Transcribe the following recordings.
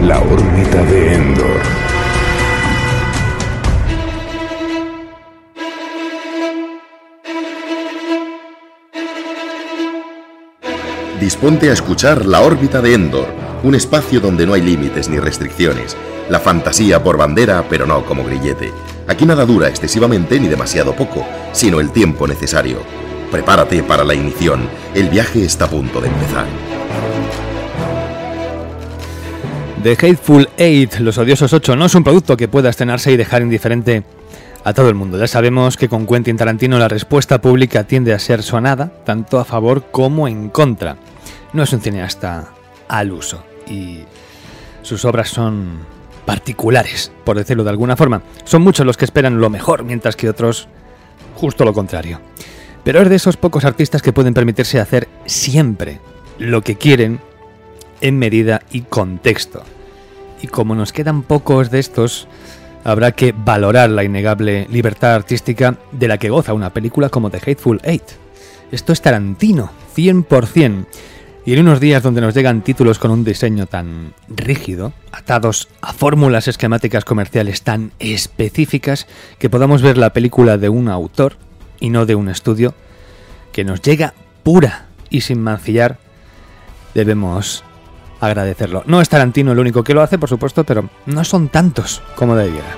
La órbita de Endor. Disponte a escuchar La órbita de Endor, un espacio donde no hay límites ni restricciones. La fantasía por bandera, pero no como grillete. Aquí nada dura excesivamente ni demasiado poco, sino el tiempo necesario. Prepárate para la ignición. El viaje está a punto de empezar. The Hateful Eight, Los Odiosos 8, no es un producto que pueda estrenarse y dejar indiferente a todo el mundo. Ya sabemos que con Quentin Tarantino la respuesta pública tiende a ser sonada, tanto a favor como en contra. No es un cineasta al uso y sus obras son particulares, por decirlo de alguna forma. Son muchos los que esperan lo mejor, mientras que otros justo lo contrario. Pero es de esos pocos artistas que pueden permitirse hacer siempre lo que quieren en medida y contexto. Y como nos quedan pocos de estos, habrá que valorar la innegable libertad artística de la que goza una película como The Hateful Eight. Esto es Tarantino, 100%. Y en unos días donde nos llegan títulos con un diseño tan rígido, atados a fórmulas esquemáticas comerciales tan específicas, que podamos ver la película de un autor y no de un estudio, que nos llega pura y sin mancillar, debemos agradecerlo. No es Tarantino el único que lo hace, por supuesto, pero no son tantos como debiera.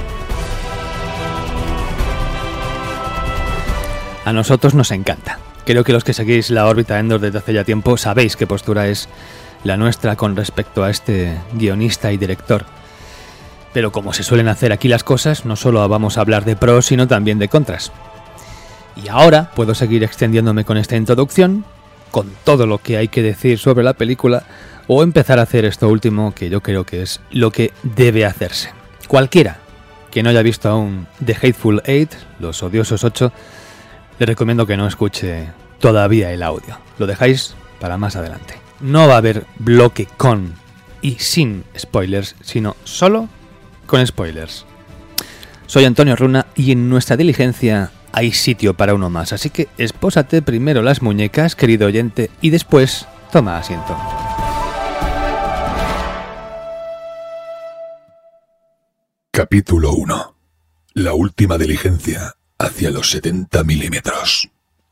A nosotros nos encanta. Creo que los que seguís La órbita Endor desde hace ya tiempo sabéis qué postura es la nuestra con respecto a este guionista y director. Pero como se suelen hacer aquí las cosas, no solo vamos a hablar de pros, sino también de contras. Y ahora puedo seguir extendiéndome con esta introducción, con todo lo que hay que decir sobre la película, o empezar a hacer esto último, que yo creo que es lo que debe hacerse. Cualquiera que no haya visto aún The Hateful Eight, Los Odiosos 8, le recomiendo que no escuche todavía el audio. Lo dejáis para más adelante. No va a haber bloque con y sin spoilers, sino solo con spoilers. Soy Antonio Runa y en nuestra diligencia hay sitio para uno más, así que espósate primero las muñecas, querido oyente, y después toma asiento. Capítulo 1. La última diligencia hacia los 70 milímetros.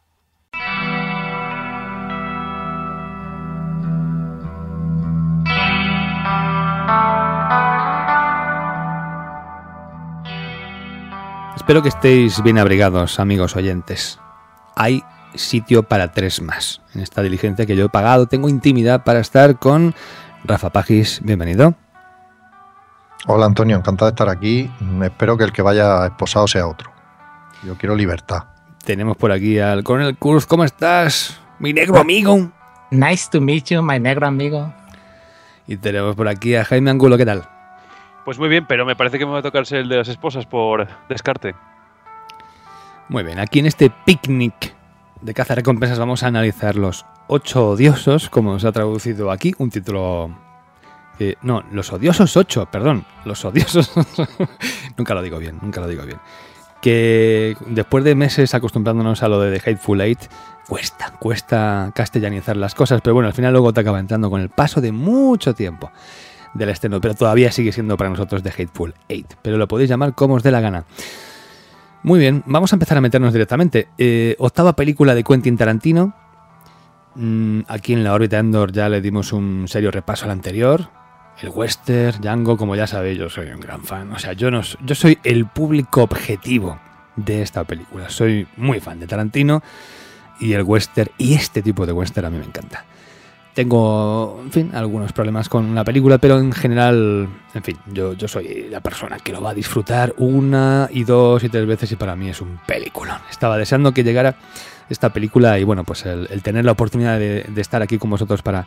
Espero que estéis bien abrigados, amigos oyentes. Hay sitio para 3 más. En esta diligencia que yo he pagado, tengo intimidad para estar con Rafa Pagis. Bienvenido. Hola Antonio, encantado de estar aquí. Espero que el que vaya esposado sea otro. Yo quiero libertad. Tenemos por aquí al Coronel Kurz. ¿Cómo estás, mi negro amigo? Nice to meet you, my negro amigo. Y tenemos por aquí a Jaime Angulo. ¿Qué tal? Pues muy bien, pero me parece que me va a tocar ser el de las esposas por descarte. Muy bien, aquí en este picnic de caza recompensas vamos a analizar los 8 odiosos, como se ha traducido aquí, un título... no, los odiosos 8, perdón, los odiosos... nunca lo digo bien. Que después de meses acostumbrándonos a lo de The Hateful Eight, cuesta castellanizar las cosas, pero bueno, al final luego te acaba entrando con el paso de mucho tiempo del estreno, pero todavía sigue siendo para nosotros The Hateful Eight, pero lo podéis llamar como os dé la gana. Muy bien, vamos a empezar a meternos directamente. Octava película de Quentin Tarantino. Aquí en La órbita Endor ya le dimos un serio repaso al anterior. El western, Django, como ya sabéis, yo soy un gran fan. O sea, yo soy el público objetivo de esta película. Soy muy fan de Tarantino y el western, y este tipo de western a mí me encanta. Tengo, en fin, algunos problemas con la película, pero en general, en fin, yo soy la persona que lo va a disfrutar 1 y 2 y 3 veces y para mí es un peliculón. Estaba deseando que llegara esta película y bueno, pues el tener la oportunidad de estar aquí con vosotros para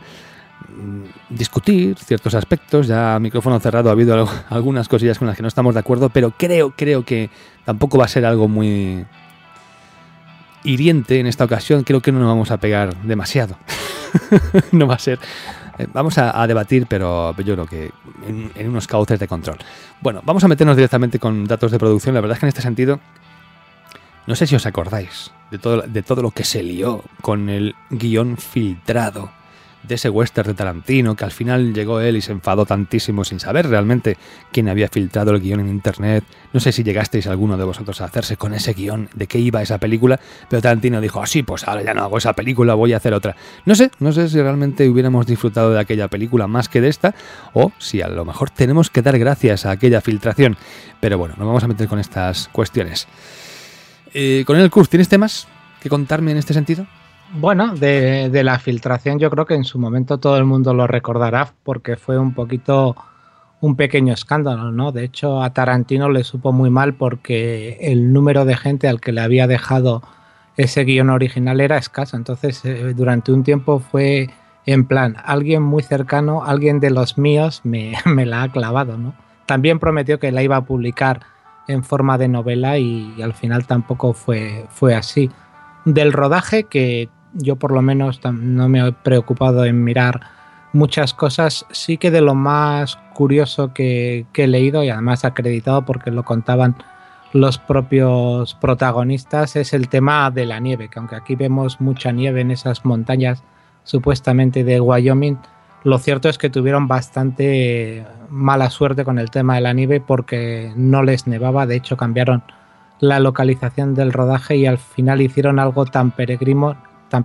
discutir ciertos aspectos. Ya a micrófono cerrado ha habido algunas cosillas con las que no estamos de acuerdo, pero creo que tampoco va a ser algo muy hiriente en esta ocasión. Creo que no nos vamos a pegar demasiado. No va a ser... Vamos a debatir, pero yo creo que en unos cauces de control. Bueno, vamos a meternos directamente con datos de producción. La verdad es que en este sentido, no sé si os acordáis de todo lo que se lió con el guión filtrado de ese western de Tarantino, que al final llegó él y se enfadó tantísimo sin saber realmente quién había filtrado el guión en internet. No sé si llegasteis alguno de vosotros a hacerse con ese guión, de qué iba esa película, pero Tarantino dijo, sí, pues ahora ya no hago esa película, voy a hacer otra. No sé si realmente hubiéramos disfrutado de aquella película más que de esta, o si a lo mejor tenemos que dar gracias a aquella filtración. Pero bueno, nos vamos a meter con estas cuestiones. Coronel Kurz, ¿tienes temas que contarme en este sentido? Bueno, de la filtración yo creo que en su momento todo el mundo lo recordará porque fue un pequeño escándalo, ¿no? De hecho, a Tarantino le supo muy mal porque el número de gente al que le había dejado ese guión original era escaso. Entonces, durante un tiempo fue en plan, alguien muy cercano, alguien de los míos me la ha clavado, ¿no? También prometió que la iba a publicar en forma de novela y al final tampoco fue así. Del rodaje, que yo por lo menos no me he preocupado en mirar muchas cosas, sí que de lo más curioso que he leído y además acreditado porque lo contaban los propios protagonistas, es el tema de la nieve, que aunque aquí vemos mucha nieve en esas montañas supuestamente de Wyoming, lo cierto es que tuvieron bastante mala suerte con el tema de la nieve porque no les nevaba. De hecho, cambiaron la localización del rodaje y al final hicieron algo tan peregrino,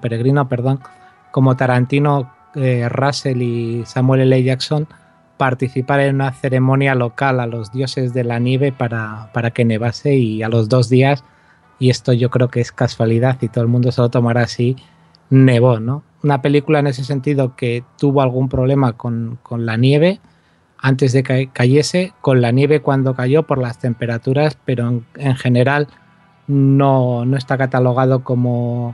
como Tarantino, Russell y Samuel L. Jackson participar en una ceremonia local a los dioses de la nieve para que nevase, y a los 2 días, y esto yo creo que es casualidad y todo el mundo se lo tomará así, nevó, ¿no? Una película en ese sentido que tuvo algún problema con la nieve antes de que cayese, con la nieve cuando cayó por las temperaturas, pero en general no está catalogado como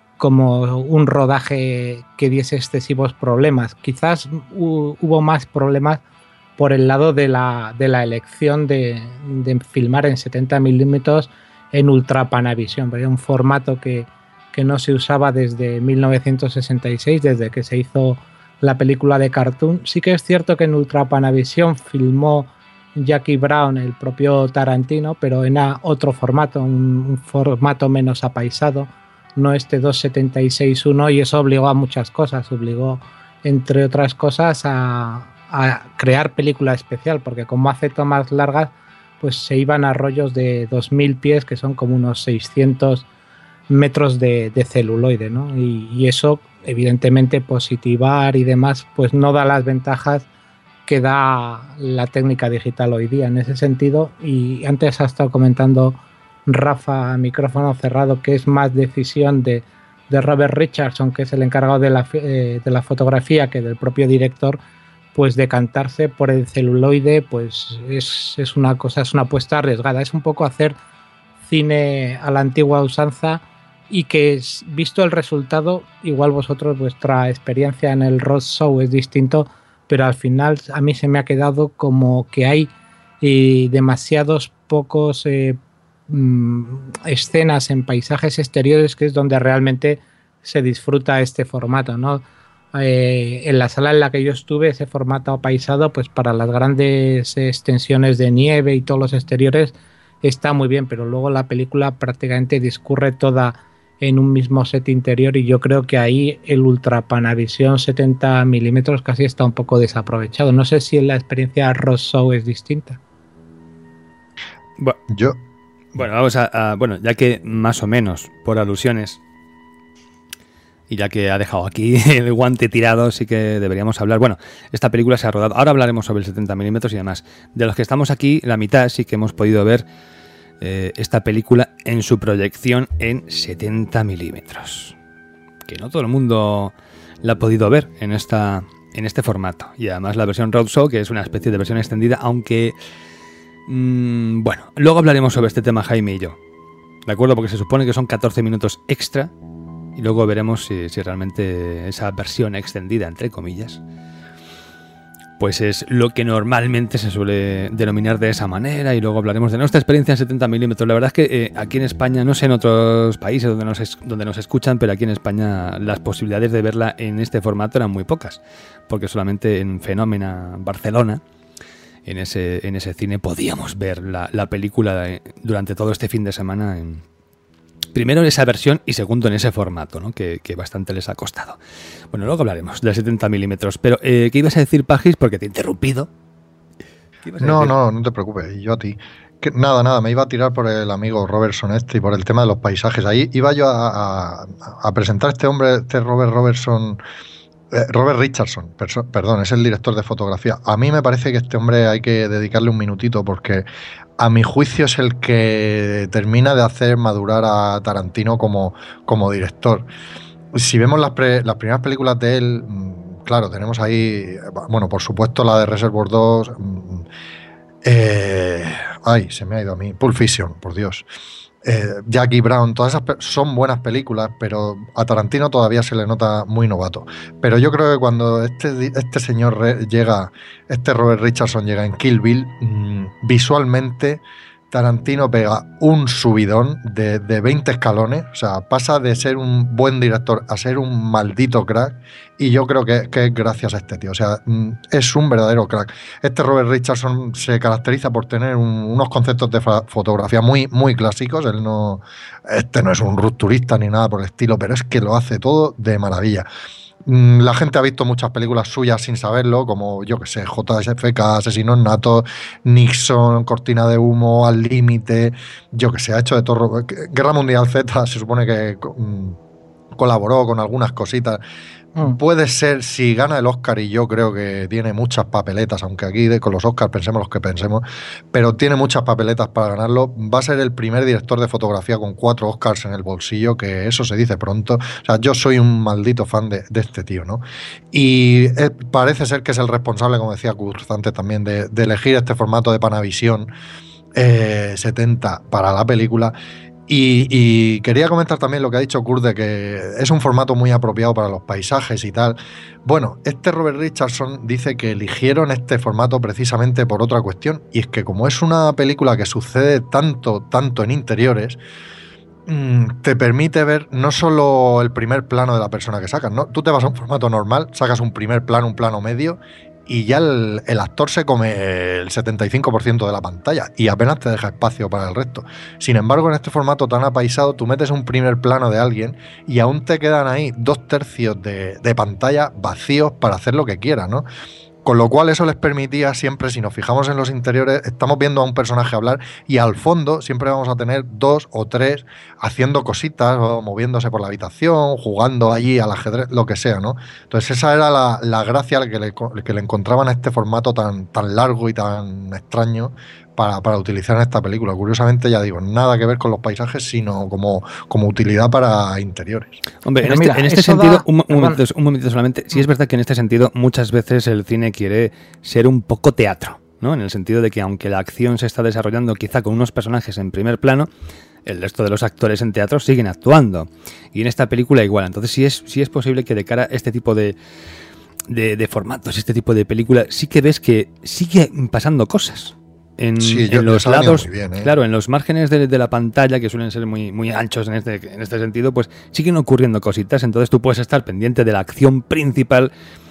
un rodaje que diese excesivos problemas. Quizás hubo más problemas por el lado de la elección de filmar en 70 milímetros en Ultra Panavision, porque era un formato que no se usaba desde 1966, desde que se hizo la película de Cartoon. Sí que es cierto que en Ultra Panavision filmó Jackie Brown, el propio Tarantino, pero en otro formato, un formato menos apaisado, no este 2.76.1, y eso obligó a muchas cosas. Obligó, entre otras cosas, a crear película especial, porque como hace tomas largas, pues se iban a rollos de 2.000 pies, que son como unos 600 metros de celuloide, ¿no? Y eso, evidentemente, positivar y demás, pues no da las ventajas que da la técnica digital hoy día en ese sentido. Y antes ha estado comentando Rafa a micrófono cerrado que es más decisión de Robert Richardson, que es el encargado de la fotografía, que del propio director, pues decantarse por el celuloide, pues es una apuesta arriesgada. Es un poco hacer cine a la antigua usanza, y que, visto el resultado, igual vosotros, vuestra experiencia en el roadshow es distinto, pero al final a mí se me ha quedado como que hay demasiados pocos escenas en paisajes exteriores, que es donde realmente se disfruta este formato, ¿no? En la sala en la que yo estuve, ese formato apaisado, pues para las grandes extensiones de nieve y todos los exteriores está muy bien, pero luego la película prácticamente discurre toda en un mismo set interior, y yo creo que ahí el Ultra Panavision 70 milímetros casi está un poco desaprovechado. No sé si en la experiencia roadshow es distinta. Bueno, vamos bueno, ya que más o menos por alusiones, y ya que ha dejado aquí el guante tirado, sí que deberíamos hablar. Bueno, esta película se ha rodado, ahora hablaremos sobre el 70 milímetros y demás. De los que estamos aquí, la mitad sí que hemos podido ver esta película en su proyección en 70 milímetros. Que no todo el mundo la ha podido ver en este formato. Y además la versión Roadshow, que es una especie de versión extendida, aunque... bueno, luego hablaremos sobre este tema Jaime y yo, ¿de acuerdo? Porque se supone que son 14 minutos extra, y luego veremos si realmente esa versión extendida, entre comillas, pues es lo que normalmente se suele denominar de esa manera. Y luego hablaremos de nuestra experiencia en 70 milímetros. La verdad es que aquí en España, no sé en otros países donde nos escuchan, pero aquí en España las posibilidades de verla en este formato eran muy pocas, porque solamente en Fenómena Barcelona, en ese cine, podíamos ver la película durante todo este fin de semana primero en esa versión y segundo en ese formato, ¿no? Que bastante les ha costado. Bueno, luego hablaremos de 70 milímetros. Pero, ¿qué ibas a decir, Pajis? Porque te he interrumpido. No te preocupes, y yo a ti. Nada, me iba a tirar por el amigo Robertson y por el tema de los paisajes. Ahí iba yo a presentar a este hombre, Robert Richardson, perdón, es el director de fotografía. A mí me parece que este hombre hay que dedicarle un minutito porque a mi juicio es el que termina de hacer madurar a Tarantino como director. Si vemos las primeras películas de él, claro, tenemos ahí, bueno, por supuesto la de Reservoir Dogs, se me ha ido a mí, Pulp Fiction, por Dios. Jackie Brown, todas esas son buenas películas, pero a Tarantino todavía se le nota muy novato. Pero yo creo que cuando este señor llega, Robert Richardson llega en Kill Bill, visualmente Tarantino pega un subidón de 20 escalones, o sea, pasa de ser un buen director a ser un maldito crack, y yo creo que es gracias a este tío, o sea, es un verdadero crack. Este Robert Richardson se caracteriza por tener unos conceptos de fotografía muy, muy clásicos. Este no es un rupturista ni nada por el estilo, pero es que lo hace todo de maravilla. La gente ha visto muchas películas suyas sin saberlo, como yo que sé, JFK, Asesinos Natos, Nixon, Cortina de Humo, Al Límite, yo que sé, ha hecho de todo. Guerra Mundial Z se supone que colaboró con algunas cositas. Puede ser, si gana el Oscar, y yo creo que tiene muchas papeletas, aunque aquí con los Oscars pensemos los que pensemos, pero tiene muchas papeletas para ganarlo. Va a ser el primer director de fotografía con 4 Oscars en el bolsillo, que eso se dice pronto. O sea, yo soy un maldito fan de este tío, ¿no? Y parece ser que es el responsable, como decía Kurz antes también, de elegir este formato de Panavision 70 para la película. Y quería comentar también lo que ha dicho Kurt, de que es un formato muy apropiado para los paisajes y tal. Bueno, este Robert Richardson dice que eligieron este formato precisamente por otra cuestión, y es que como es una película que sucede tanto en interiores, te permite ver no solo el primer plano de la persona que sacas, ¿no? Tú te vas a un formato normal, sacas un primer plano, un plano medio, y ya el actor se come el 75% de la pantalla y apenas te deja espacio para el resto. Sin embargo, en este formato tan apaisado, tú metes un primer plano de alguien y aún te quedan ahí 2/3 de pantalla vacíos para hacer lo que quieras, ¿no? Con lo cual eso les permitía siempre, si nos fijamos en los interiores, estamos viendo a un personaje hablar y al fondo siempre vamos a tener 2 o 3 haciendo cositas o moviéndose por la habitación, jugando allí al ajedrez, lo que sea, ¿no? Entonces esa era la gracia que le encontraban a este formato tan largo y tan extraño para utilizar en esta película. Curiosamente, ya digo, nada que ver con los paisajes, sino como utilidad para interiores. Hombre, en este sentido, un momentito solamente, sí es verdad que en este sentido muchas veces el cine quiere ser un poco teatro, ¿no? En el sentido de que aunque la acción se está desarrollando quizá con unos personajes en primer plano, el resto de los actores en teatro siguen actuando. Y en esta película igual. Entonces sí es posible que de cara a este tipo de formatos, este tipo de película, sí que ves que sigue pasando cosas. En los lados, bien, claro, en los márgenes de la pantalla, que suelen ser muy, muy anchos en este sentido, pues siguen ocurriendo cositas. Entonces tú puedes estar pendiente de la acción principal,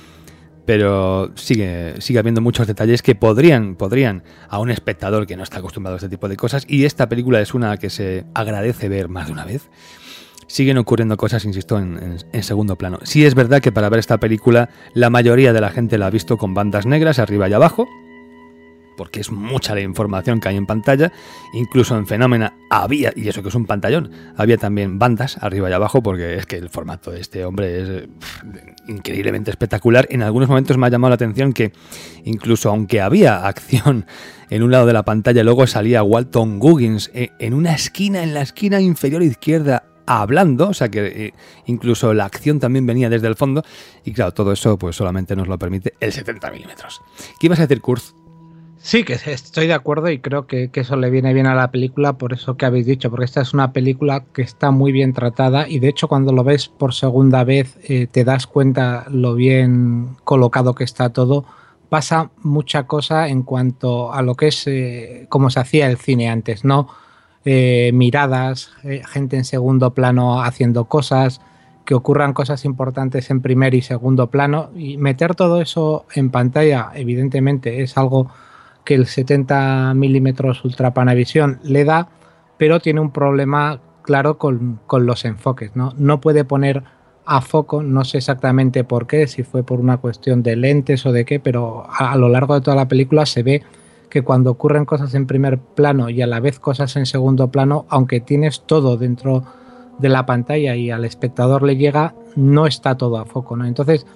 pero sigue habiendo muchos detalles que podrían a un espectador que no está acostumbrado a este tipo de cosas, y esta película es una que se agradece ver más de una vez. Siguen ocurriendo cosas, insisto, en segundo plano. Sí es verdad que para ver esta película la mayoría de la gente la ha visto con bandas negras arriba y abajo, porque es mucha la información que hay en pantalla. Incluso en Fenómena había, y eso que es un pantallón, había también bandas arriba y abajo, porque es que el formato de este hombre es increíblemente espectacular. En algunos momentos me ha llamado la atención que incluso aunque había acción en un lado de la pantalla, luego salía Walton Goggins en la esquina inferior izquierda, hablando, o sea que incluso la acción también venía desde el fondo, y claro, todo eso pues solamente nos lo permite el 70 milímetros. ¿Qué ibas a decir, Kurt? Sí, que estoy de acuerdo, y creo que eso le viene bien a la película por eso que habéis dicho, porque esta es una película que está muy bien tratada, y de hecho cuando lo ves por segunda vez te das cuenta lo bien colocado que está todo. Pasa mucha cosa en cuanto a lo que es como se hacía el cine antes, ¿no? Miradas, gente en segundo plano haciendo cosas, que ocurran cosas importantes en primer y segundo plano, y meter todo eso en pantalla evidentemente es algo que el 70 milímetros Ultra Panavision le da, pero tiene un problema claro con los enfoques, ¿no? No puede poner a foco, no sé exactamente por qué, si fue por una cuestión de lentes o de qué, pero a lo largo de toda la película se ve que cuando ocurren cosas en primer plano y a la vez cosas en segundo plano, aunque tienes todo dentro de la pantalla y al espectador le llega, no está todo a foco, ¿no? Entonces,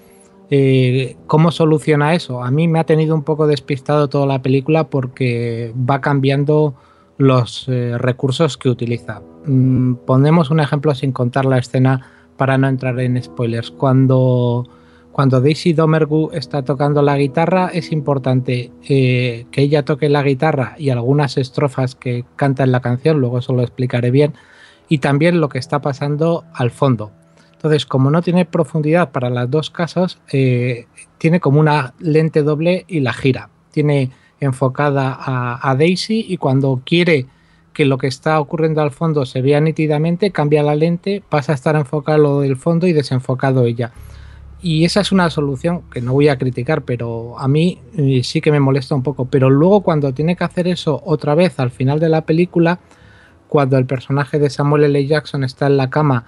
¿cómo soluciona eso? A mí me ha tenido un poco despistado toda la película porque va cambiando los recursos que utiliza. Ponemos un ejemplo sin contar la escena para no entrar en spoilers. Cuando Daisy Domergue está tocando la guitarra, es importante que ella toque la guitarra y algunas estrofas que canta en la canción, luego eso lo explicaré bien, y también lo que está pasando al fondo. Entonces, como no tiene profundidad para las dos casos, tiene como una lente doble y la gira. Tiene enfocada a Daisy y cuando quiere que lo que está ocurriendo al fondo se vea nítidamente, cambia la lente, pasa a estar enfocado el fondo y desenfocado ella. Y esa es una solución que no voy a criticar, pero a mí sí que me molesta un poco. Pero luego cuando tiene que hacer eso otra vez al final de la película, cuando el personaje de Samuel L. Jackson está en la cama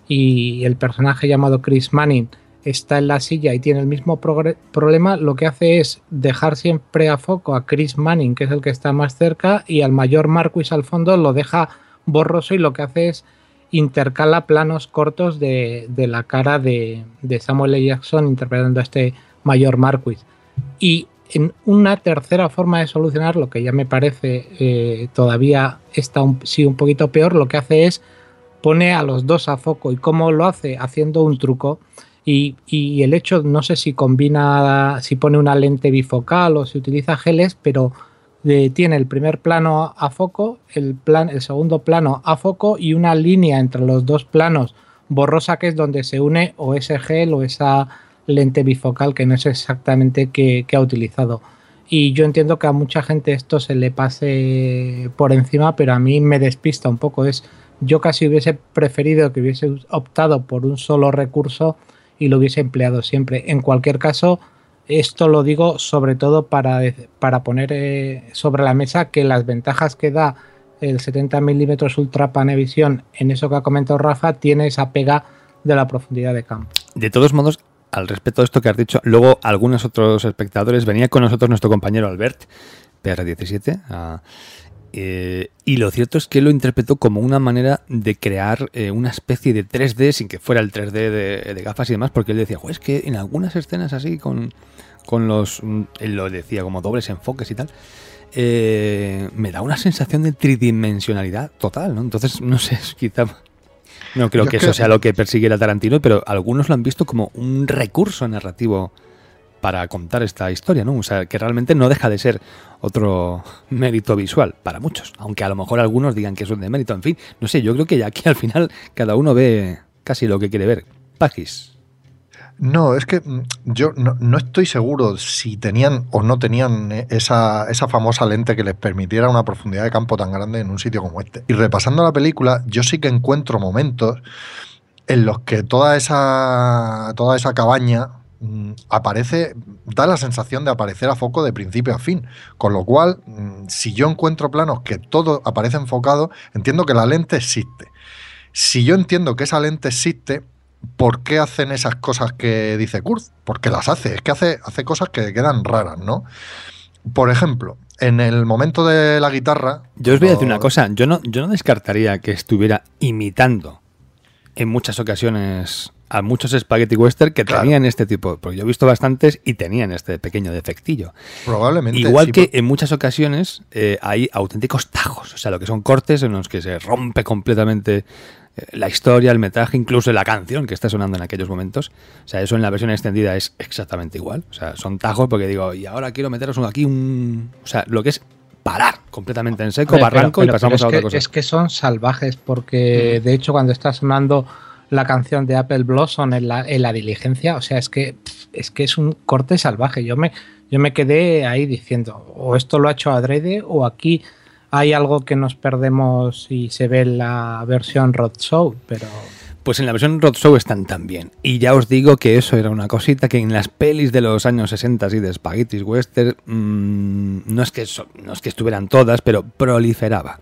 y el personaje llamado Chris Manning está en la silla y tiene el mismo problema, lo que hace es dejar siempre a foco a Chris Manning, que es el que está más cerca, y al mayor Marquis al fondo lo deja borroso y lo que hace es intercala planos cortos de la cara de Samuel L. Jackson interpretando a este mayor Marquis. Y en una tercera forma de solucionar, lo que ya me parece todavía está un poquito peor, lo que hace es pone a los dos a foco. ¿Y cómo lo hace? Haciendo un truco. Y el hecho, no sé si combina, si pone una lente bifocal o si utiliza geles, pero tiene el primer plano a foco, el segundo plano a foco y una línea entre los dos planos borrosa que es donde se une o ese gel o esa lente bifocal que no sé exactamente qué ha utilizado. Y yo entiendo que a mucha gente esto se le pase por encima, pero a mí me despista un poco. Yo casi hubiese preferido que hubiese optado por un solo recurso y lo hubiese empleado siempre. En cualquier caso, esto lo digo sobre todo para poner sobre la mesa que las ventajas que da el 70 mm Ultra Panavisión en eso que ha comentado Rafa tiene esa pega de la profundidad de campo. De todos modos, al respecto de esto que has dicho, luego algunos otros espectadores, venía con nosotros nuestro compañero Albert, PR17, y lo cierto es que lo interpretó como una manera de crear una especie de 3D sin que fuera el 3D de gafas y demás, porque él decía, es que en algunas escenas así con los, él lo decía como dobles enfoques y tal, me da una sensación de tridimensionalidad total, ¿no? Entonces, no sé, quizá no creo que eso sea lo que persiguiera Tarantino, pero algunos lo han visto como un recurso narrativo para contar esta historia, ¿no? O sea, que realmente no deja de ser otro mérito visual para muchos, aunque a lo mejor algunos digan que es un demérito. En fin, no sé, yo creo que aquí al final cada uno ve casi lo que quiere ver. Pagis. No, es que yo no estoy seguro si tenían o no tenían esa famosa lente que les permitiera una profundidad de campo tan grande en un sitio como este. Y repasando la película, yo sí que encuentro momentos en los que toda esa cabaña aparece, da la sensación de aparecer a foco de principio a fin, con lo cual si yo encuentro planos que todo aparece enfocado, entiendo que la lente existe. Si yo entiendo que esa lente existe, ¿por qué hacen esas cosas que dice Kurt? Porque las hace, es que hace cosas que quedan raras, ¿no? Por ejemplo, en el momento de la guitarra... Yo os voy a decir una cosa, yo no descartaría que estuviera imitando en muchas ocasiones a muchos spaghetti western que tenían este tipo, porque yo he visto bastantes y tenían este pequeño defectillo. Probablemente. Igual sí, que en muchas ocasiones hay auténticos tajos, o sea, lo que son cortes en los que se rompe completamente la historia, el metraje, incluso la canción que está sonando en aquellos momentos. O sea, eso en la versión extendida es exactamente igual. O sea, son tajos porque digo, y ahora quiero meteros aquí o sea, lo que es parar completamente en seco, barranco, y pasamos a otra cosa. Es que son salvajes porque, de hecho, cuando está sonando la canción de Apple Blossom en la diligencia, o sea, es que es un corte salvaje. Yo me quedé ahí diciendo, o esto lo ha hecho adrede, o aquí hay algo que nos perdemos y se ve en la versión Roadshow, pero... Pues en la versión Roadshow están también. Y ya os digo que eso era una cosita que en las pelis de los años 60 y de spaghetti western no es que estuvieran todas, pero proliferaba.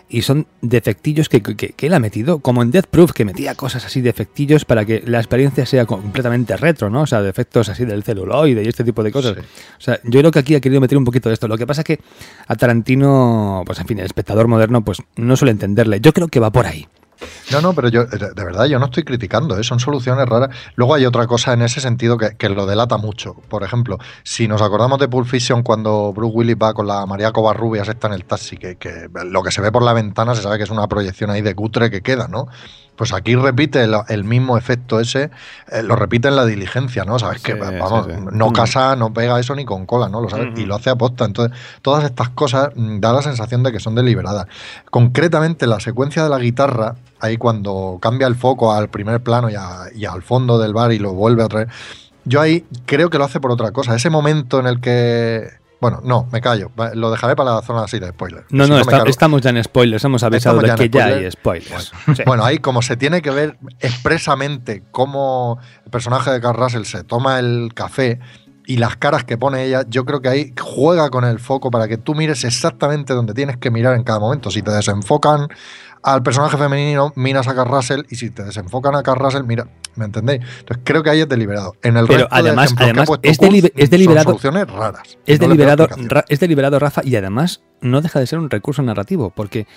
y son defectillos que él ha metido, como en Death Proof, que metía cosas así, defectillos, para que la experiencia sea completamente retro, ¿no? O sea, defectos así del celuloide y este tipo de cosas. Sí. O sea, yo creo que aquí ha querido meter un poquito de esto. Lo que pasa es que a Tarantino, pues en fin, el espectador moderno, pues no suele entenderle. Yo creo que va por ahí. No, pero yo, de verdad, yo no estoy criticando, son soluciones raras. Luego hay otra cosa en ese sentido que lo delata mucho. Por ejemplo, si nos acordamos de Pulp Fiction, cuando Bruce Willis va con la María Covarrubias está en el taxi, que lo que se ve por la ventana se sabe que es una proyección ahí de cutre que queda, ¿no? Pues aquí repite el mismo efecto ese, lo repite en La Diligencia, ¿no? Sabes que, vamos, no casa, no pega eso ni con cola, ¿no? Lo sabes, y lo hace aposta. Entonces, todas estas cosas da la sensación de que son deliberadas. Concretamente, la secuencia de la guitarra, ahí cuando cambia el foco al primer plano y al fondo del bar y lo vuelve otra vez, yo ahí creo que lo hace por otra cosa. Ese momento en el que... Bueno, no, me callo. Lo dejaré para la zona así de spoilers. No, estamos ya en spoilers. Hemos avisado de que ya hay spoilers. Bueno, ahí como se tiene que ver expresamente cómo el personaje de Kurt Russell se toma el café y las caras que pone ella, yo creo que ahí juega con el foco para que tú mires exactamente donde tienes que mirar en cada momento. Si te desenfocan al personaje femenino, miras a Kurt Russell, y si te desenfocan a Kurt Russell, mira, ¿me entendéis? Entonces creo que ahí es deliberado. En el Pero resto además es deliberado. Son soluciones raras. Es deliberado, Rafa, y además no deja de ser un recurso narrativo, porque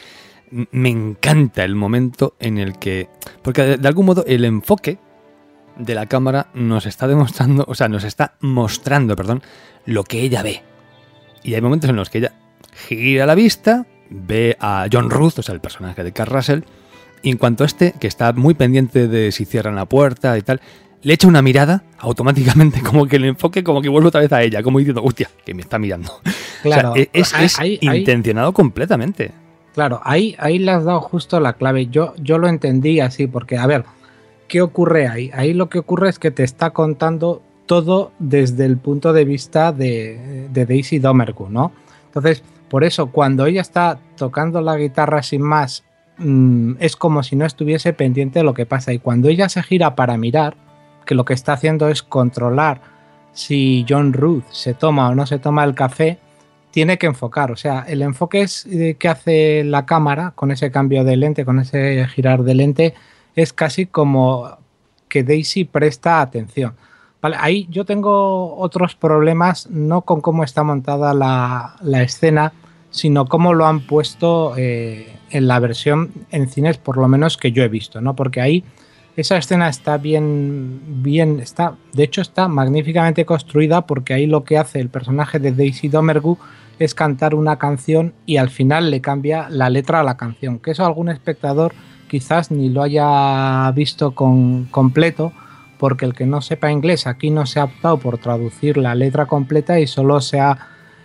me encanta el momento en el que... Porque de algún modo el enfoque de la cámara nos está demostrando, o sea, nos está mostrando, lo que ella ve. Y hay momentos en los que ella gira la vista, ve a John Ruth, o sea, el personaje de Kurt Russell, y en cuanto a este, que está muy pendiente de si cierran la puerta y tal, le echa una mirada, automáticamente como que el enfoque como que vuelve otra vez a ella, como diciendo, hostia, que me está mirando. Claro, o sea, es intencionado completamente. Claro, ahí le has dado justo la clave. Yo lo entendí así, porque, a ver, ¿qué ocurre ahí? Ahí lo que ocurre es que te está contando todo desde el punto de vista de Daisy Domergue, ¿no? Entonces, por eso, cuando ella está tocando la guitarra sin más, es como si no estuviese pendiente de lo que pasa. Y cuando ella se gira para mirar, que lo que está haciendo es controlar si John Ruth se toma o no se toma el café, tiene que enfocar. O sea, el enfoque que hace la cámara con ese cambio de lente, con ese girar de lente, es casi como que Daisy presta atención. Vale, ahí yo tengo otros problemas, no con cómo está montada la escena, sino cómo lo han puesto en la versión en cines, por lo menos que yo he visto, ¿no? Porque ahí esa escena está bien, de hecho está magníficamente construida, porque ahí lo que hace el personaje de Daisy Domergue es cantar una canción y al final le cambia la letra a la canción, que eso algún espectador quizás ni lo haya visto completo, porque el que no sepa inglés, aquí no se ha optado por traducir la letra completa y solo se ha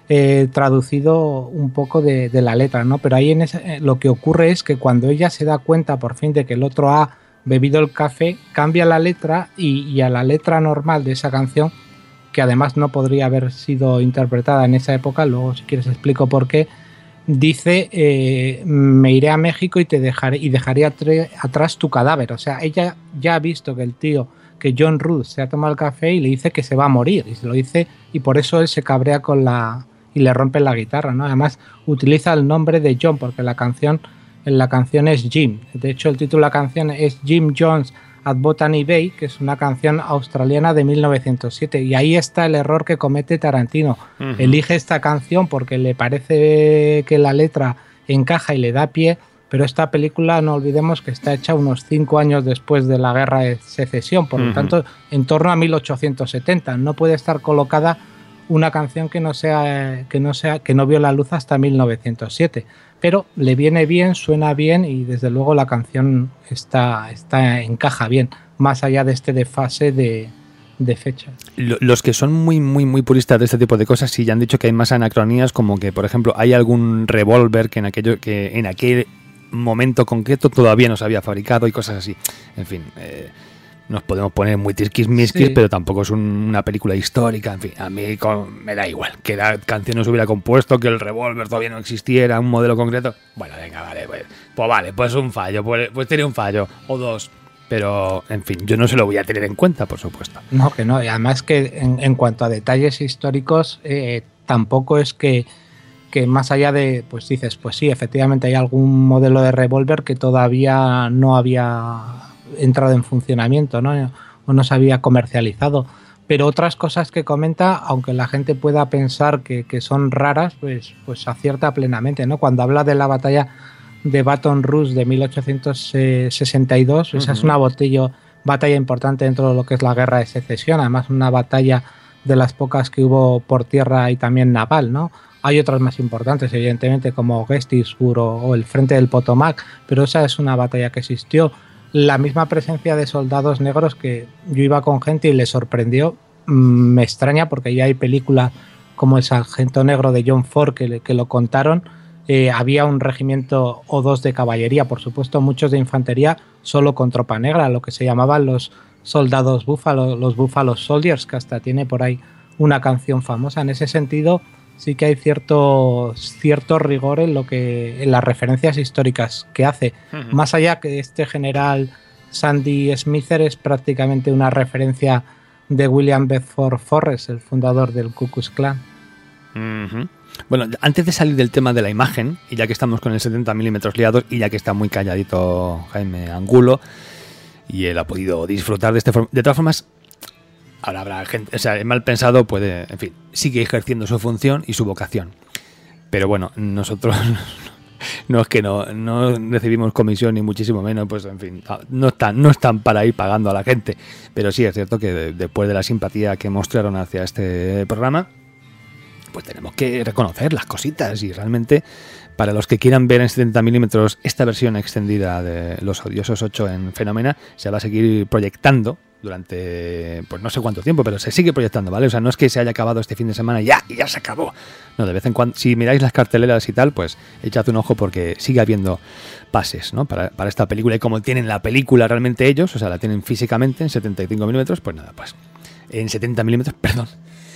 traducido un poco de la letra, ¿no? Pero ahí lo que ocurre es que cuando ella se da cuenta por fin de que el otro ha bebido el café, cambia la letra y a la letra normal de esa canción, que además no podría haber sido interpretada en esa época, luego si quieres explico por qué, dice me iré a México y dejaré atrás tu cadáver. O sea, ella ya ha visto que John Ruth se ha tomado el café y le dice que se va a morir, y se lo dice, y por eso él se cabrea y le rompe la guitarra, ¿no? Además utiliza el nombre de John, porque en la canción es Jim. De hecho, el título de la canción es Jim Jones at Botany Bay, que es una canción australiana de 1907, y ahí está el error que comete Tarantino. Elige esta canción porque le parece que la letra encaja y le da pie, pero esta película, no olvidemos que está hecha unos 5 años después de la Guerra de Secesión, por lo tanto, en torno a 1870. No puede estar colocada una canción que no vio la luz hasta 1907. Pero le viene bien, suena bien, y desde luego la canción encaja bien, más allá de este desfase de fecha. Los que son muy, muy, muy puristas de este tipo de cosas sí ya han dicho que hay más anacronías, como que, por ejemplo, hay algún revólver que en aquel momento concreto todavía no se había fabricado y cosas así. En fin, nos podemos poner muy tisquismisquis, sí, pero tampoco es una película histórica. En fin, a mí me da igual que la canción no se hubiera compuesto, que el revólver todavía no existiera, un modelo concreto. Bueno, venga, pues un fallo, pues tiene un fallo o dos. Pero, en fin, yo no se lo voy a tener en cuenta, por supuesto. No, que no. Y además que en cuanto a detalles históricos, tampoco es que que más allá de, pues dices, pues sí, efectivamente hay algún modelo de revólver que todavía no había entrado en funcionamiento, ¿no? O no se había comercializado. Pero otras cosas que comenta, aunque la gente pueda pensar que son raras, pues acierta plenamente, ¿no? Cuando habla de la batalla de Baton Rouge de 1862, esa es una batalla importante dentro de lo que es la Guerra de Secesión, además una batalla de las pocas que hubo por tierra y también naval, ¿no? Hay otras más importantes, evidentemente, como Gettysburg o el Frente del Potomac, pero esa es una batalla que existió. La misma presencia de soldados negros, que yo iba con gente y le sorprendió, me extraña porque ya hay películas como El Sargento Negro de John Ford que lo contaron. Había un regimiento o dos de caballería, por supuesto muchos de infantería, solo con tropa negra, lo que se llamaban los soldados búfalos, los Buffalo Soldiers, que hasta tiene por ahí una canción famosa. En ese sentido sí que hay cierto rigor en las referencias históricas que hace. Más allá que este general Sandy Smither es prácticamente una referencia de William Bedford Forrest, el fundador del Ku Klux Klan. Bueno, antes de salir del tema de la imagen, y ya que estamos con el 70 milímetros liados, y ya que está muy calladito Jaime Angulo, y él ha podido disfrutar de este formato. De todas formas, ahora habrá gente, o sea, el mal pensado puede, en fin, sigue ejerciendo su función y su vocación. Pero bueno, nosotros no es que no recibimos comisión ni muchísimo menos, pues en fin, no están para ir pagando a la gente. Pero sí es cierto que después de la simpatía que mostraron hacia este programa, pues tenemos que reconocer las cositas, y realmente para los que quieran ver en 70 milímetros esta versión extendida de Los Odiosos 8 en Fenómena, se va a seguir proyectando durante, pues no sé cuánto tiempo, pero se sigue proyectando, ¿vale? O sea, no es que se haya acabado este fin de semana y ya se acabó. No, de vez en cuando, si miráis las carteleras y tal, pues echad un ojo porque sigue habiendo pases, ¿no? Para esta película, y como tienen la película realmente ellos, o sea, la tienen físicamente en 75 milímetros, pues nada, pues en 70 milímetros, perdón.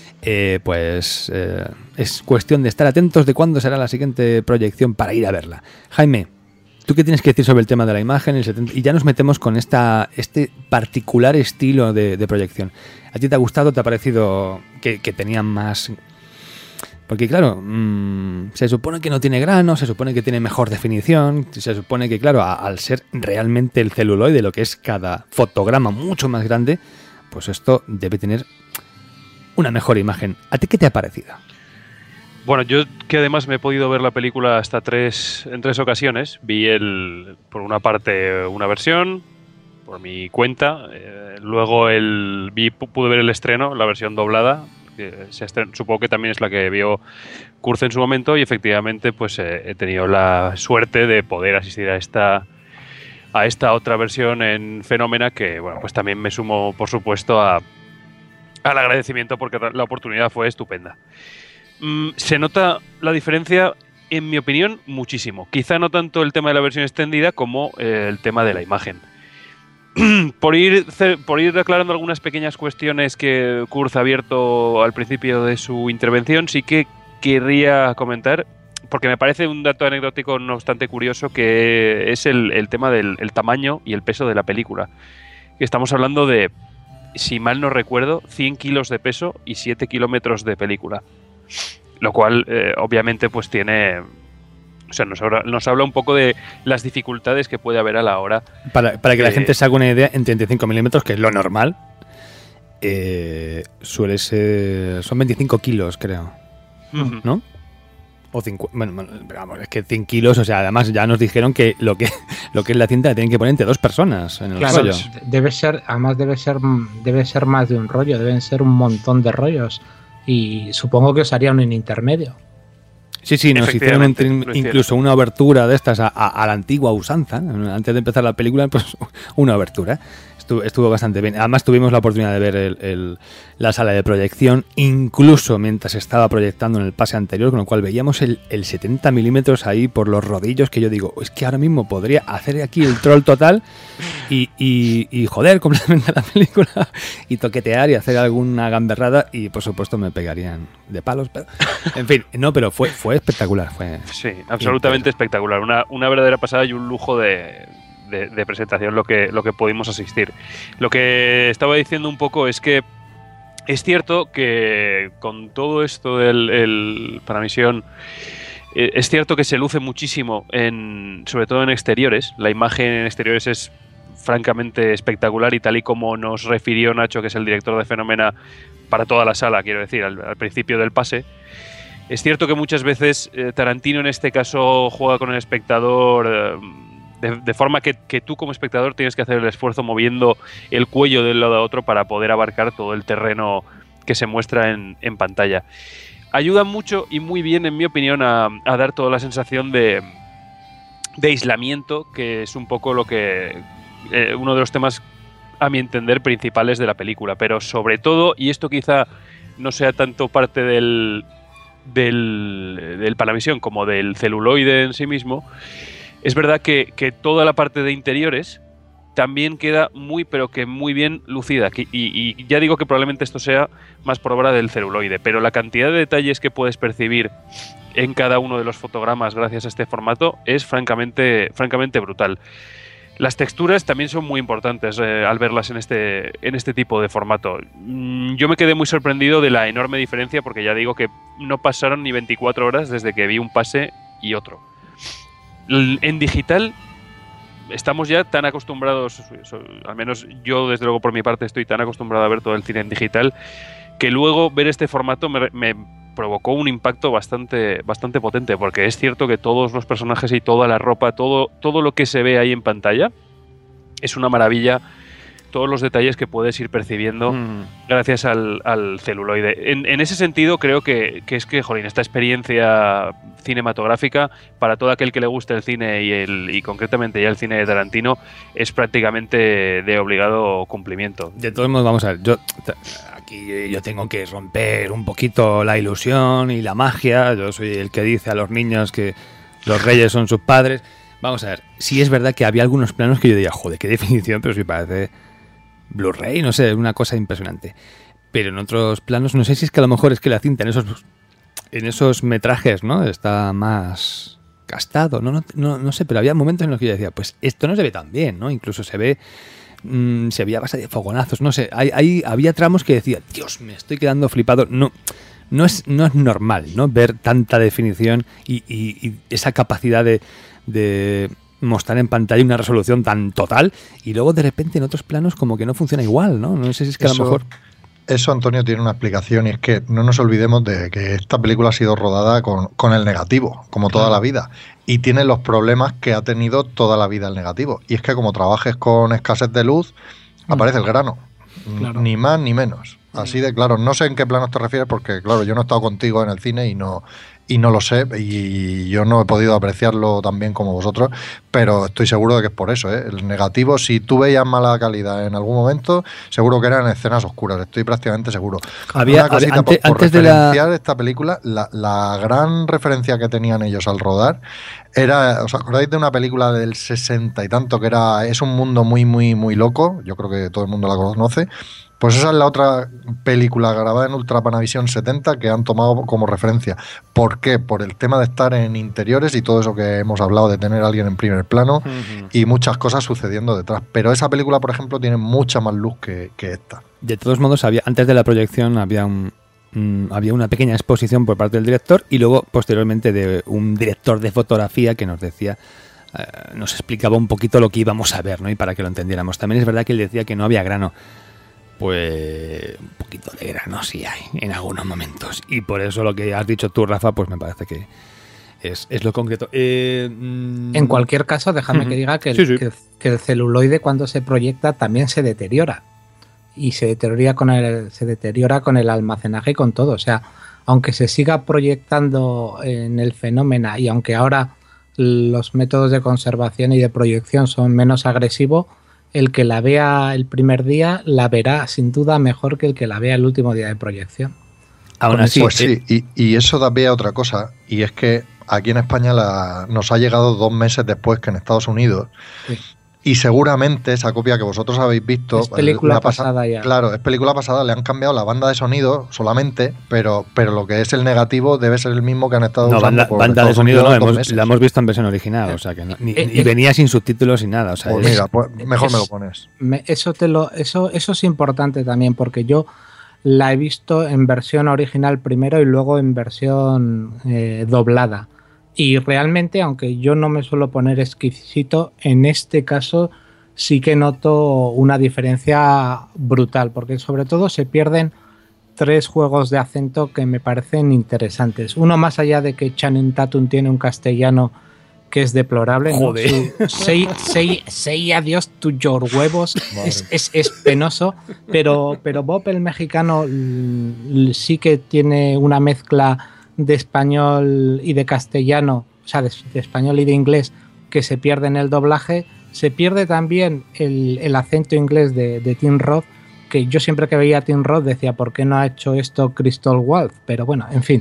Es cuestión de estar atentos de cuándo será la siguiente proyección para ir a verla. Jaime, ¿tú qué tienes que decir sobre el tema de la imagen? Y ya nos metemos con este particular estilo de proyección. ¿A ti te ha gustado? ¿Te ha parecido que tenían más...? Porque claro, se supone que no tiene grano, se supone que tiene mejor definición, se supone que claro, al ser realmente el celuloide, lo que es cada fotograma mucho más grande, pues esto debe tener una mejor imagen. ¿A ti qué te ha parecido? Bueno, yo que además me he podido ver la película hasta en tres ocasiones. Vi por una parte una versión por mi cuenta, luego pude ver el estreno, la versión doblada, que supongo que también es la que vio Kurz en su momento, y efectivamente pues he tenido la suerte de poder asistir a esta otra versión en Fenómena, que bueno, pues también me sumo por supuesto al agradecimiento, porque la oportunidad fue estupenda. Se nota la diferencia, en mi opinión, muchísimo. Quizá no tanto el tema de la versión extendida como el tema de la imagen. Por ir aclarando algunas pequeñas cuestiones que Kurz ha abierto al principio de su intervención, sí que querría comentar, porque me parece un dato anecdótico no obstante curioso, que es el tema del tamaño y el peso de la película. Estamos hablando de, si mal no recuerdo, 100 kilos de peso y 7 kilómetros de película. Lo cual, obviamente, pues tiene... O sea, nos habla un poco de las dificultades que puede haber a la hora... Para que la gente se haga una idea, en 35 milímetros, que es lo normal, suele ser... Son 25 kilos, creo. ¿No? O 50... Bueno, vamos, es que 100 kilos, o sea, además ya nos dijeron que lo que es la cinta la tienen que poner entre dos personas en el rollo. Debe ser más de un rollo, deben ser un montón de rollos. Y supongo que os harían un intermedio. Sí, nos hicieron incluso una obertura de estas a la antigua usanza. Antes de empezar la película, pues una obertura. Estuvo bastante bien. Además tuvimos la oportunidad de ver la sala de proyección, incluso mientras estaba proyectando en el pase anterior, con lo cual veíamos el 70 milímetros ahí por los rodillos, que yo digo, es que ahora mismo podría hacer aquí el troll total y joder completamente la película y toquetear y hacer alguna gamberrada, y por supuesto me pegarían de palos, pero en fin, no, pero fue espectacular. Sí, absolutamente espectacular. Una verdadera pasada y un lujo de presentación lo que pudimos asistir. Lo que estaba diciendo un poco es que es cierto que con todo esto del Panamisión Es cierto que se luce muchísimo, sobre todo en exteriores. La imagen en exteriores es francamente espectacular y tal y como nos refirió Nacho, que es el director de Fenómena, para toda la sala, quiero decir, al principio del pase. Es cierto que muchas veces Tarantino en este caso juega con el espectador de forma que tú como espectador tienes que hacer el esfuerzo moviendo el cuello de un lado a otro para poder abarcar todo el terreno que se muestra en pantalla. Ayuda mucho y muy bien, en mi opinión, a dar toda la sensación de aislamiento, que es un poco lo que uno de los temas, a mi entender, principales de la película. Pero sobre todo, y esto quizá no sea tanto parte del Panavisión como del celuloide en sí mismo, es verdad que toda la parte de interiores también queda pero que muy bien lucida. Y ya digo que probablemente esto sea más por obra del celuloide, pero la cantidad de detalles que puedes percibir en cada uno de los fotogramas gracias a este formato es francamente brutal. Las texturas también son muy importantes al verlas en este tipo de formato. Yo me quedé muy sorprendido de la enorme diferencia, porque ya digo que no pasaron ni 24 horas desde que vi un pase y otro. En digital estamos ya tan acostumbrados, al menos yo desde luego por mi parte estoy tan acostumbrado a ver todo el cine en digital, que luego ver este formato me provocó un impacto bastante potente, porque es cierto que todos los personajes y toda la ropa, todo lo que se ve ahí en pantalla es una maravilla. Todos los detalles que puedes ir percibiendo gracias al celuloide. En ese sentido creo que jolín, esta experiencia cinematográfica, para todo aquel que le guste el cine y concretamente ya el cine de Tarantino, es prácticamente de obligado cumplimiento. De todos modos, vamos a ver, aquí yo tengo que romper un poquito la ilusión y la magia. Yo soy el que dice a los niños que los reyes son sus padres. Vamos a ver, sí es verdad que había algunos planos que yo diría, joder, qué definición, pero sí parece Blu-ray, no sé, una cosa impresionante. Pero en otros planos, no sé si es que a lo mejor es que la cinta en esos metrajes, ¿no?, está más gastado, no sé, pero había momentos en los que yo decía, pues esto no se ve tan bien, ¿no? Incluso se veía base de fogonazos, no sé, había tramos que decía, Dios, me estoy quedando flipado. No es normal, ¿no?, ver tanta definición y esa capacidad de mostrar en pantalla una resolución tan total, y luego de repente en otros planos como que no funciona igual, ¿no? No sé si es que a lo mejor... Eso, Antonio, tiene una explicación, y es que no nos olvidemos de que esta película ha sido rodada con el negativo, como toda la vida, y tiene los problemas que ha tenido toda la vida el negativo, y es que como trabajes con escasez de luz, aparece el grano, ni más ni menos. Así de claro. No sé en qué planos te refieres, porque claro, yo no he estado contigo en el cine y no lo sé, y yo no he podido apreciarlo tan bien como vosotros, pero estoy seguro de que es por eso, ¿eh? El negativo, si tú veías mala calidad en algún momento, seguro que eran escenas oscuras, estoy prácticamente seguro. Una cosita por referenciar esta película, la gran referencia que tenían ellos al rodar era, ¿os acordáis de una película del 60 y tanto que es un mundo muy, muy, muy loco? Yo creo que todo el mundo la conoce. Pues esa es la otra película grabada en Ultra Panavisión 70 que han tomado como referencia. ¿Por qué? Por el tema de estar en interiores y todo eso que hemos hablado, de tener a alguien en primer plano y muchas cosas sucediendo detrás. Pero esa película, por ejemplo, tiene mucha más luz que esta. De todos modos, antes de la proyección había una pequeña exposición por parte del director, y luego posteriormente de un director de fotografía que nos decía, nos explicaba un poquito lo que íbamos a ver, ¿no?, y para que lo entendiéramos. También es verdad que él decía que no había grano. Pues un poquito de grano sí hay en algunos momentos, y por eso lo que has dicho tú, Rafa, pues me parece que es lo concreto. En cualquier caso, déjame que diga que el celuloide, cuando se proyecta, también se deteriora, y se deteriora con el almacenaje y con todo. O sea, aunque se siga proyectando en el Fenómena, y aunque ahora los métodos de conservación y de proyección son menos agresivos, el que la vea el primer día la verá sin duda mejor que el que la vea el último día de proyección. Aún así, pues sí, y eso da pie a otra cosa, y es que aquí en España nos ha llegado 2 meses después que en Estados Unidos. Sí. Y seguramente esa copia que vosotros habéis visto... Es película pasada ya. Claro, es película pasada, le han cambiado la banda de sonido solamente, pero lo que es el negativo debe ser el mismo que han estado usando por banda de sonido no, la hemos visto en versión original, o sea que y venía sin subtítulos y nada. O sea, pues mira, mejor me lo pones. Eso es importante también, porque yo la he visto en versión original primero y luego en versión doblada. Y realmente, aunque yo no me suelo poner exquisito, en este caso sí que noto una diferencia brutal, porque sobre todo se pierden 3 juegos de acento que me parecen interesantes. Uno, más allá de que Channing Tatum tiene un castellano que es deplorable, ¿no? Joder. Say adiós to your huevos es penoso, pero Bob el mexicano sí que tiene una mezcla de español y de castellano, o sea, de español y de inglés, que se pierde en el doblaje. Se pierde también el acento inglés de Tim Roth, que yo siempre que veía a Tim Roth decía, ¿por qué no ha hecho esto Christoph Waltz? Pero bueno, en fin.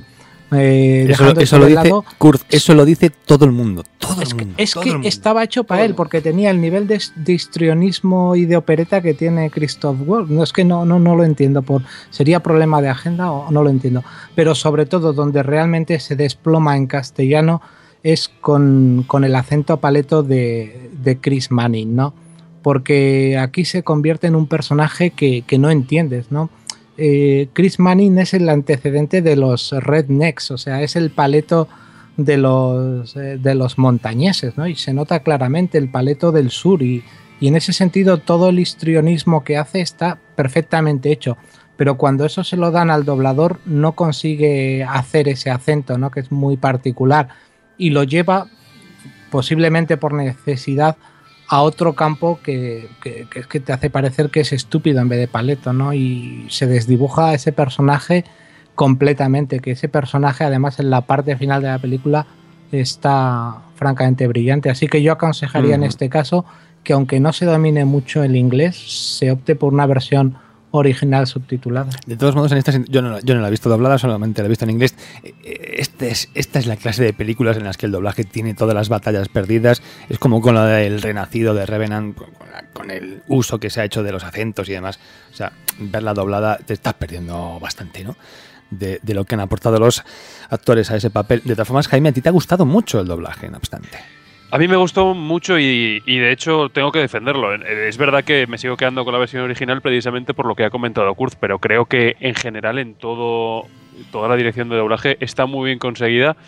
Eso lo dice Kurt, eso lo dice todo el mundo. Es que estaba hecho para él, porque tenía el nivel de histrionismo y de opereta que tiene Christoph Waltz. No es que no lo entiendo, sería problema de agenda o no lo entiendo. Pero sobre todo donde realmente se desploma en castellano es con el acento paleto de Chris Manning, ¿no? Porque aquí se convierte en un personaje que no entiendes, ¿no? Chris Manning es el antecedente de los rednecks, o sea, es el paleto de los montañeses, ¿no? Y se nota claramente el paleto del sur y en ese sentido todo el histrionismo que hace está perfectamente hecho, pero cuando eso se lo dan al doblador no consigue hacer ese acento, ¿no? Que es muy particular y lo lleva posiblemente por necesidad a otro campo que te hace parecer que es estúpido en vez de paleto, ¿no? Y se desdibuja ese personaje completamente, que ese personaje además en la parte final de la película está francamente brillante, así que yo aconsejaría en este caso que aunque no se domine mucho el inglés, se opte por una versión original subtitulada. De todos modos, yo no la he visto doblada, solamente la he visto en inglés. Esta es la clase de películas en las que el doblaje tiene todas las batallas perdidas. Es como con la del Renacido de Revenant, con el uso que se ha hecho de los acentos y demás. O sea, verla doblada te estás perdiendo bastante, ¿no? De lo que han aportado los actores a ese papel. De todas formas, Jaime, a ti te ha gustado mucho el doblaje, no obstante. A mí me gustó mucho y de hecho tengo que defenderlo. Es verdad que me sigo quedando con la versión original precisamente por lo que ha comentado Kurt, pero creo que en general en toda la dirección de doblaje está muy bien conseguida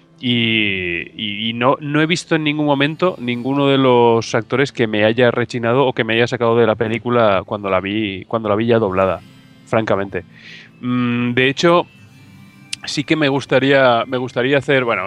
y no he visto en ningún momento ninguno de los actores que me haya rechinado o que me haya sacado de la película cuando la vi ya doblada, francamente. De hecho, sí que me gustaría hacer, bueno,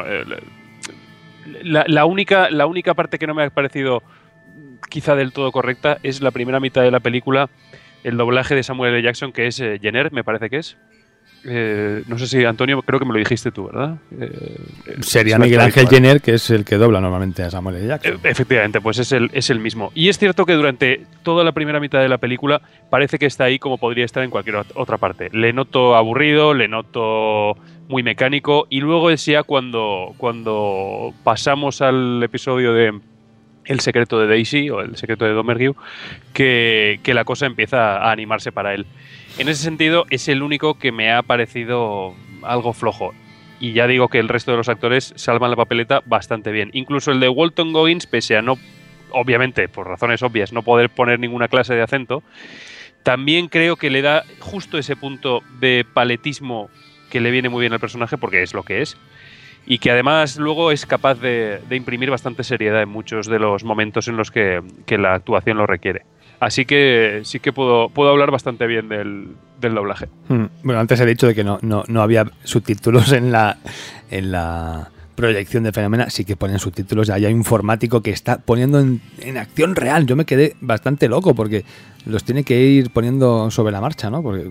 la única parte que no me ha parecido quizá del todo correcta es la primera mitad de la película, el doblaje de Samuel L. Jackson, que es Jenner, me parece que es. No sé si, Antonio, creo que me lo dijiste tú, ¿verdad? Sería Miguel Ángel Jenner, que es el que dobla normalmente a Samuel L. Jackson. Efectivamente, pues es el mismo. Y es cierto que durante toda la primera mitad de la película parece que está ahí como podría estar en cualquier otra parte. Le noto aburrido, le noto muy mecánico, y luego es ya cuando pasamos al episodio de El secreto de Daisy o El secreto de Domergue, que la cosa empieza a animarse para él. En ese sentido, es el único que me ha parecido algo flojo. Y ya digo que el resto de los actores salvan la papeleta bastante bien. Incluso el de Walton Goggins, pese a no, obviamente, por razones obvias, no poder poner ninguna clase de acento, también creo que le da justo ese punto de paletismo que le viene muy bien al personaje, porque es lo que es. Y que además luego es capaz de imprimir bastante seriedad en muchos de los momentos en los que la actuación lo requiere. Así que sí que puedo hablar bastante bien del doblaje. Bueno, antes he dicho de que no había subtítulos en la proyección de Fenómena. Sí que ponen subtítulos. Ahí hay un informático que está poniendo en acción real. Yo me quedé bastante loco porque los tiene que ir poniendo sobre la marcha, ¿no? Porque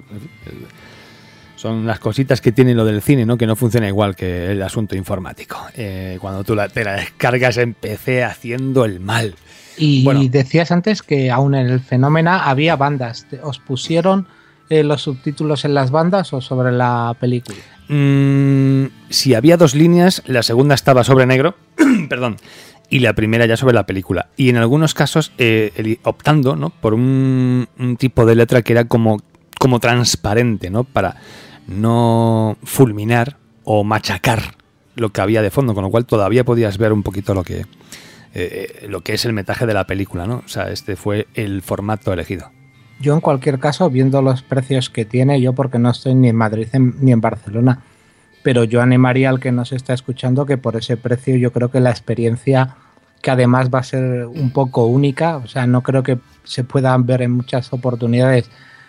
son las cositas que tiene lo del cine, ¿no? Que no funciona igual que el asunto informático. Cuando tú te la descargas en PC haciendo el mal. Y bueno, decías antes que aún en el Fenómena había bandas. ¿Os pusieron los subtítulos en las bandas o sobre la película? Si había 2 líneas, la segunda estaba sobre negro, perdón, y la primera ya sobre la película. Y en algunos casos optando, ¿no? Por un tipo de letra que era como transparente, ¿no? Para no fulminar o machacar lo que había de fondo, con lo cual todavía podías ver un poquito lo que es el metraje de la película, ¿no? O sea, este fue el formato elegido. Yo en cualquier caso, viendo los precios que tiene, yo porque no estoy ni en Madrid ni en Barcelona, pero yo animaría al que nos está escuchando que por ese precio yo creo que la experiencia, que además va a ser un poco única, o sea, no creo que se puedan ver en muchas oportunidades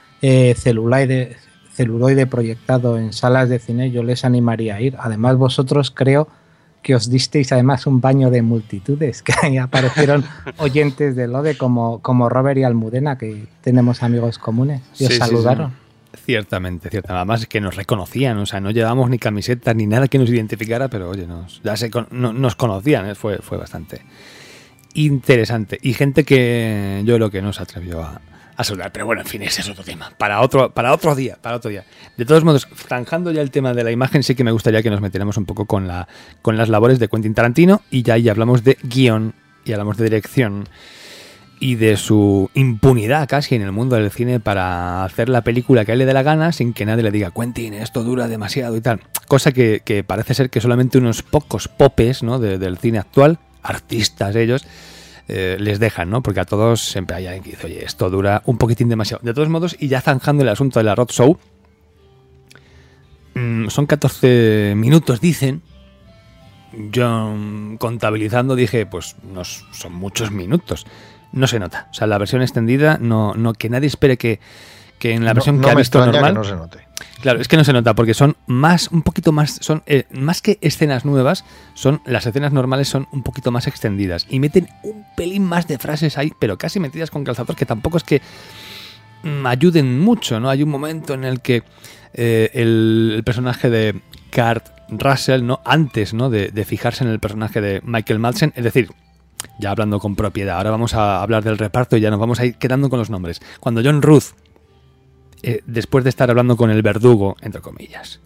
celuloide proyectado en salas de cine, yo les animaría a ir. Además, vosotros creo que os disteis además un baño de multitudes, que ahí aparecieron oyentes de Lode como Robert y Almudena, que tenemos amigos comunes, y os saludaron. Sí. Ciertamente. Además que nos reconocían, o sea, no llevábamos ni camisetas ni nada que nos identificara, pero oye, nos conocían, fue bastante interesante. Y gente que yo creo que no se atrevió a saludar, pero bueno, en fin, ese es otro tema, para otro día. De todos modos, zanjando ya el tema de la imagen, sí que me gustaría que nos metiéramos un poco con las labores de Quentin Tarantino, y ya ahí hablamos de guión y hablamos de dirección y de su impunidad casi en el mundo del cine para hacer la película que a él le dé la gana sin que nadie le diga Quentin, esto dura demasiado y tal. Cosa que parece ser que solamente unos pocos popes, ¿no? del cine actual, artistas ellos, les dejan, ¿no? Porque a todos siempre hay alguien que dice, oye, esto dura un poquitín demasiado. De todos modos, y ya zanjando el asunto de la Road Show, son 14 minutos, dicen. Yo contabilizando dije, pues son muchos minutos. No se nota. O sea, la versión extendida, no que nadie espere que en la versión que ha visto normal. Que no se note. Claro, es que no se nota porque son un poquito más, son más que escenas nuevas, las escenas normales son un poquito más extendidas y meten un pelín más de frases ahí, pero casi metidas con calzador, que tampoco es que ayuden mucho, ¿no? Hay un momento en el que el personaje de Kurt Russell, ¿no? Antes, ¿no? de fijarse en el personaje de Michael Madsen, es decir, ya hablando con propiedad, ahora vamos a hablar del reparto y ya nos vamos a ir quedando con los nombres. Cuando John Ruth, después de estar hablando con el verdugo, entre comillas,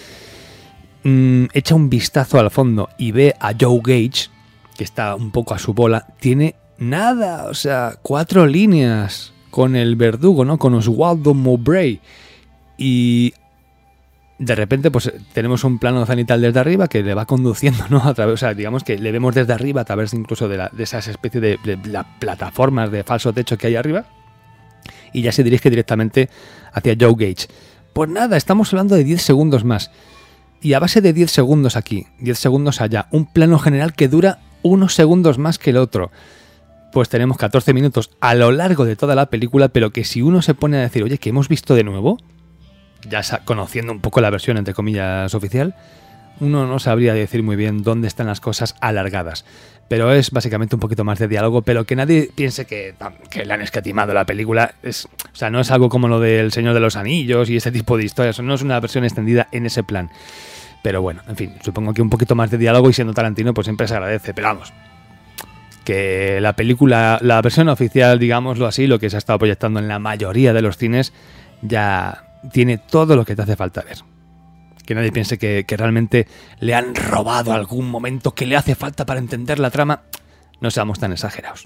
echa un vistazo al fondo y ve a Joe Gage, que está un poco a su bola, tiene nada, o sea, 4 líneas con el verdugo, ¿no? Con Oswaldo Mowbray. Y de repente, pues tenemos un plano cenital desde arriba que le va conduciendo, ¿no? A través, o sea, digamos que le vemos desde arriba a través incluso de esas especies de las plataformas de falso techo que hay arriba. Y ya se dirige directamente hacia Joe Gage. Pues nada, estamos hablando de 10 segundos más. Y a base de 10 segundos aquí, 10 segundos allá, un plano general que dura unos segundos más que el otro. Pues tenemos 14 minutos a lo largo de toda la película, pero que si uno se pone a decir, oye, ¿qué hemos visto de nuevo? Ya conociendo un poco la versión, entre comillas, oficial, uno no sabría decir muy bien dónde están las cosas alargadas. Pero es básicamente un poquito más de diálogo, pero que nadie piense que le han escatimado la película. O sea, no es algo como lo del Señor de los Anillos y ese tipo de historias. No es una versión extendida en ese plan. Pero bueno, en fin, supongo que un poquito más de diálogo, y siendo Tarantino, pues siempre se agradece. Pero vamos, que la película, la versión oficial, digámoslo así, lo que se ha estado proyectando en la mayoría de los cines, ya tiene todo lo que te hace falta ver. Que nadie piense que realmente le han robado algún momento que le hace falta para entender la trama. No seamos tan exagerados.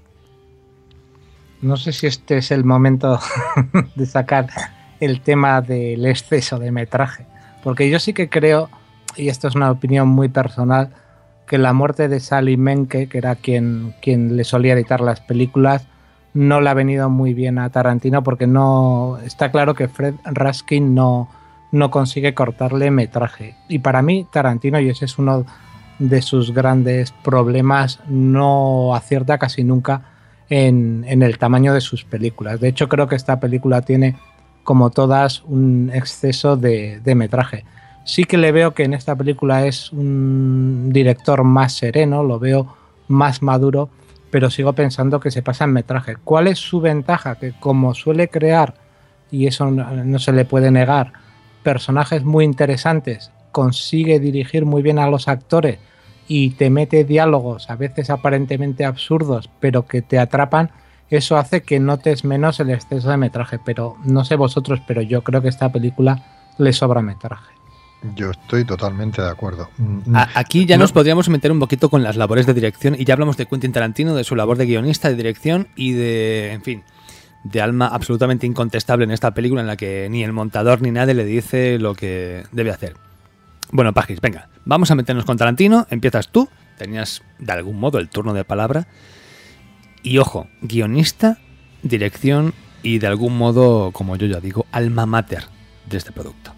No sé si este es el momento de sacar el tema del exceso de metraje. Porque yo sí que creo, y esto es una opinión muy personal, que la muerte de Sally Menke, que era quien le solía editar las películas, no le ha venido muy bien a Tarantino, porque no está claro que Fred Raskin no consigue cortarle metraje. Y para mí, Tarantino, y ese es uno de sus grandes problemas, no acierta casi nunca en el tamaño de sus películas. De hecho, creo que esta película tiene, como todas, un exceso de metraje. Sí que le veo que en esta película es un director más sereno, lo veo más maduro, pero sigo pensando que se pasa en metraje. ¿Cuál es su ventaja? Que como suele crear, y eso no se le puede negar, personajes muy interesantes, consigue dirigir muy bien a los actores y te mete diálogos a veces aparentemente absurdos, pero que te atrapan. Eso hace que notes menos el exceso de metraje. Pero no sé vosotros, pero yo creo que a esta película le sobra metraje. Yo estoy totalmente de acuerdo. Aquí ya nos podríamos meter un poquito con las labores de dirección, y ya hablamos de Quentin Tarantino, de su labor de guionista, de dirección y de, en fin, de alma absolutamente incontestable en esta película, en la que ni el montador ni nadie le dice lo que debe hacer. Bueno, Pajis, venga, vamos a meternos con Tarantino. Empiezas tú, tenías de algún modo el turno de palabra. Y ojo, guionista, dirección y de algún modo, como yo ya digo, alma mater de este producto.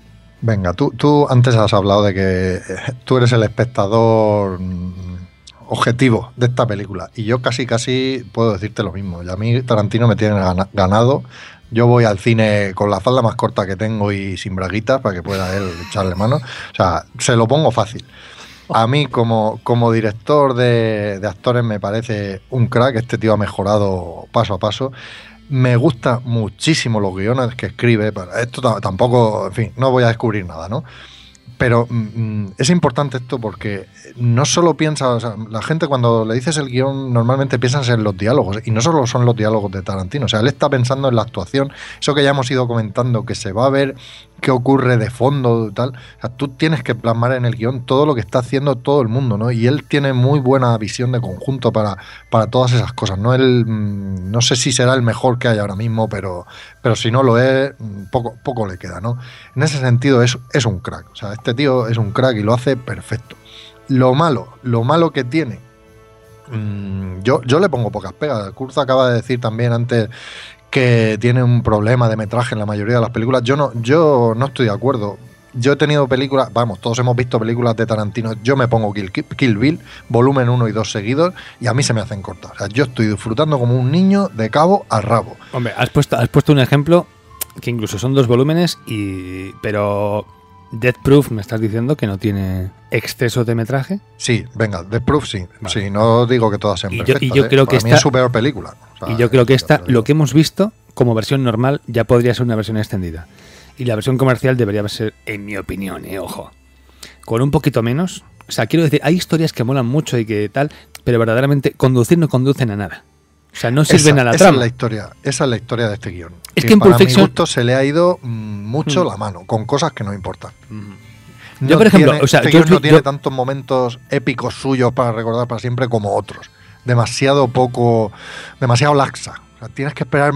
Venga, tú antes has hablado de que tú eres el espectador objetivo de esta película y yo casi puedo decirte lo mismo. Y a mí Tarantino me tiene ganado. Yo voy al cine con la falda más corta que tengo y sin braguitas para que pueda él echarle mano. O sea, se lo pongo fácil. A mí como director de actores me parece un crack. Este tío ha mejorado paso a paso. Me gustan muchísimo los guiones que escribe. Esto tampoco, en fin, no voy a descubrir nada, ¿no? Pero es importante esto porque no solo piensa, o sea, la gente cuando le dices el guión normalmente piensas en los diálogos y no solo son los diálogos de Tarantino, o sea, él está pensando en la actuación, eso que ya hemos ido comentando, que se va a ver qué ocurre de fondo y tal, o sea, tú tienes que plasmar en el guión todo lo que está haciendo todo el mundo, ¿no? Y él tiene muy buena visión de conjunto para todas esas cosas, ¿no? Él no sé si será el mejor que hay ahora mismo, pero si no lo es, poco le queda, ¿no? En ese sentido es un crack, o sea, este tío es un crack y lo hace perfecto. Lo malo que tiene, yo le pongo pocas pegas. Kurz acaba de decir también antes que tiene un problema de metraje en la mayoría de las películas. Yo no estoy de acuerdo. Yo he tenido películas, vamos, todos hemos visto películas de Tarantino. Yo me pongo Kill Bill, volumen 1 y 2 seguidos, y a mí se me hacen cortas. O sea, yo estoy disfrutando como un niño de cabo a rabo. Hombre, has puesto un ejemplo que incluso son 2 volúmenes, pero Death Proof me estás diciendo que no tiene exceso de metraje. Sí, venga, Death Proof sí. Vale. Sí, no digo que todas sean perfectas. Y yo creo que para mí es su peor película. O sea, y yo creo que esta, lo que hemos visto como versión normal, ya podría ser una versión extendida. Y la versión comercial debería ser, en mi opinión, ojo, con un poquito menos. O sea, quiero decir, hay historias que molan mucho y que tal, pero verdaderamente conducir no conducen a nada. O sea, no sirven a la trama. Esa es la historia de este guión. Es que en Pulp Fiction, para mi gusto se le ha ido mucho la mano, con cosas que no importan. No yo, por ejemplo, tiene, este guión no tiene tantos momentos épicos suyos para recordar para siempre como otros. Demasiado laxa. O sea, tienes que esperar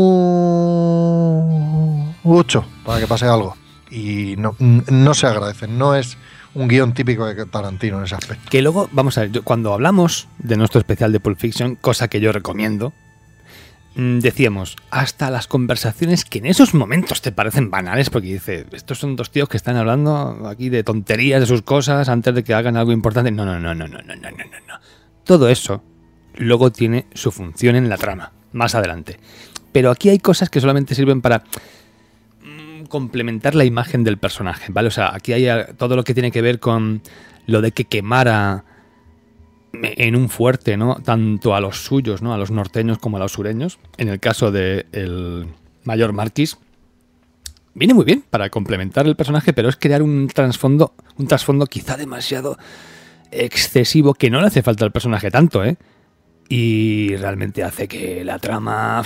mucho para que pase algo. Y no se agradece. No es un guión típico de Tarantino en ese aspecto. Que luego, vamos a ver, cuando hablamos de nuestro especial de Pulp Fiction, cosa que yo recomiendo, decíamos, hasta las conversaciones que en esos momentos te parecen banales, porque dice, estos son 2 tíos que están hablando aquí de tonterías, de sus cosas, antes de que hagan algo importante. No. Todo eso luego tiene su función en la trama, más adelante. Pero aquí hay cosas que solamente sirven para complementar la imagen del personaje, ¿vale? O sea, aquí hay todo lo que tiene que ver con lo de que quemara en un fuerte, ¿no? Tanto a los suyos, ¿no? A los norteños como a los sureños. En el caso del mayor Marquis, viene muy bien para complementar el personaje, pero es crear un trasfondo quizá demasiado excesivo, que no le hace falta al personaje tanto, y realmente hace que la trama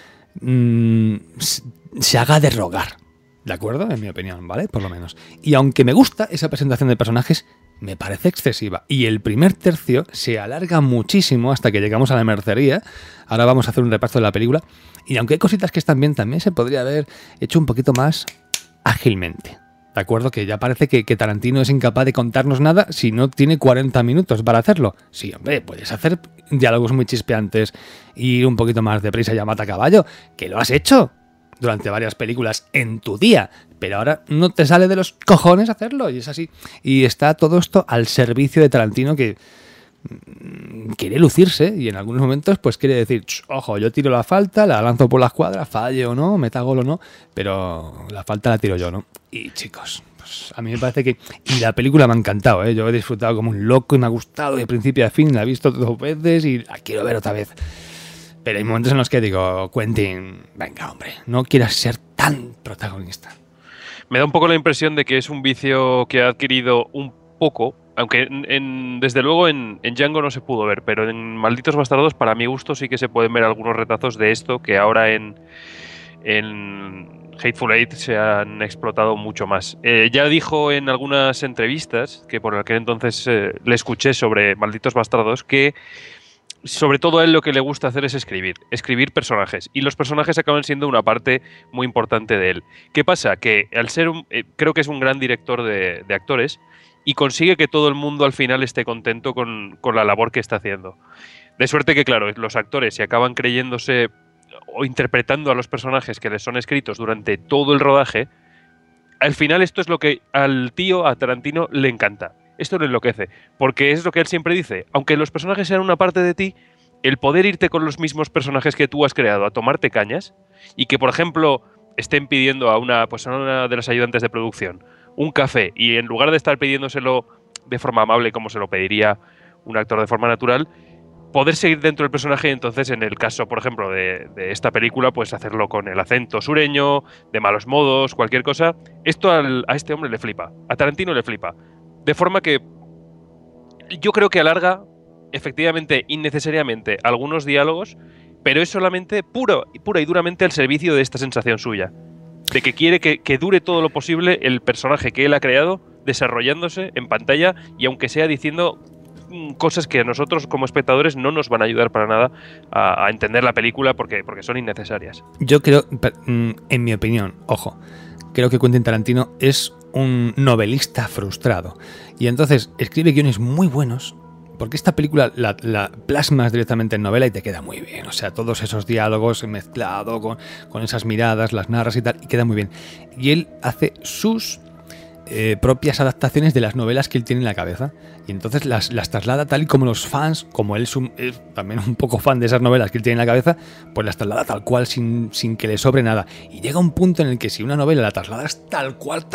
se haga de rogar. ¿De acuerdo? En mi opinión, ¿vale? Por lo menos. Y aunque me gusta esa presentación de personajes, me parece excesiva. Y el primer tercio se alarga muchísimo hasta que llegamos a la mercería. Ahora vamos a hacer un repaso de la película. Y aunque hay cositas que están bien, también se podría haber hecho un poquito más ágilmente. ¿De acuerdo? Que ya parece que Tarantino es incapaz de contarnos nada si no tiene 40 minutos para hacerlo. Sí, hombre, puedes hacer diálogos muy chispeantes y ir un poquito más deprisa y a mata caballo. Que lo has hecho durante varias películas en tu día, pero ahora no te sale de los cojones hacerlo, y es así. Y está todo esto al servicio de Tarantino, que quiere lucirse y en algunos momentos pues quiere decir, ojo, yo tiro la falta, la lanzo por la escuadra, falle o no, meta gol o no, pero la falta la tiro yo, ¿no? Y chicos, pues a mí me parece que... Y la película me ha encantado, yo he disfrutado como un loco y me ha gustado de principio a fin, la he visto 2 veces y la quiero ver otra vez. Pero hay momentos en los que digo, Quentin, venga, hombre, no quieras ser tan protagonista. Me da un poco la impresión de que es un vicio que ha adquirido un poco, aunque desde luego en Django no se pudo ver, pero en Malditos Bastardos, para mi gusto, sí que se pueden ver algunos retazos de esto que ahora en Hateful Eight se han explotado mucho más. Ya dijo en algunas entrevistas, que por aquel entonces le escuché sobre Malditos Bastardos, que sobre todo a él lo que le gusta hacer es escribir personajes, y los personajes acaban siendo una parte muy importante de él. ¿Qué pasa? Que al ser creo que es un gran director de actores y consigue que todo el mundo al final esté contento con la labor que está haciendo. De suerte que, claro, los actores se acaban creyéndose o interpretando a los personajes que les son escritos durante todo el rodaje, al final esto es lo que a Tarantino le encanta. Esto le enloquece, porque es lo que él siempre dice, aunque los personajes sean una parte de ti, el poder irte con los mismos personajes que tú has creado a tomarte cañas y que, por ejemplo, estén pidiendo a una de las ayudantes de producción un café y en lugar de estar pidiéndoselo de forma amable como se lo pediría un actor de forma natural, poder seguir dentro del personaje y entonces en el caso, por ejemplo, de esta película, pues hacerlo con el acento sureño, de malos modos, cualquier cosa. Esto a este hombre le flipa, a Tarantino le flipa. De forma que yo creo que alarga efectivamente, innecesariamente, algunos diálogos, pero es solamente pura y duramente al servicio de esta sensación suya. De que quiere que dure todo lo posible el personaje que él ha creado, desarrollándose en pantalla y aunque sea diciendo cosas que a nosotros como espectadores no nos van a ayudar para nada a entender la película porque son innecesarias. Yo creo, en mi opinión, ojo, creo que Quentin Tarantino es un novelista frustrado y entonces escribe guiones muy buenos porque esta película la plasmas directamente en novela y te queda muy bien, o sea, todos esos diálogos mezclados con esas miradas, las narras y tal, y queda muy bien. Y él hace sus propias adaptaciones de las novelas que él tiene en la cabeza y entonces las traslada tal y como los fans, como él es también un poco fan de esas novelas que él tiene en la cabeza, pues las traslada tal cual sin que le sobre nada y llega un punto en el que si una novela la trasladas tal cual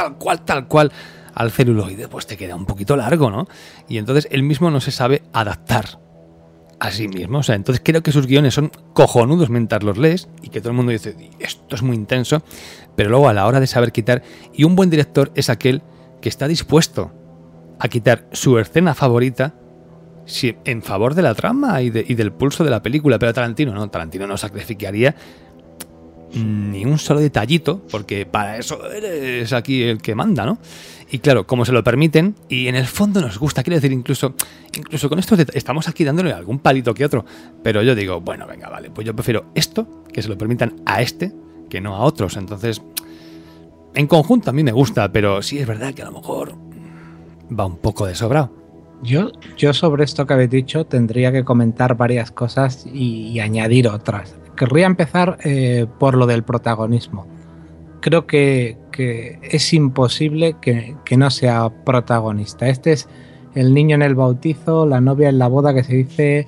al celuloide, pues te queda un poquito largo, ¿no? Y entonces él mismo no se sabe adaptar a sí mismo, o sea, entonces creo que sus guiones son cojonudos mientras los lees y que todo el mundo dice, esto es muy intenso, pero luego a la hora de saber quitar, y un buen director es aquel que está dispuesto a quitar su escena favorita en favor de la trama y del pulso de la película, pero Tarantino no sacrificaría ni un solo detallito, porque para eso eres aquí el que manda, ¿no? Y claro, como se lo permiten, y en el fondo nos gusta, quiero decir, incluso con esto estamos aquí dándole algún palito que otro, pero yo digo, bueno, venga, vale, pues yo prefiero esto, que se lo permitan a este, que no a otros. Entonces, en conjunto a mí me gusta, pero sí es verdad que a lo mejor va un poco de sobrado. Yo sobre esto que habéis dicho tendría que comentar varias cosas y añadir otras. Querría empezar por lo del protagonismo. Creo que es imposible que no sea protagonista. Este es el niño en el bautizo, la novia en la boda que se dice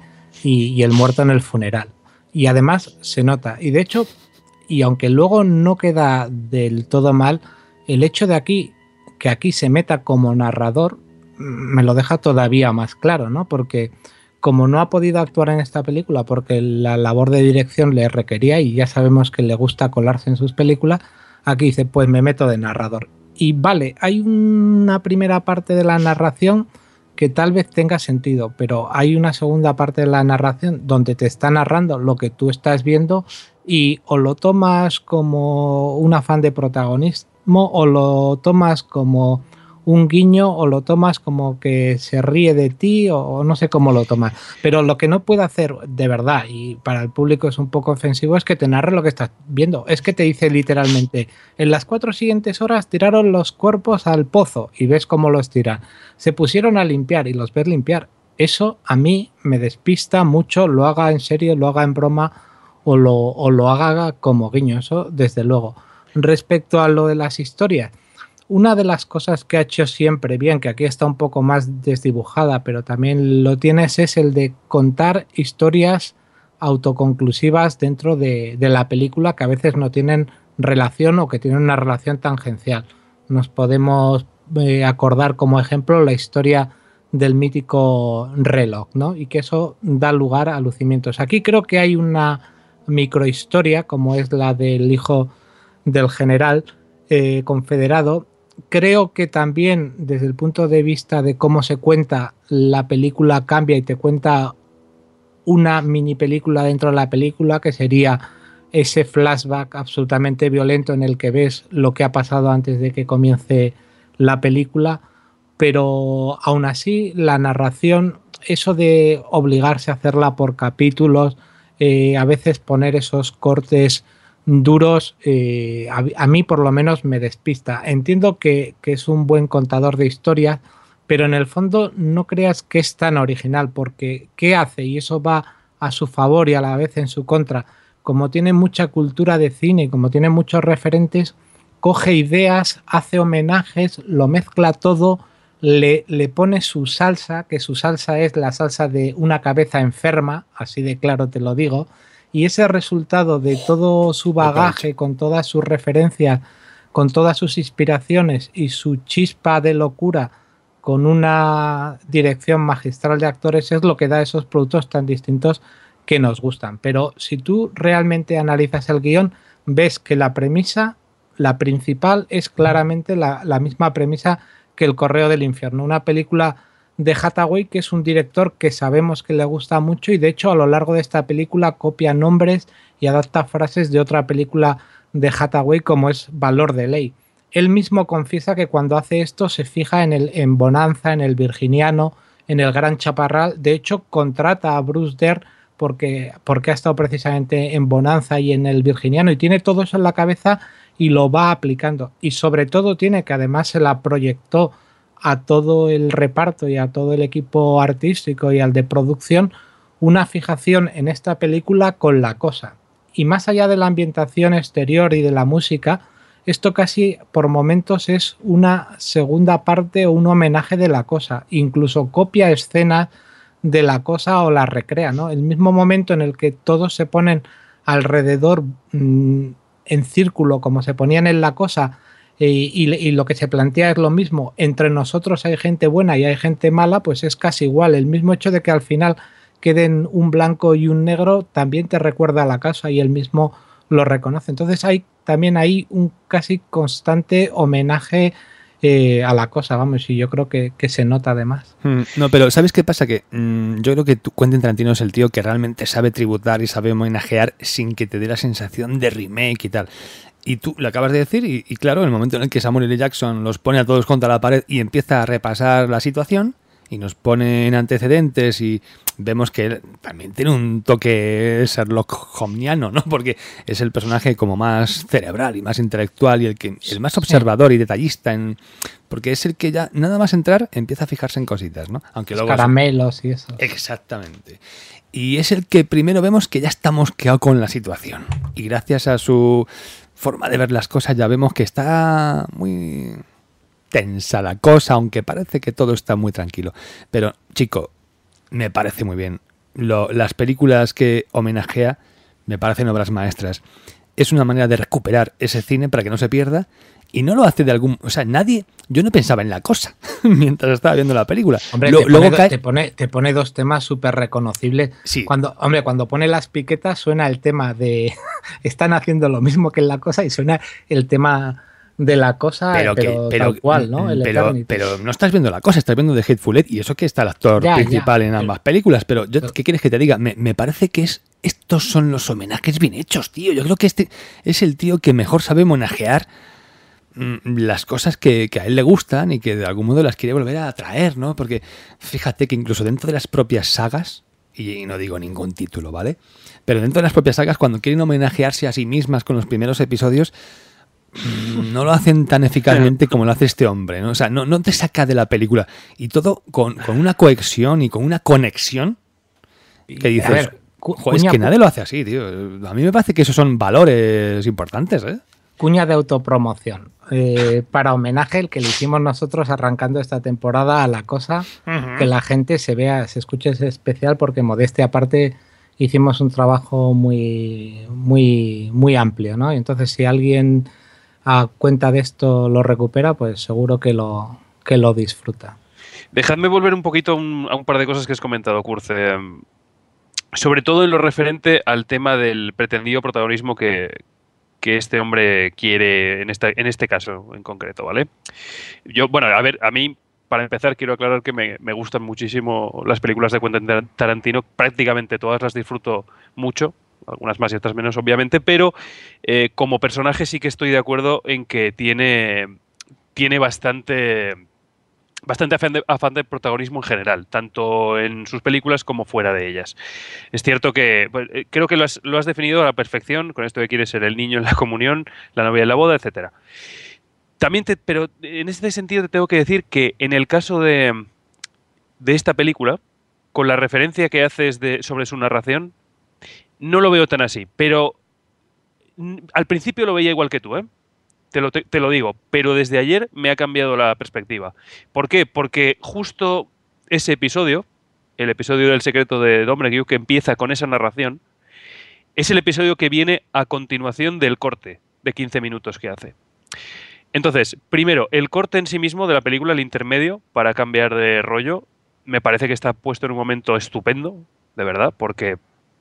y el muerto en el funeral. Y además se nota. Y de hecho, y aunque luego no queda del todo mal, el hecho de que aquí se meta como narrador me lo deja todavía más claro, ¿no? Porque como no ha podido actuar en esta película porque la labor de dirección le requería y ya sabemos que le gusta colarse en sus películas, aquí dice, pues me meto de narrador. Y vale, hay una primera parte de la narración que tal vez tenga sentido, pero hay una segunda parte de la narración donde te está narrando lo que tú estás viendo y o lo tomas como un afán de protagonismo o lo tomas como un guiño o lo tomas como que se ríe de ti o no sé cómo lo tomas, pero lo que no puede hacer de verdad y para el público es un poco ofensivo es que te narre lo que estás viendo, es que te dice literalmente en las 4 siguientes horas tiraron los cuerpos al pozo y ves cómo los tiran, se pusieron a limpiar y los ves limpiar. Eso a mí me despista mucho, lo haga en serio, lo haga en broma o lo haga como guiño, eso desde luego. Respecto a lo de las historias, una de las cosas que ha hecho siempre bien, que aquí está un poco más desdibujada, pero también lo tienes, es el de contar historias autoconclusivas dentro de la película que a veces no tienen relación o que tienen una relación tangencial. Nos podemos acordar como ejemplo la historia del mítico reloj, ¿no? Y que eso da lugar a lucimientos. Aquí creo que hay una microhistoria, como es la del hijo del general confederado. Creo que también desde el punto de vista de cómo se cuenta, la película cambia y te cuenta una mini película dentro de la película, que sería ese flashback absolutamente violento en el que ves lo que ha pasado antes de que comience la película, pero aún así la narración, eso de obligarse a hacerla por capítulos, a veces poner esos cortes duros, a mí por lo menos me despista. Entiendo que es un buen contador de historias, pero en el fondo no creas que es tan original, porque ¿qué hace? Y eso va a su favor y a la vez en su contra. Como tiene mucha cultura de cine y como tiene muchos referentes, coge ideas, hace homenajes, lo mezcla todo, le pone su salsa, que su salsa es la salsa de una cabeza enferma, así de claro te lo digo, y ese resultado de todo su bagaje, con todas sus referencias, con todas sus inspiraciones y su chispa de locura, con una dirección magistral de actores, es lo que da esos productos tan distintos que nos gustan. Pero si tú realmente analizas el guión, ves que la premisa, la principal, es claramente la misma premisa que El Correo del Infierno, una película de Hathaway, que es un director que sabemos que le gusta mucho, y de hecho a lo largo de esta película copia nombres y adapta frases de otra película de Hathaway, como es Valor de Ley. Él mismo confiesa que cuando hace esto se fija en Bonanza, en El Virginiano, en El Gran Chaparral. De hecho, contrata a Bruce Dern porque ha estado precisamente en Bonanza y en El Virginiano, y tiene todo eso en la cabeza y lo va aplicando. Y sobre todo tiene, que además se la proyectó a todo el reparto y a todo el equipo artístico y al de producción, una fijación en esta película con La Cosa. Y más allá de la ambientación exterior y de la música, esto casi por momentos es una segunda parte o un homenaje de La Cosa. Incluso copia escenas de La Cosa o la recrea, ¿no? El mismo momento en el que todos se ponen alrededor en círculo, como se ponían en La Cosa, y lo que se plantea es lo mismo. Entre nosotros hay gente buena y hay gente mala, pues es casi igual. El mismo hecho de que al final queden un blanco y un negro también te recuerda a La Casa, y él mismo lo reconoce. Entonces hay también ahí un casi constante homenaje a La Cosa, vamos, y yo creo que se nota además. No, pero ¿sabes qué pasa? Que yo creo que Quentin Tarantino es el tío que realmente sabe tributar y sabe homenajear sin que te dé la sensación de remake y tal. Y tú lo acabas de decir, y claro, en el momento en el que Samuel L. Jackson los pone a todos contra la pared y empieza a repasar la situación y nos pone en antecedentes, y vemos que él también tiene un toque Sherlock Holmesiano, ¿no? Porque es el personaje como más cerebral y más intelectual, y el más observador y detallista, porque es el que ya nada más entrar empieza a fijarse en cositas, ¿no? Aunque luego caramelos y eso. Exactamente. Y es el que primero vemos que ya está mosqueado con la situación, y gracias a su forma de ver las cosas ya vemos que está muy tensa la cosa, aunque parece que todo está muy tranquilo. Pero, chico, me parece muy bien. Las películas que homenajea me parecen obras maestras. Es una manera de recuperar ese cine para que no se pierda, y no lo hace de algún... O sea, nadie... Yo no pensaba en La Cosa mientras estaba viendo la película. Hombre, te pone dos temas súper reconocibles. Sí. Cuando pone Las Piquetas suena el tema de... Están haciendo lo mismo que en La Cosa, y suena el tema de La Cosa, pero tal cual, ¿no? Pero no estás viendo La Cosa, estás viendo The Hateful Eight, y eso que está el actor principal en ambas películas. Pero ¿qué quieres que te diga? Me parece que estos son los homenajes bien hechos, tío. Yo creo que este es el tío que mejor sabe homenajear las cosas que a él le gustan y que de algún modo las quiere volver a traer, ¿no? Porque fíjate que incluso dentro de las propias sagas, y no digo ningún título, ¿vale? Pero dentro de las propias sagas, cuando quieren homenajearse a sí mismas con los primeros episodios, no lo hacen tan eficazmente como lo hace este hombre, ¿no? O sea, no te saca de la película, y todo con una cohesión y con una conexión que dices, a ver, es que nadie lo hace así, tío. A mí me parece que esos son valores importantes, ¿eh? Cuña de autopromoción. Para homenaje el que le hicimos nosotros arrancando esta temporada a La Cosa, que la gente se escuche ese especial, porque modestia aparte hicimos un trabajo muy, muy, muy amplio, ¿no? Y entonces, si alguien a cuenta de esto lo recupera, pues seguro que lo disfruta. Dejadme volver un poquito a un par de cosas que has comentado, Curce. Sobre todo en lo referente al tema del pretendido protagonismo que este hombre quiere en este caso en concreto, ¿vale? A mí, para empezar, quiero aclarar que me gustan muchísimo las películas de Quentin Tarantino. Prácticamente todas las disfruto mucho, algunas más y otras menos, obviamente, pero como personaje sí que estoy de acuerdo en que tiene bastante afán de protagonismo en general, tanto en sus películas como fuera de ellas. Es cierto que creo que lo has definido a la perfección con esto de quiere ser el niño en la comunión, la novia en la boda, etcétera. Pero en este sentido te tengo que decir que en el caso de esta película, con la referencia que haces sobre su narración, no lo veo tan así, pero al principio lo veía igual que tú, ¿eh? te lo digo, pero desde ayer me ha cambiado la perspectiva. ¿Por qué? Porque justo ese episodio, el episodio del secreto de Domregu, que empieza con esa narración, es el episodio que viene a continuación del corte de 15 minutos que hace. Entonces, primero, el corte en sí mismo de la película, el intermedio, para cambiar de rollo, me parece que está puesto en un momento estupendo, de verdad, porque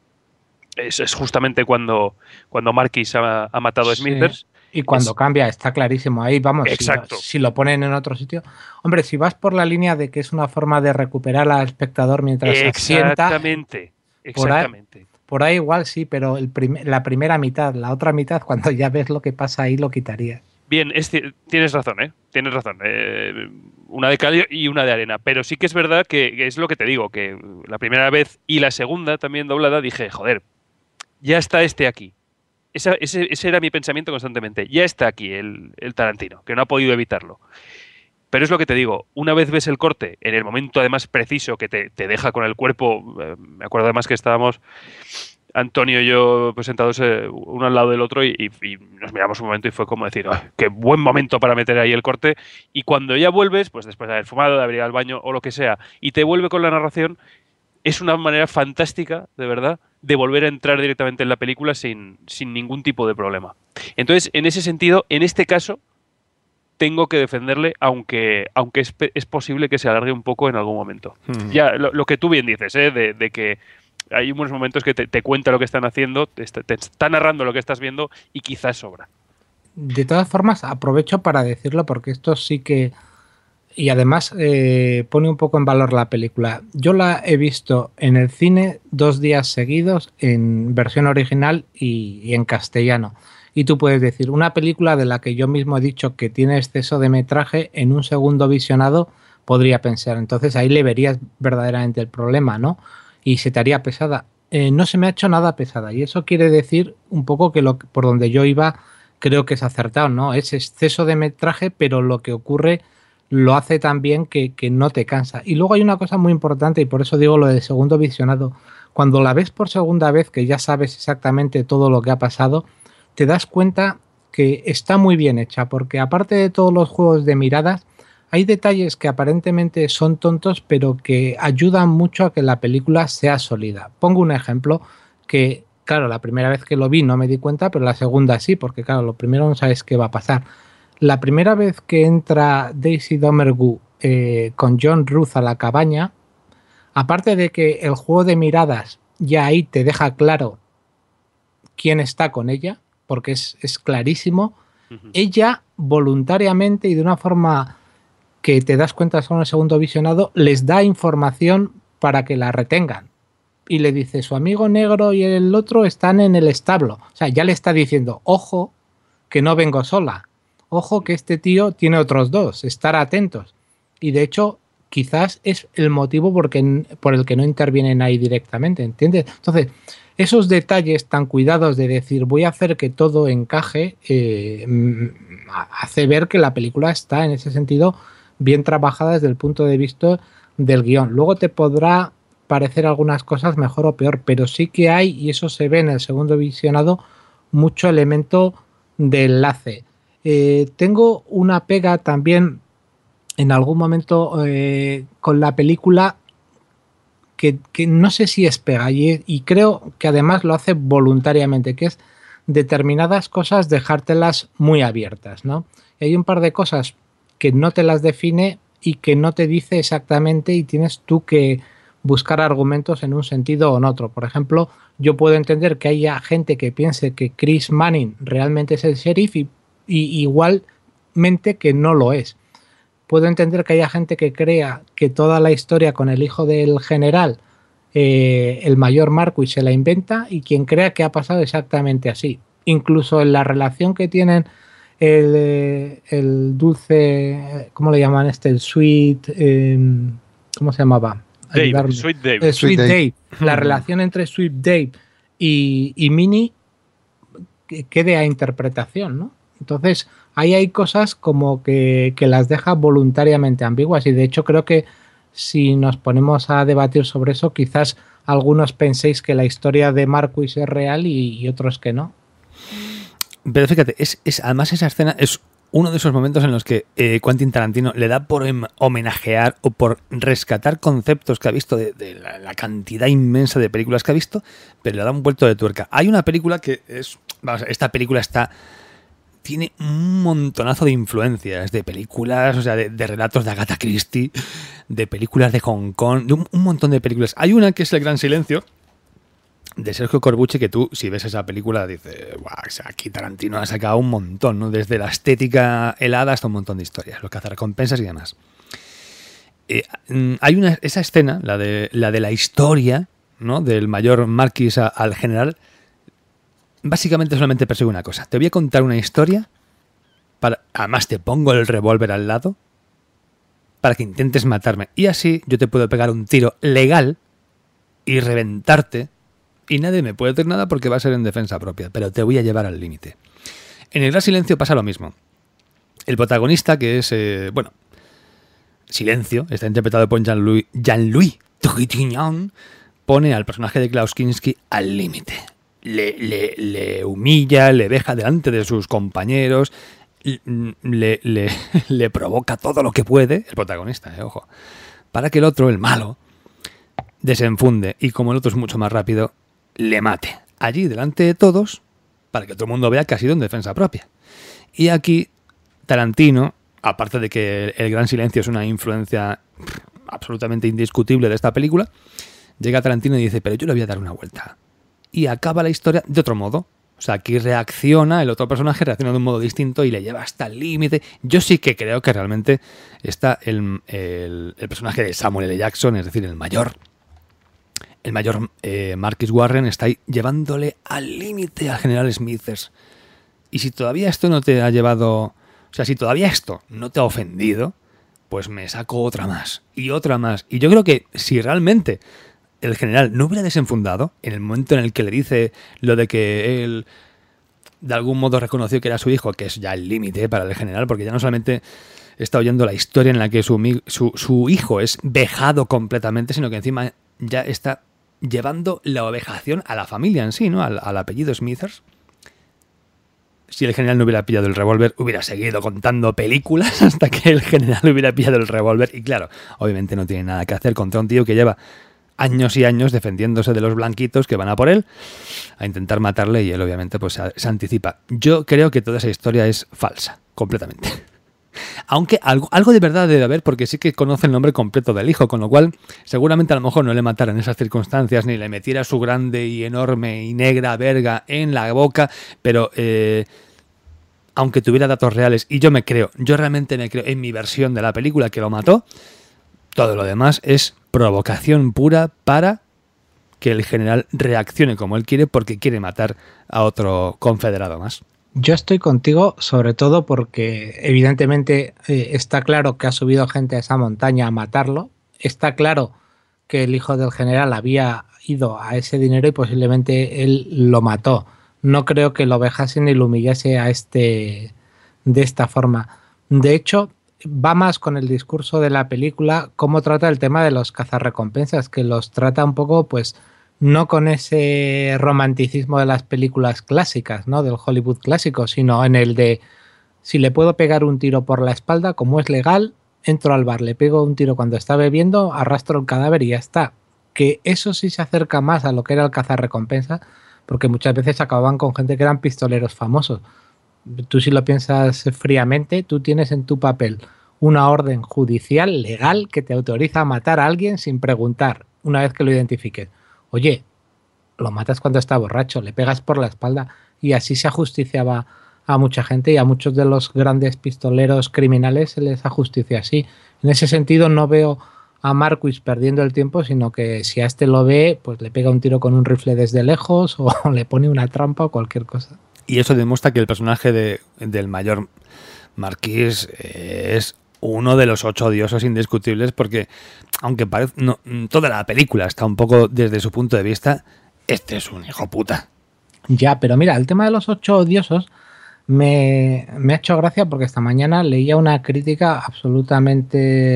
es justamente cuando Marquis ha matado a Smithers. Y cuando cambia, está clarísimo. Ahí vamos, exacto. Si lo ponen en otro sitio. Hombre, si vas por la línea de que es una forma de recuperar al espectador mientras se asienta. Exactamente. Por ahí igual sí, pero la primera mitad, la otra mitad, cuando ya ves lo que pasa ahí, lo quitaría. Bien, tienes razón, ¿eh? Tienes razón. Una de cal y una de arena. Pero sí que es verdad que es lo que te digo, que la primera vez y la segunda también doblada dije, joder, ya está aquí. Ese era mi pensamiento constantemente. Ya está aquí el Tarantino, que no ha podido evitarlo. Pero es lo que te digo, una vez ves el corte, en el momento además preciso que te deja con el cuerpo, me acuerdo además que estábamos Antonio y yo pues, sentados uno al lado del otro y nos miramos un momento y fue como decir, oh, qué buen momento para meter ahí el corte. Y cuando ya vuelves, pues después de haber fumado, de haber ido al baño o lo que sea, y te vuelve con la narración, es una manera fantástica, de verdad, de volver a entrar directamente en la película sin ningún tipo de problema. Entonces, en ese sentido, en este caso, tengo que defenderle, aunque es posible que se alargue un poco en algún momento. Ya, lo que tú bien dices, de que hay unos momentos que te cuenta lo que están haciendo, te está narrando lo que estás viendo y quizás sobra. De todas formas, aprovecho para decirlo porque esto sí que... Y además pone un poco en valor la película. Yo la he visto en el cine 2 días seguidos en versión original y en castellano. Y tú puedes decir, una película de la que yo mismo he dicho que tiene exceso de metraje, en un segundo visionado podría pensar. Entonces ahí le verías verdaderamente el problema, ¿no? Y se te haría pesada. No se me ha hecho nada pesada. Y eso quiere decir un poco que por donde yo iba creo que es acertado, ¿no? Es exceso de metraje, pero lo que ocurre lo hace tan bien que no te cansa. Y luego hay una cosa muy importante, y por eso digo lo del segundo visionado. Cuando la ves por segunda vez, que ya sabes exactamente todo lo que ha pasado, te das cuenta que está muy bien hecha, porque aparte de todos los juegos de miradas, hay detalles que aparentemente son tontos, pero que ayudan mucho a que la película sea sólida. Pongo un ejemplo que, claro, la primera vez que lo vi no me di cuenta, pero la segunda sí, porque claro, lo primero no sabes qué va a pasar. La primera vez que entra Daisy Domergue con John Ruth a la cabaña, aparte de que el juego de miradas ya ahí te deja claro quién está con ella, porque es clarísimo, ella voluntariamente y de una forma que te das cuenta solo en el segundo visionado, les da información para que la retengan. Y le dice, su amigo negro y el otro están en el establo. O sea, ya le está diciendo, ojo, que no vengo sola. Ojo que este tío tiene otros 2, estar atentos. Y de hecho, quizás es el motivo por el que no intervienen ahí directamente, ¿entiendes? Entonces, esos detalles tan cuidados de decir voy a hacer que todo encaje, hace ver que la película está en ese sentido bien trabajada desde el punto de vista del guión. Luego te podrá parecer algunas cosas mejor o peor, pero sí que hay, y eso se ve en el segundo visionado, mucho elemento de enlace. Tengo una pega también en algún momento con la película que no sé si es pega y creo que además lo hace voluntariamente, que es determinadas cosas dejártelas muy abiertas, ¿no? Y hay un par de cosas que no te las define y que no te dice exactamente y tienes tú que buscar argumentos en un sentido o en otro. Por ejemplo, yo puedo entender que haya gente que piense que Chris Manning realmente es el sheriff y igualmente que no lo es. Puedo entender que haya gente que crea que toda la historia con el hijo del general, el mayor Marquis, se la inventa y quien crea que ha pasado exactamente así. Incluso en la relación que tienen el dulce, ¿cómo le llaman el sweet? ¿Cómo se llamaba? Dave, Sweet Dave. Sweet Dave. La relación entre Sweet Dave y Minnie quede a interpretación, ¿no? Entonces, ahí hay cosas como que las deja voluntariamente ambiguas y de hecho creo que si nos ponemos a debatir sobre eso, quizás algunos penséis que la historia de Marquis es real y otros que no. Pero fíjate, además esa escena es uno de esos momentos en los que Quentin Tarantino le da por homenajear o por rescatar conceptos que ha visto de la cantidad inmensa de películas que ha visto, pero le da un vuelto de tuerca. Hay una película que es... Vamos, esta película tiene un montonazo de influencias, de películas, o sea, de relatos de Agatha Christie, de películas de Hong Kong, de un montón de películas. Hay una que es El Gran Silencio, de Sergio Corbucci, que tú, si ves esa película, dices, guau, o sea, aquí Tarantino ha sacado un montón, ¿no? Desde la estética helada hasta un montón de historias, los cazarrecompensas y demás. Hay esa escena, la de la historia, ¿no? Del mayor Marquis al general. Básicamente solamente persigue una cosa. Te voy a contar una historia, además te pongo el revólver al lado, para que intentes matarme. Y así yo te puedo pegar un tiro legal y reventarte, y nadie me puede decir nada porque va a ser en defensa propia, pero te voy a llevar al límite. En El Gran Silencio pasa lo mismo. El protagonista, que es, Silencio, está interpretado por Jean-Louis Trintignant, pone al personaje de Klaus Kinski al límite. Le humilla, le deja delante de sus compañeros, le provoca todo lo que puede, el protagonista, ojo, para que el otro, el malo, desenfunde y como el otro es mucho más rápido, le mate. Allí, delante de todos, para que todo el mundo vea que ha sido en defensa propia. Y aquí, Tarantino, aparte de que El Gran Silencio es una influencia absolutamente indiscutible de esta película, llega Tarantino y dice, pero yo le voy a dar una vuelta. Y acaba la historia de otro modo. O sea, aquí el otro personaje reacciona de un modo distinto y le lleva hasta el límite. Yo sí que creo que realmente está el personaje de Samuel L. Jackson, es decir, el mayor Marquis Warren, está ahí llevándole al límite al general Smithers. Y si todavía esto no te ha llevado... O sea, si todavía esto no te ha ofendido, pues me saco otra más y otra más. Y yo creo que si realmente el general no hubiera desenfundado en el momento en el que le dice lo de que él de algún modo reconoció que era su hijo, que es ya el límite para el general, porque ya no solamente está oyendo la historia en la que su hijo es vejado completamente, sino que encima ya está llevando la vejación a la familia en sí, ¿no? Al apellido Smithers. Si el general no hubiera pillado el revólver, hubiera seguido contando películas hasta que el general hubiera pillado el revólver. Y claro, obviamente no tiene nada que hacer contra un tío que lleva años y años defendiéndose de los blanquitos que van a por él, a intentar matarle, y él obviamente pues se anticipa. Yo creo que toda esa historia es falsa, completamente. Aunque algo de verdad debe haber, porque sí que conoce el nombre completo del hijo, con lo cual seguramente a lo mejor no le matara en esas circunstancias, ni le metiera su grande y enorme y negra verga en la boca, pero aunque tuviera datos reales, y yo realmente me creo en mi versión de la película que lo mató, todo lo demás es provocación pura para que el general reaccione como él quiere, porque quiere matar a otro confederado más. Yo estoy contigo, sobre todo porque evidentemente está claro que ha subido gente a esa montaña a matarlo. Está claro que el hijo del general había ido a ese dinero y posiblemente él lo mató. No creo que lo vejase ni lo humillase de esta forma. De hecho, va más con el discurso de la película cómo trata el tema de los cazarrecompensas, que los trata un poco, pues, no con ese romanticismo de las películas clásicas, ¿no? Del Hollywood clásico, sino en el de si le puedo pegar un tiro por la espalda, como es legal, entro al bar, le pego un tiro cuando está bebiendo, arrastro el cadáver y ya está. Que eso sí se acerca más a lo que era el cazarrecompensa, porque muchas veces acababan con gente que eran pistoleros famosos. Tú, si lo piensas fríamente, tú tienes en tu papel una orden judicial legal que te autoriza a matar a alguien sin preguntar, una vez que lo identifiques. Oye, lo matas cuando está borracho, le pegas por la espalda, y así se ajusticiaba a mucha gente, y a muchos de los grandes pistoleros criminales se les ajusticia así. En ese sentido no veo a Marquis perdiendo el tiempo, sino que si a este lo ve, pues le pega un tiro con un rifle desde lejos o le pone una trampa o cualquier cosa. Y eso demuestra que el personaje del mayor Marquis es uno de los 8 odiosos indiscutibles, porque aunque toda la película está un poco desde su punto de vista, este es un hijo puta. Ya, pero mira, el tema de los 8 odiosos me ha hecho gracia, porque esta mañana leía una crítica absolutamente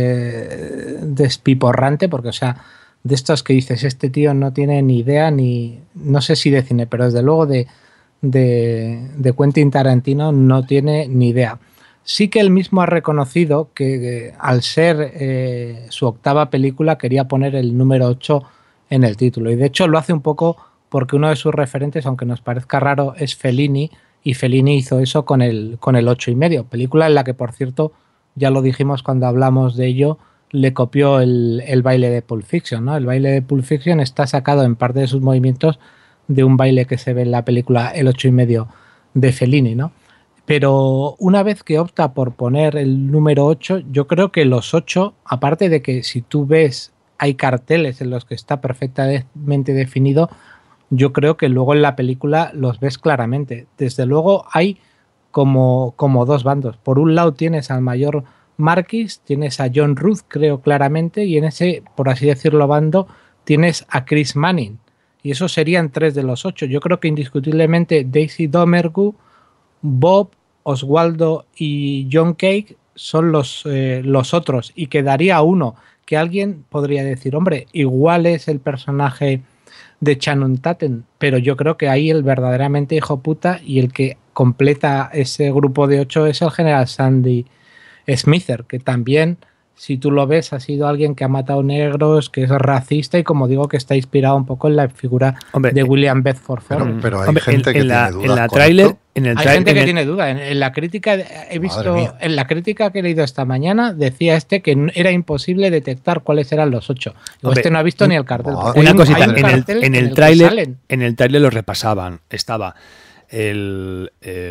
despiporrante, porque, o sea, de estos que dices, este tío no tiene ni idea, ni no sé si de cine, pero desde luego de de Quentin Tarantino no tiene ni idea. Sí que él mismo ha reconocido que al ser su octava película quería poner el número 8 en el título. Y de hecho lo hace un poco porque uno de sus referentes, aunque nos parezca raro, es Fellini. Y Fellini hizo eso con el 8,5. Película en la que, por cierto, ya lo dijimos cuando hablamos de ello, le copió el baile de Pulp Fiction, ¿no? El baile de Pulp Fiction está sacado en parte de sus movimientos de un baile que se ve en la película El 8,5 de Fellini, ¿no? Pero una vez que opta por poner el número 8, yo creo que los 8, aparte de que si tú ves hay carteles en los que está perfectamente definido, yo creo que luego en la película los ves claramente. Desde luego hay como dos bandos. Por un lado tienes al mayor Marquis, tienes a John Ruth, creo claramente, y en ese, por así decirlo, bando tienes a Chris Manning. Y esos serían 3 de los 8. Yo creo que indiscutiblemente Daisy Domergue, Bob, Oswaldo y John Cage son los otros, y quedaría uno que alguien podría decir, hombre, igual es el personaje de Channing Tatum, pero yo creo que ahí el verdaderamente hijo puta y el que completa ese grupo de 8 es el general Sandy Smither, que también, si tú lo ves, ha sido alguien que ha matado negros, que es racista y, como digo, que está inspirado un poco en la figura de William Bedford Forrest. Pero hay gente que tiene dudas. En la tráiler, hay gente que tiene dudas. En la crítica he visto, en la crítica que he leído esta mañana, decía que era imposible detectar cuáles eran los 8. Este no ha visto ni el cartel. Una cosita, en el tráiler lo repasaban. Estaba el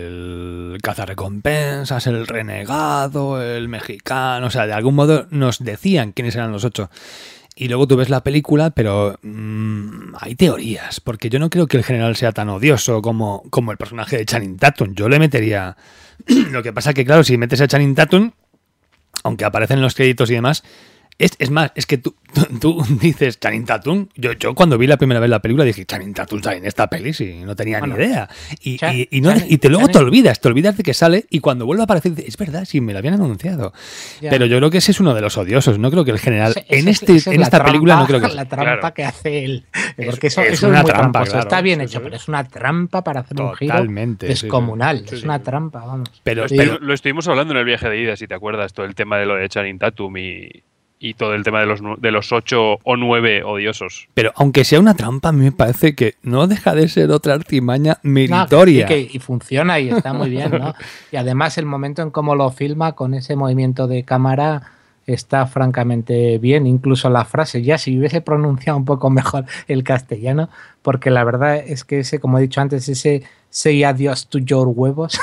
cazarrecompensas, el renegado, el mexicano, o sea, de algún modo nos decían quiénes eran los 8. Y luego tú ves la película, pero hay teorías, porque yo no creo que el general sea tan odioso como el personaje de Channing Tatum. Yo le metería... Lo que pasa que, claro, si metes a Channing Tatum, aunque aparecen los créditos y demás, es más, es que tú dices Channing Tatum. Yo cuando vi la primera vez la película dije, Channing Tatum sale en esta peli, sí, no tenía ni idea. Y luego te olvidas de que sale, y cuando vuelve a aparecer dices, es verdad, sí, me lo habían anunciado. Ya. Pero yo creo que ese es uno de los odiosos. No creo que el general en esta película no creo que la trampa que hace él, porque eso es una trampa, claro. Está bien hecho, pero es una trampa para hacer un giro descomunal. Es una trampa, vamos. Pero lo estuvimos hablando en el viaje de ida, si te acuerdas, todo el tema de lo de Channing Tatum y todo el tema de los 8 o 9 odiosos. Pero aunque sea una trampa, a mí me parece que no deja de ser otra artimaña meritoria. Y funciona y está muy bien, ¿no? Y además el momento en cómo lo filma con ese movimiento de cámara está francamente bien. Incluso la frase, ya si hubiese pronunciado un poco mejor el castellano, porque la verdad es que ese, como he dicho antes, ese say adiós to your huevos.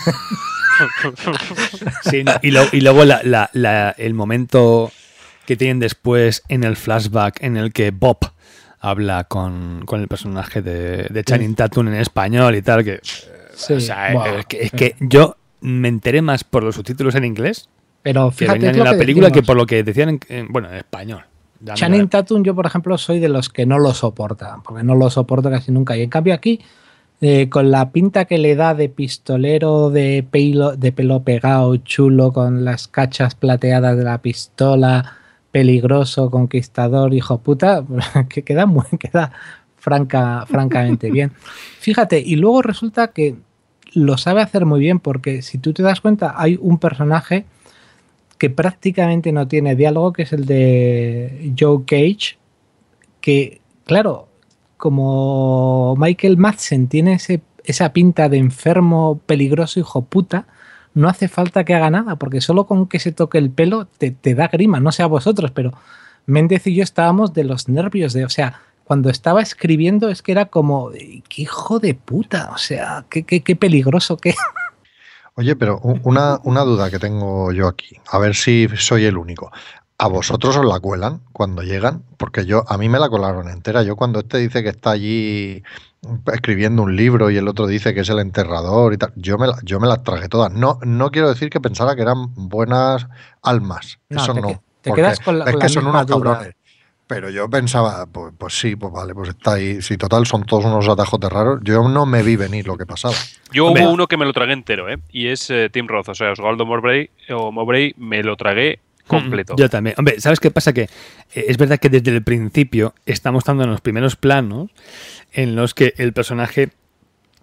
Sí, y luego el momento que tienen después en el flashback en el que Bob habla con el personaje de Channing Tatum en español y tal, que, sí, o sea, es que yo me enteré más por los subtítulos en inglés, pero fíjate, que venían en la película, que por lo que decían en español. Channing Tatum, yo por ejemplo soy de los que no lo soporta, porque no lo soporto casi nunca, y en cambio aquí, con la pinta que le da de pistolero de pelo pegado, chulo, con las cachas plateadas de la pistola, peligroso, conquistador, hijo puta, que queda francamente bien. Fíjate, y luego resulta que lo sabe hacer muy bien, porque si tú te das cuenta, hay un personaje que prácticamente no tiene diálogo, que es el de Joe Cage, que, claro, como Michael Madsen tiene esa pinta de enfermo, peligroso, hijo puta, no hace falta que haga nada, porque solo con que se toque el pelo te da grima. No sé a vosotros, pero Méndez y yo estábamos de los nervios. O sea, cuando estaba escribiendo es que era como, qué hijo de puta, o sea, qué peligroso que... Oye, pero una duda que tengo yo aquí, a ver si soy el único. ¿A vosotros os la cuelan cuando llegan? Porque a mí me la colaron entera. Yo cuando dice que está allí escribiendo un libro y el otro dice que es el enterrador y tal, yo me las tragué todas. No quiero decir que pensara que eran buenas almas. Eso no. Te quedas con la que son misma unos duda. cabrones. Pero yo pensaba, pues sí, pues vale, pues está ahí. Si total son todos unos atajos de raros, yo no me vi venir lo que pasaba. Yo hubo uno que me lo tragué entero, y es Tim Roth, o sea, Oswaldo Mowbray me lo tragué completo. Yo también. Hombre, ¿sabes qué pasa? Que es verdad que desde el principio está mostrando en los primeros planos en los que el personaje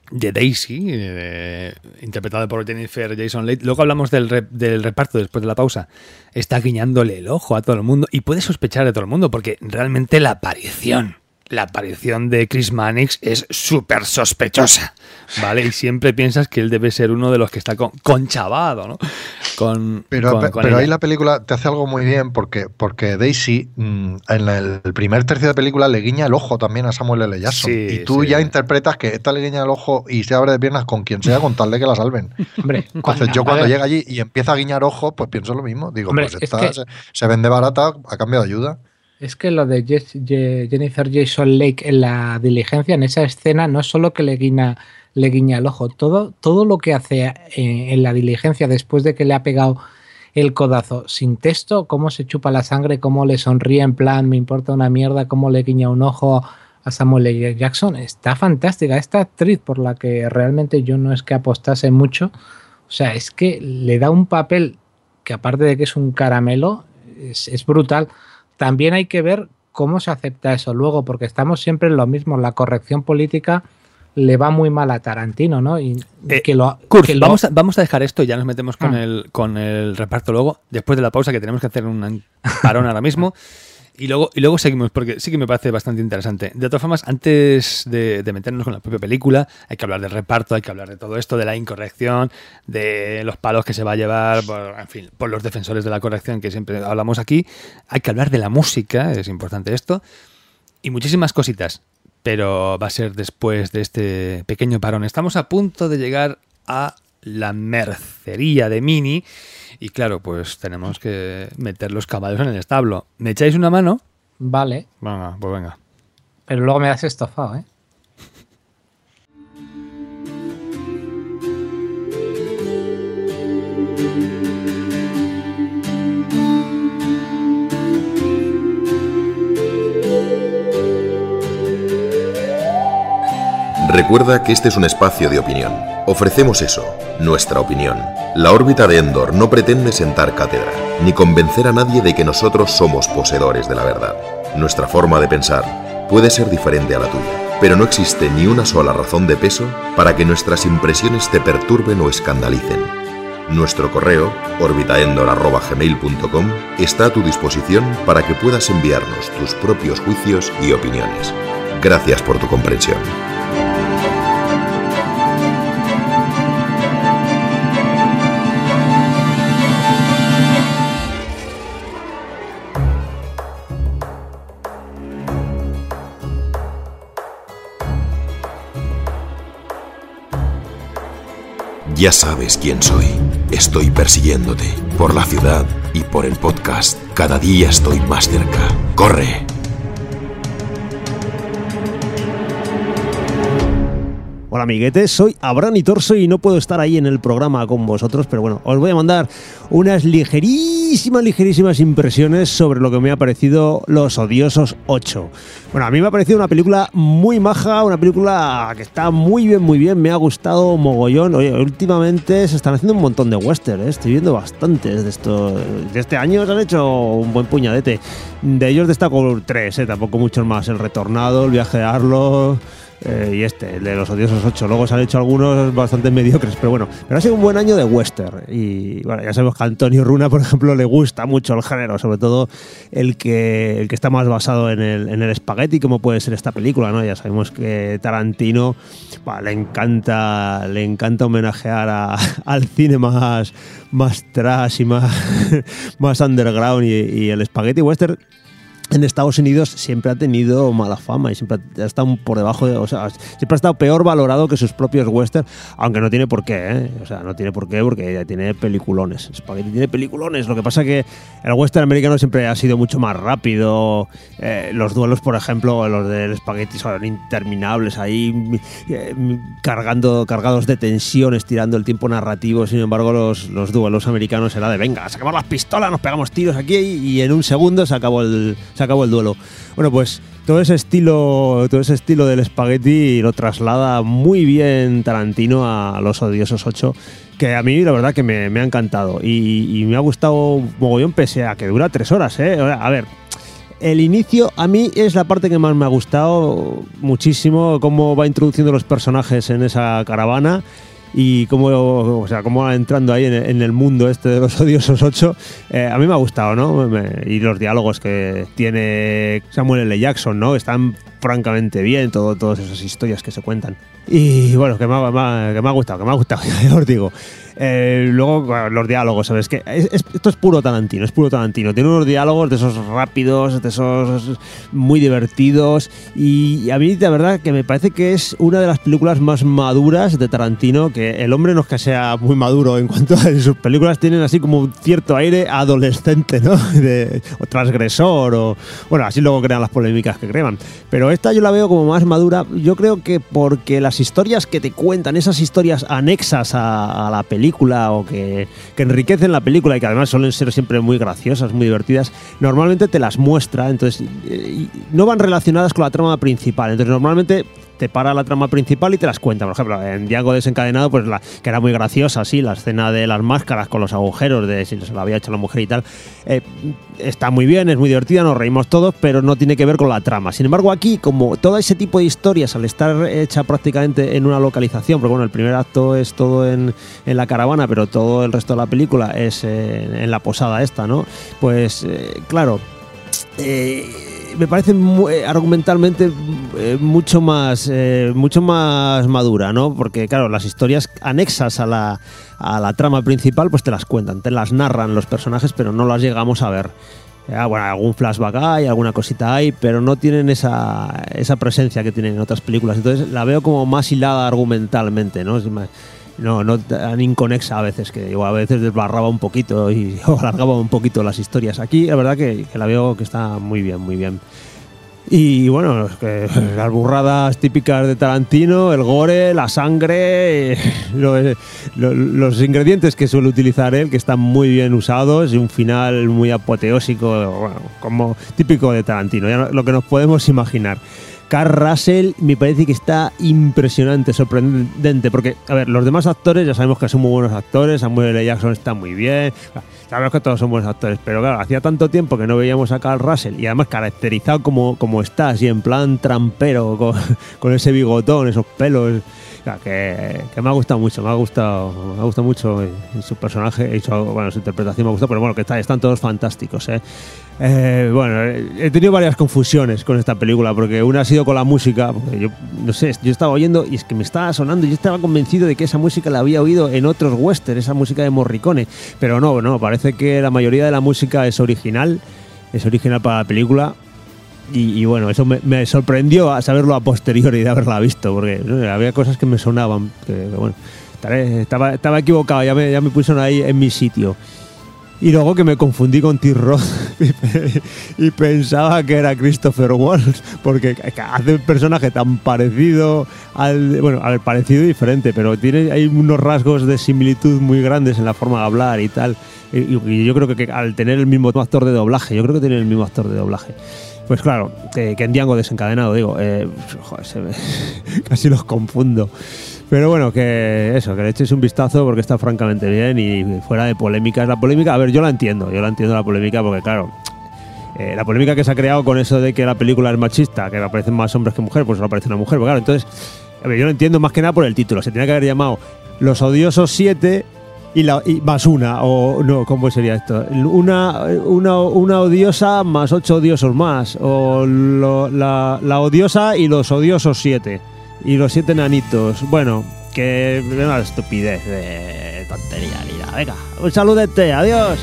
Daisy, interpretada por Jennifer Jason Leigh. Luego hablamos del reparto después de la pausa. Está guiñándole el ojo a todo el mundo y puede sospechar de todo el mundo porque realmente la aparición de Chris Mannix es súper sospechosa, ¿vale? Y siempre piensas que él debe ser uno de los que está conchavado, ¿no? Pero ella. ahí la película te hace algo muy bien porque Daisy en el primer tercio de película le guiña el ojo también a Samuel L. Jackson. Sí, y tú sí. ya interpretas que esta le guiña el ojo y se abre de piernas con quien sea con tal de que la salven. Hombre, Entonces yo cuando llega allí y empieza a guiñar ojos, pues pienso lo mismo. Digo, hombre, pues esta se vende barata a cambio de ayuda. Es que lo de Jennifer Jason Leigh en la diligencia, en esa escena, no es solo que le guiña el ojo, todo lo que hace en la diligencia después de que le ha pegado el codazo, sin texto, cómo se chupa la sangre, cómo le sonríe en plan, me importa una mierda, cómo le guiña un ojo a Samuel L. Jackson, está fantástica. Esta actriz, por la que realmente yo no es que apostase mucho, o sea, es que le da un papel que aparte de que es un caramelo, es brutal. También hay que ver cómo se acepta eso luego, porque estamos siempre en lo mismo. La corrección política le va muy mal a Tarantino, ¿no? Y Kurt, vamos a dejar esto y ya nos metemos con el reparto luego, después de la pausa, que tenemos que hacer un parón ahora mismo. Y luego seguimos, porque sí que me parece bastante interesante. De todas formas, antes de meternos con la propia película, hay que hablar del reparto, hay que hablar de todo esto, de la incorrección, de los palos que se va a llevar, por los defensores de la corrección que siempre hablamos aquí. Hay que hablar de la música, es importante esto, y muchísimas cositas. Pero va a ser después de este pequeño parón. Estamos a punto de llegar a la mercería de Mini. Y claro, pues tenemos que meter los caballos en el establo. ¿Me echáis una mano? Vale. Venga, pues venga. Pero luego me das estofado, ¿eh? Recuerda que este es un espacio de opinión. Ofrecemos eso, nuestra opinión. La órbita de Endor no pretende sentar cátedra, ni convencer a nadie de que nosotros somos poseedores de la verdad. Nuestra forma de pensar puede ser diferente a la tuya, pero no existe ni una sola razón de peso para que nuestras impresiones te perturben o escandalicen. Nuestro correo, orbitaendor@gmail.com, está a tu disposición para que puedas enviarnos tus propios juicios y opiniones. Gracias por tu comprensión. Ya sabes quién soy. Estoy persiguiéndote por la ciudad y por el podcast. Cada día estoy más cerca. ¡Corre! Hola amiguetes, soy Abraham Torso y no puedo estar ahí en el programa con vosotros, pero bueno, os voy a mandar unas ligerísimas impresiones sobre lo que me ha parecido Los Odiosos 8. Bueno, a mí me ha parecido una película muy maja, una película que está muy bien, me ha gustado mogollón. Oye, últimamente se están haciendo un montón de western, estoy viendo bastantes de estos. De este año se han hecho un buen puñadete. De ellos destaco 3, tampoco muchos más. El Retornado, El Viaje de Arlo... y el de Los Odiosos 8. Luego se han hecho algunos bastante mediocres, pero bueno, pero ha sido un buen año de western. Y bueno, ya sabemos que a Antonio Runa, por ejemplo, le gusta mucho el género, sobre todo el que está más basado en el espagueti, como puede ser esta película, ¿no? Ya sabemos que Tarantino le encanta homenajear al cine más trash y más underground, y el espagueti western en Estados Unidos siempre ha tenido mala fama y siempre ha estado por debajo siempre ha estado peor valorado que sus propios westerns, aunque no tiene por qué, ¿eh? O sea, no tiene por qué, porque ya tiene peliculones. Spaghetti tiene peliculones. Lo que pasa es que el western americano siempre ha sido mucho más rápido. Los duelos, por ejemplo, los del Spaghetti son interminables, ahí cargados de tensión, estirando el tiempo narrativo. Sin embargo, los duelos americanos era de venga, sacamos las pistolas, nos pegamos tiros aquí y en un segundo se acabó el duelo. Bueno, pues todo ese estilo del espagueti lo traslada muy bien Tarantino a Los Odiosos 8, que a mí la verdad que me ha encantado y me ha gustado mogollón, pese a que dura 3 horas, ¿eh? A ver, El inicio a mí es la parte que más me ha gustado muchísimo, cómo va introduciendo los personajes en esa caravana y cómo va entrando ahí en el mundo este de los odiosos 8. A mí me ha gustado, ¿no? Y los diálogos que tiene Samuel L. Jackson, ¿no? Están francamente bien, todas esas historias que se cuentan. Y bueno, que me ha gustado, ya os digo. Luego, bueno, los diálogos, ¿sabes? Que esto es puro Tarantino, Tiene unos diálogos de esos rápidos, de esos muy divertidos. Y a mí, de verdad, que me parece que es una de las películas más maduras de Tarantino. Que el hombre no es que sea muy maduro en cuanto a sus películas, tienen así como un cierto aire adolescente, ¿no? O transgresor, o bueno, así luego crean las polémicas que crean. Pero esta yo la veo como más madura. Yo creo que porque las historias que te cuentan, esas historias anexas a la película o que enriquecen la película y que además suelen ser siempre muy graciosas, muy divertidas, normalmente te las muestra, entonces no van relacionadas con la trama principal, entonces normalmente te para la trama principal y te las cuenta. Por ejemplo, en Django Desencadenado, pues que era muy graciosa, sí, la escena de las máscaras con los agujeros, de si se la había hecho la mujer y tal, está muy bien, es muy divertida, nos reímos todos, pero no tiene que ver con la trama. Sin embargo, aquí, como todo ese tipo de historias, al estar hecha prácticamente en una localización, porque bueno, el primer acto es todo en la caravana, pero todo el resto de la película es en la posada esta, ¿no? Pues, claro, me parece argumentalmente mucho más madura, ¿no? Porque claro, las historias anexas a la trama principal pues te las cuentan, te las narran los personajes, pero no las llegamos a ver. Bueno, algún flashback hay, alguna cosita hay, pero no tienen esa presencia que tienen en otras películas. Entonces la veo como más hilada argumentalmente, ¿no? No tan inconexa a veces, que igual a veces desbarraba un poquito y alargaba un poquito las historias. Aquí la verdad que la veo que está muy bien, muy bien. Y bueno, las burradas típicas de Tarantino, el gore, la sangre, los ingredientes que suele utilizar él, que están muy bien usados, y un final muy apoteósico, bueno, como típico de Tarantino, ya lo que nos podemos imaginar. Kurt Russell me parece que está impresionante, sorprendente, porque, a ver, los demás actores ya sabemos que son muy buenos actores, Samuel L. Jackson está muy bien, sabemos que todos son buenos actores, pero claro, hacía tanto tiempo que no veíamos a Kurt Russell, y además caracterizado como está, así en plan trampero, con ese bigotón, esos pelos, que me ha gustado mucho, me ha gustado mucho su personaje y su interpretación me ha gustado, pero bueno, que están todos fantásticos, bueno, he tenido varias confusiones con esta película, porque una ha sido con la música, porque yo no sé, yo estaba oyendo y es que me estaba sonando, yo estaba convencido de que esa música la había oído en otros westerns, esa música de Morricone, pero no, parece que la mayoría de la música es original para la película. Y bueno, eso me sorprendió a saberlo a posteriori de haberla visto, porque había cosas que me sonaban, que bueno, estaba equivocado, ya me pusieron ahí en mi sitio. Y luego que me confundí con Tim Roth y pensaba que era Christopher Waltz, porque hace un personaje tan parecido parecido y diferente, pero hay unos rasgos de similitud muy grandes en la forma de hablar y tal. Y yo creo que al tener el mismo actor de doblaje, pues claro, que en Django Desencadenado, digo, casi los confundo. Pero bueno, que le echéis un vistazo porque está francamente bien y fuera de polémicas. La polémica, a ver, yo la entiendo la polémica porque claro, la polémica que se ha creado con eso de que la película es machista, que aparecen más hombres que mujeres, pues solo aparece una mujer. Pero claro, entonces, a ver, yo lo entiendo más que nada por el título. Se tenía que haber llamado Los Odiosos 7 y más una, o no, ¿cómo sería esto? Una odiosa más 8 odiosos más, o la odiosa y los odiosos 7. Y los 7 nanitos. Bueno, que es una estupidez de tontería, mira. Venga, un saludete. Adiós.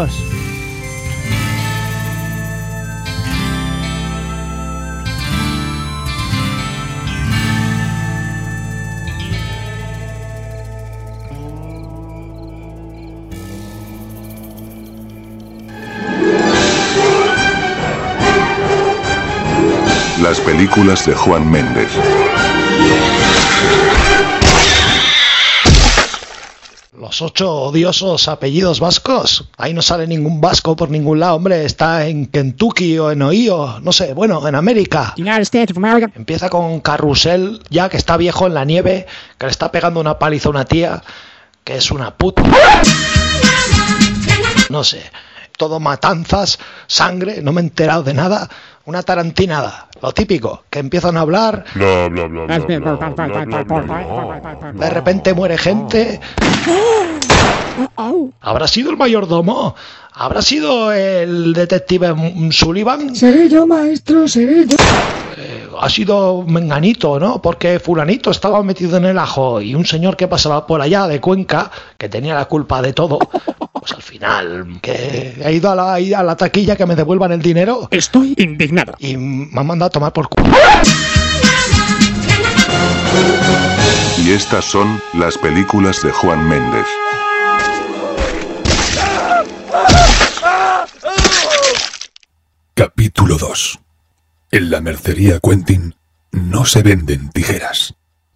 Las películas de Juan Méndez. Los 8 odiosos apellidos vascos. Ahí no sale ningún vasco por ningún lado, hombre. Está en Kentucky o en Ohio, no sé, bueno, en América. United States of America. Empieza con Carrusel, ya que está viejo en la nieve, que le está pegando una paliza a una tía, que es una puta. No sé. todo matanzas, sangre, no me he enterado de nada. Una tarantinada, lo típico, que empiezan a hablar, de repente muere gente. ¿Habrá sido el mayordomo? ¿Habrá sido el detective Sullivan? Seré yo, maestro, seré yo. Ha sido menganito, ¿no? Porque fulanito estaba metido en el ajo y un señor que pasaba por allá de Cuenca, que tenía la culpa de todo, pues al final, que he ido a la taquilla que me devuelvan el dinero. Estoy indignado. Y me han mandado a tomar por culo. Y estas son las películas de Juan Méndez. Capítulo 2. En la mercería Quentin no se venden tijeras.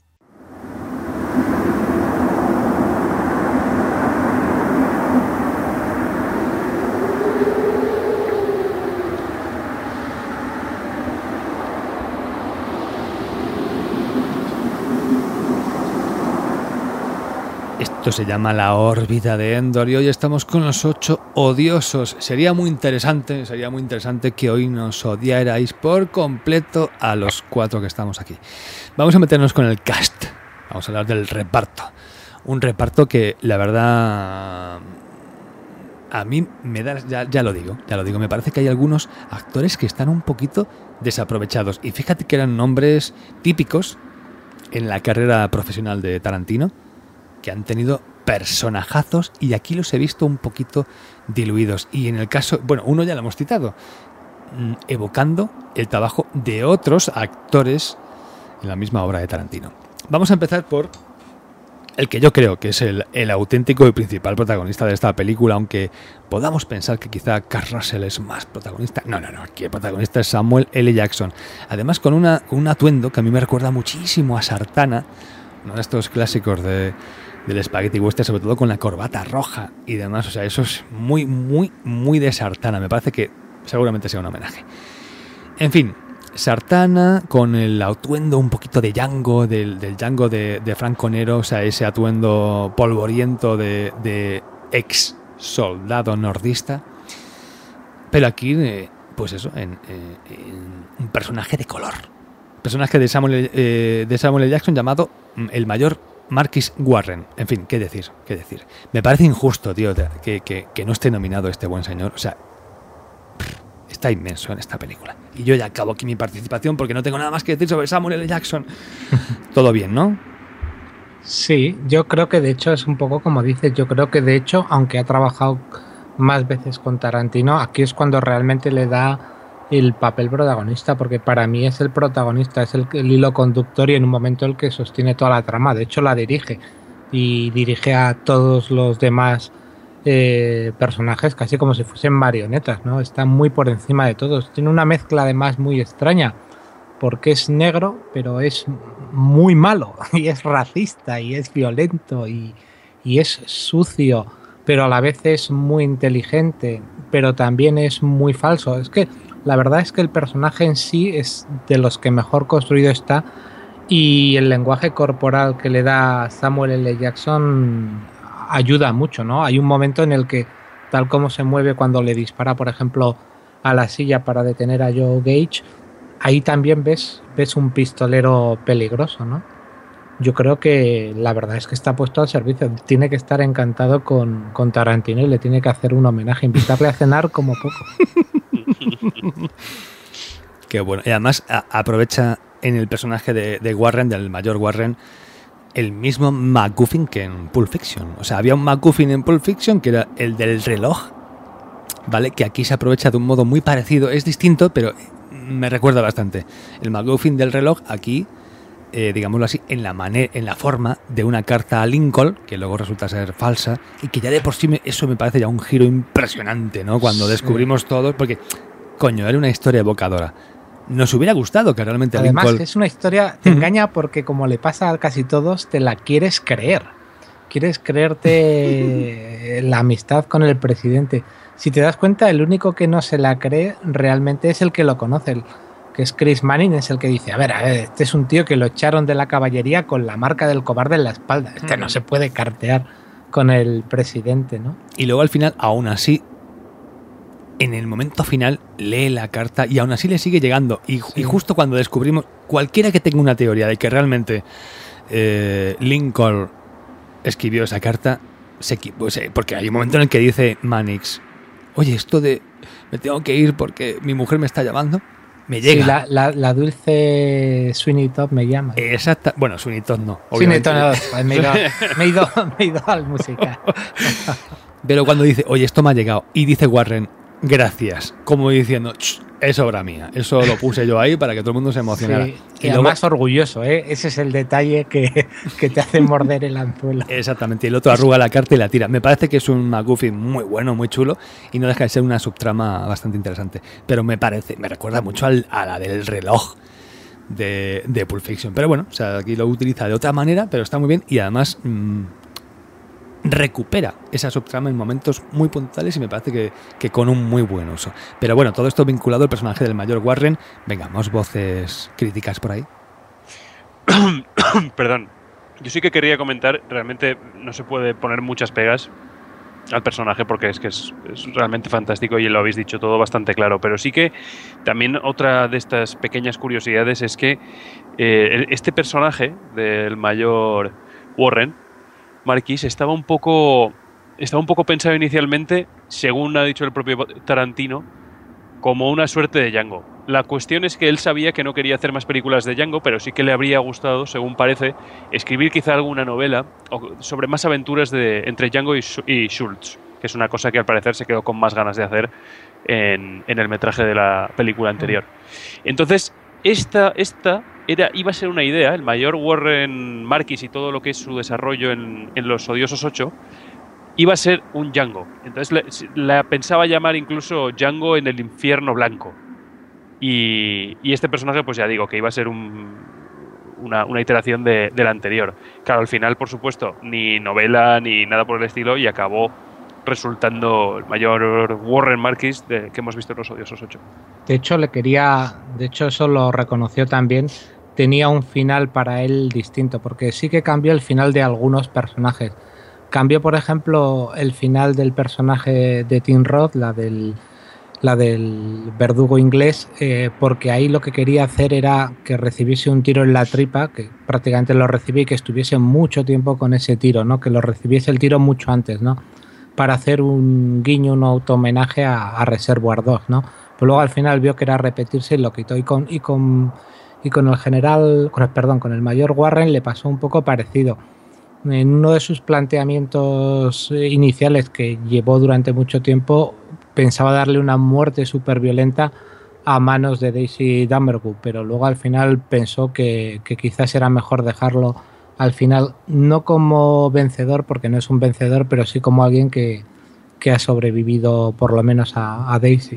Esto se llama La órbita de Endor y hoy estamos con los 8 odiosos. Sería muy interesante que hoy nos odiarais por completo a los 4 que estamos aquí. Vamos a meternos con el cast. Vamos a hablar del reparto. Un reparto que, la verdad, a mí me da, ya lo digo, me parece que hay algunos actores que están un poquito desaprovechados. Y fíjate que eran nombres típicos en la carrera profesional de Tarantino, que han tenido personajazos y aquí los he visto un poquito diluidos. Y en el caso, bueno, uno ya lo hemos citado, evocando el trabajo de otros actores en la misma obra de Tarantino. Vamos a empezar por el que yo creo que es el auténtico y principal protagonista de esta película, aunque podamos pensar que quizá Kurt Russell es más protagonista. No, aquí el protagonista es Samuel L. Jackson. Además con un atuendo que a mí me recuerda muchísimo a Sartana, uno de estos clásicos del Spaghetti Western, sobre todo con la corbata roja y demás. O sea, eso es muy, muy, muy de Sartana. Me parece que seguramente sea un homenaje. En fin, Sartana con el atuendo un poquito de Django, del Django de Franco Nero, o sea, ese atuendo polvoriento de ex soldado nordista. Pero aquí, pues eso, en un personaje de color. Personaje de Samuel L. Jackson llamado el mayor Marquis Warren. En fin, ¿qué decir? Me parece injusto, tío, que no esté nominado este buen señor. O sea, está inmenso en esta película. Y yo ya acabo aquí mi participación porque no tengo nada más que decir sobre Samuel L. Jackson. Todo bien, ¿no? Sí, yo creo que de hecho es un poco como dices. Yo creo que de hecho, aunque ha trabajado más veces con Tarantino, aquí es cuando realmente le da el papel protagonista, porque para mí es el protagonista, es el hilo conductor y en un momento el que sostiene toda la trama. De hecho la dirige y dirige a todos los demás personajes casi como si fuesen marionetas, ¿no? Está muy por encima de todos. Tiene una mezcla además muy extraña porque es negro pero es muy malo y es racista y es violento y es sucio, pero a la vez es muy inteligente, pero también es muy falso. Es que la verdad es que el personaje en sí es de los que mejor construido está y el lenguaje corporal que le da Samuel L. Jackson ayuda mucho, ¿no? Hay un momento en el que, tal como se mueve cuando le dispara, por ejemplo, a la silla para detener a Joe Gage, ahí también ves un pistolero peligroso, ¿no? Yo creo que la verdad es que está puesto al servicio. Tiene que estar encantado con Tarantino y le tiene que hacer un homenaje, invitarle a cenar como poco. Qué bueno. Y además aprovecha en el personaje de Warren, del mayor Warren, el mismo MacGuffin que en Pulp Fiction. O sea, había un MacGuffin en Pulp Fiction que era el del reloj, ¿vale? Que aquí se aprovecha de un modo muy parecido. Es distinto, pero me recuerda bastante. El MacGuffin del reloj aquí, digámoslo así, en la forma de una carta a Lincoln, que luego resulta ser falsa, y que ya de por sí eso me parece ya un giro impresionante, ¿no? Cuando descubrimos todo, porque, coño, era una historia evocadora. Nos hubiera gustado que realmente además Lincoln... que es una historia, te engaña porque como le pasa a casi todos, te la quieres creer. Quieres creerte la amistad con el presidente. Si te das cuenta, el único que no se la cree realmente es el que lo conoce, que es Chris Manning, es el que dice, a ver, este es un tío que lo echaron de la caballería con la marca del cobarde en la espalda. Este no se puede cartear con el presidente, ¿no? Y luego al final, aún así, en el momento final lee la carta y aún así le sigue llegando. Y justo cuando descubrimos, cualquiera que tenga una teoría de que realmente Lincoln escribió esa carta, porque hay un momento en el que dice Mannix, oye, esto de me tengo que ir porque mi mujer me está llamando, me llega. Sí, la dulce Sweeney Todd me llama. Exacta. Bueno, Sweeney Todd no. Sweeney Todd no, pues me he ido al musical. Pero cuando dice, oye, esto me ha llegado, y dice Warren, gracias, como diciendo, es obra mía, eso lo puse yo ahí para que todo el mundo se emocionara. Sí, y además orgulloso, ¿eh? Ese es el detalle que te hace morder el anzuelo. Exactamente, y el otro arruga la carta y la tira. Me parece que es un McGuffin muy bueno, muy chulo, y no deja de ser una subtrama bastante interesante. Pero me recuerda mucho a la del reloj de Pulp Fiction. Pero bueno, o sea, aquí lo utiliza de otra manera, pero está muy bien, y además recupera esa subtrama en momentos muy puntuales y me parece que con un muy buen uso. Pero bueno, todo esto vinculado al personaje del mayor Warren. Venga, más voces críticas por ahí. Perdón. Yo sí que quería comentar, realmente no se puede poner muchas pegas al personaje porque es realmente fantástico y lo habéis dicho todo bastante claro, pero sí que también otra de estas pequeñas curiosidades es que este personaje del mayor Warren Marquis estaba un poco pensado inicialmente, según ha dicho el propio Tarantino, como una suerte de Django. La cuestión es que él sabía que no quería hacer más películas de Django, pero sí que le habría gustado, según parece, escribir quizá alguna novela sobre más aventuras entre Django y Schultz, que es una cosa que al parecer se quedó con más ganas de hacer en el metraje de la película anterior. Entonces, esta iba a ser una idea, el mayor Warren Marquis y todo lo que es su desarrollo en Los Odiosos 8, iba a ser un Django. Entonces la pensaba llamar incluso Django en el infierno blanco. Y este personaje, pues ya digo, que iba a ser una iteración de la anterior. Claro, al final, por supuesto, ni novela ni nada por el estilo, y acabó resultando el mayor Warren Marquis que hemos visto en Los Odiosos 8. De hecho eso lo reconoció también, tenía un final para él distinto, porque sí que cambió el final de algunos personajes. Cambió, por ejemplo, el final del personaje de Tim Roth, la del verdugo inglés, porque ahí lo que quería hacer era que recibiese un tiro en la tripa, que prácticamente lo recibí, y que estuviese mucho tiempo con ese tiro, ¿no? Que lo recibiese el tiro mucho antes, ¿no? Para hacer un guiño, un auto-homenaje a Reservoir Dogs, ¿no? Pero luego al final vio que era repetirse y lo quitó. Y con el mayor Warren le pasó un poco parecido. En uno de sus planteamientos iniciales que llevó durante mucho tiempo, pensaba darle una muerte súper violenta a manos de Daisy Dummerwood, pero luego al final pensó que quizás era mejor dejarlo al final, no como vencedor, porque no es un vencedor, pero sí como alguien que ha sobrevivido por lo menos a Daisy.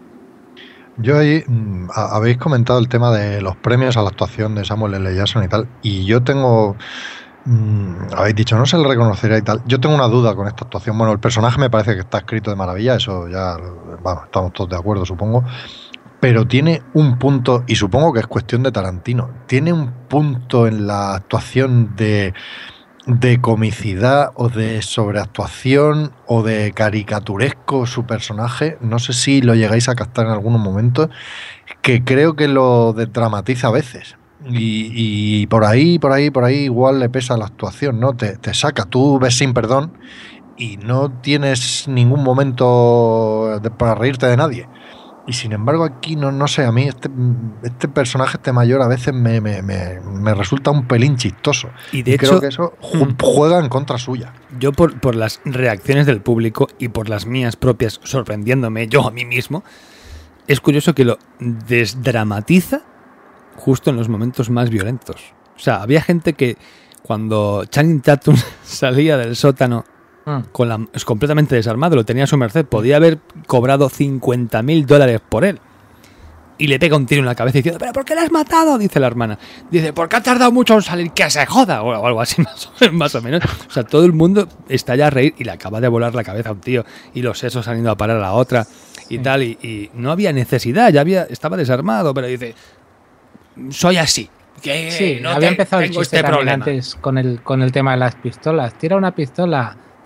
Yo ahí habéis comentado el tema de los premios a la actuación de Samuel L. Jackson y tal, y yo tengo... habéis dicho, no se le reconocerá y tal. Yo tengo una duda con esta actuación. Bueno, el personaje me parece que está escrito de maravilla, eso ya, vamos, estamos todos de acuerdo, supongo. Pero tiene un punto, y supongo que es cuestión de Tarantino, tiene un punto en la actuación de comicidad o de sobreactuación o de caricaturesco su personaje, no sé si lo llegáis a captar en algunos momentos, que creo que lo dramatiza a veces. Y por ahí igual le pesa la actuación, ¿no? Te saca, tú ves Sin Perdón y no tienes ningún momento para reírte de nadie. Y sin embargo aquí no sé, a mí este personaje, este mayor, a veces me resulta un pelín chistoso. Y de creo hecho, que eso juega en contra suya. Yo por las reacciones del público y por las mías propias, sorprendiéndome yo a mí mismo, es curioso que lo desdramatiza justo en los momentos más violentos. O sea, había gente que cuando Channing Tatum salía del sótano completamente desarmado, lo tenía a su merced, podía haber cobrado $50,000 por él. Y le pega un tiro en la cabeza diciendo, ¿pero por qué le has matado? Dice la hermana. Dice, porque ha tardado mucho en salir, que se joda, o algo así más o menos. O sea, todo el mundo está ya a reír y le acaba de volar la cabeza a un tío y los sesos han ido a parar a la otra y tal. Y no había necesidad, estaba desarmado, pero dice, soy así. Que sí, no había empezado el tengo chiste este problema antes con el tema de las pistolas. Tira una pistola,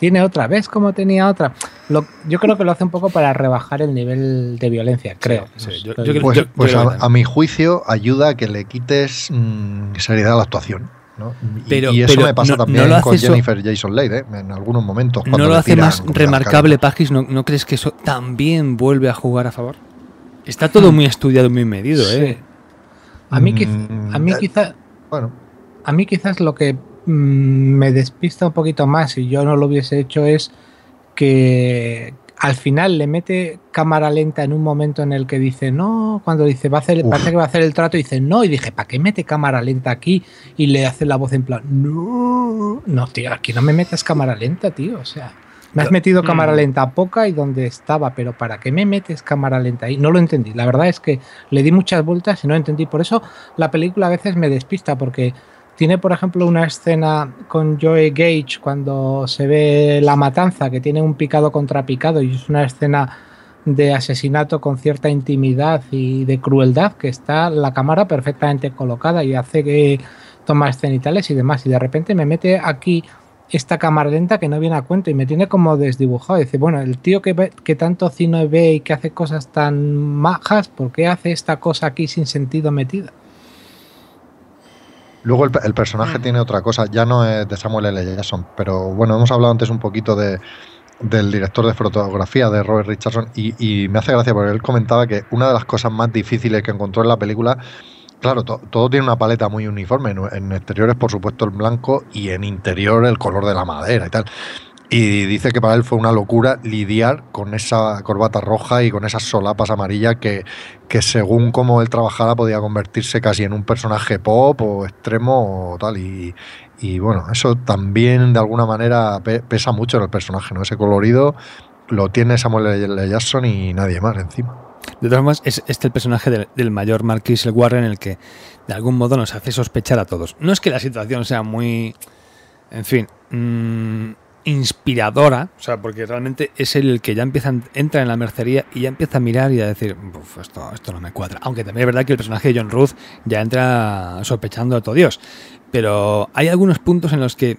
tiene otra, ¿ves cómo tenía otra? Yo creo que lo hace un poco para rebajar el nivel de violencia, creo. Sí, Pues a mi juicio ayuda a que le quites seriedad a la actuación, ¿no? Y eso me pasa también con Jennifer Jason Leigh, en algunos momentos. ¿No lo hace más remarcable, Pagis? ¿No crees que eso también vuelve a jugar a favor? Está todo muy estudiado, muy medido, ¿eh? Sí. A mí quizás lo que me despista un poquito más, si yo no lo hubiese hecho, es que al final le mete cámara lenta en un momento en el que dice no, cuando dice parece que va a hacer el trato, y dice no, y dije, ¿para qué mete cámara lenta aquí? Y le hace la voz en plan no, tío, aquí no me metas cámara lenta, tío, o sea, me has metido cámara lenta poca y donde estaba, pero ¿para qué me metes cámara lenta ahí? No lo entendí, la verdad es que le di muchas vueltas y no entendí, por eso la película a veces me despista, porque tiene, por ejemplo, una escena con Joe Gage cuando se ve la matanza, que tiene un picado contra picado, y es una escena de asesinato con cierta intimidad y de crueldad, que está la cámara perfectamente colocada y hace que toma cenitales y demás, y de repente me mete aquí esta cámara lenta que no viene a cuento y me tiene como desdibujado. Y dice, bueno, el tío que tanto cine ve y que hace cosas tan majas, ¿por qué hace esta cosa aquí sin sentido metida? Luego el personaje tiene otra cosa, ya no es de Samuel L. Jackson, pero bueno, hemos hablado antes un poquito del director de fotografía, de Robert Richardson, y me hace gracia porque él comentaba que una de las cosas más difíciles que encontró en la película, claro, todo tiene una paleta muy uniforme, en exteriores por supuesto el blanco y en interior el color de la madera y tal. Y dice que para él fue una locura lidiar con esa corbata roja y con esas solapas amarillas que según cómo él trabajara podía convertirse casi en un personaje pop o extremo o tal. Y bueno, eso también de alguna manera pesa mucho en el personaje, ¿no? Ese colorido lo tiene Samuel L. Jackson y nadie más encima. De todas formas, es el personaje del mayor Marquis Warren el que de algún modo nos hace sospechar a todos. No es que la situación sea muy... En fin... inspiradora, o sea, porque realmente es el que ya entra en la mercería y ya empieza a mirar y a decir, esto no me cuadra, aunque también es verdad que el personaje de John Ruth ya entra sospechando a todo Dios, pero hay algunos puntos en los que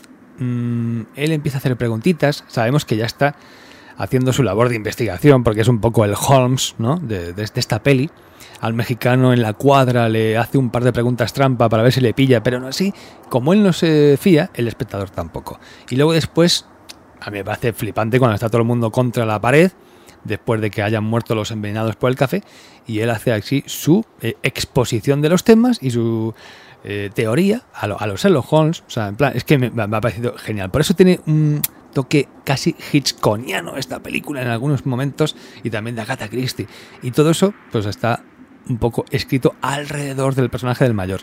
él empieza a hacer preguntitas. Sabemos que ya está haciendo su labor de investigación porque es un poco el Holmes, ¿no? de esta peli. Al mexicano en la cuadra le hace un par de preguntas trampa para ver si le pilla, pero no así, como él no se fía, el espectador tampoco. Y luego después, a mí me parece flipante cuando está todo el mundo contra la pared, después de que hayan muerto los envenenados por el café, y él hace así su exposición de los temas y su teoría a los Sherlock Holmes. O sea, en plan, es que me ha parecido genial. Por eso tiene un toque casi hitchcockiano esta película en algunos momentos, y también de Agatha Christie. Y todo eso, pues está un poco escrito alrededor del personaje del mayor.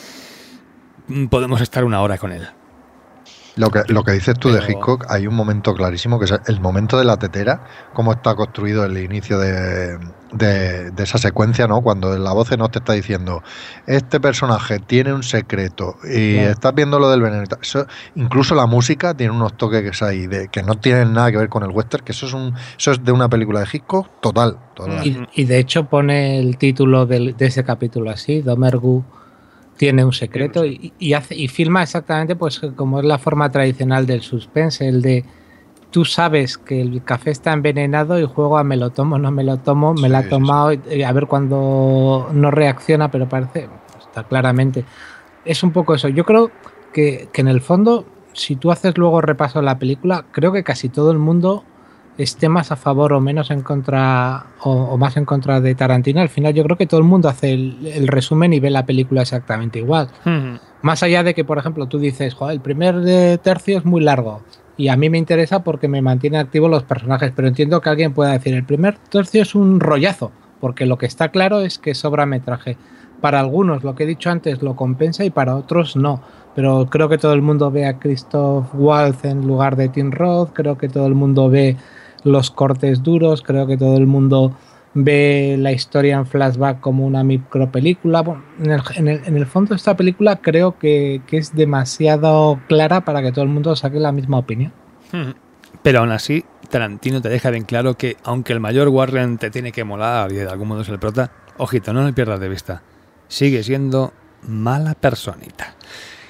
Podemos estar una hora con él. Lo que dices tú de Hitchcock, hay un momento clarísimo que es el momento de la tetera, cómo está construido el inicio de esa secuencia, ¿no? Cuando la voz en off te está diciendo este personaje tiene un secreto y estás viendo lo del veneno. Eso, incluso la música tiene unos toques que es ahí que no tienen nada que ver con el western, que eso es de una película de Hitchcock total. Y de hecho pone el título de ese capítulo así, Domergue tiene un secreto, y filma exactamente pues como es la forma tradicional del suspense, el de tú sabes que el café está envenenado y juego a me lo tomo, no me lo tomo, me la ha tomado, a ver cuando no reacciona, pero parece, está claramente. Es un poco eso. Yo creo que en el fondo, si tú haces luego repaso de la película, creo que casi todo el mundo esté más a favor o menos en contra o más en contra de Tarantino. Al final yo creo que todo el mundo hace el resumen y ve la película exactamente igual. Más allá de que, por ejemplo, tú dices, joder, el primer tercio es muy largo y a mí me interesa porque me mantiene activos los personajes, pero entiendo que alguien pueda decir, el primer tercio es un rollazo, porque lo que está claro es que sobra metraje. Para algunos, lo que he dicho antes, lo compensa y para otros no. Pero creo que todo el mundo ve a Christoph Waltz en lugar de Tim Roth, creo que todo el mundo ve los cortes duros, creo que todo el mundo ve la historia en flashback como una micropelícula. Bueno, en el fondo esta película creo que es demasiado clara para que todo el mundo saque la misma opinión. Pero aún así, Tarantino te deja bien claro que aunque el mayor Warren te tiene que molar y de algún modo es el prota, ojito, no le pierdas de vista. Sigue siendo mala personita.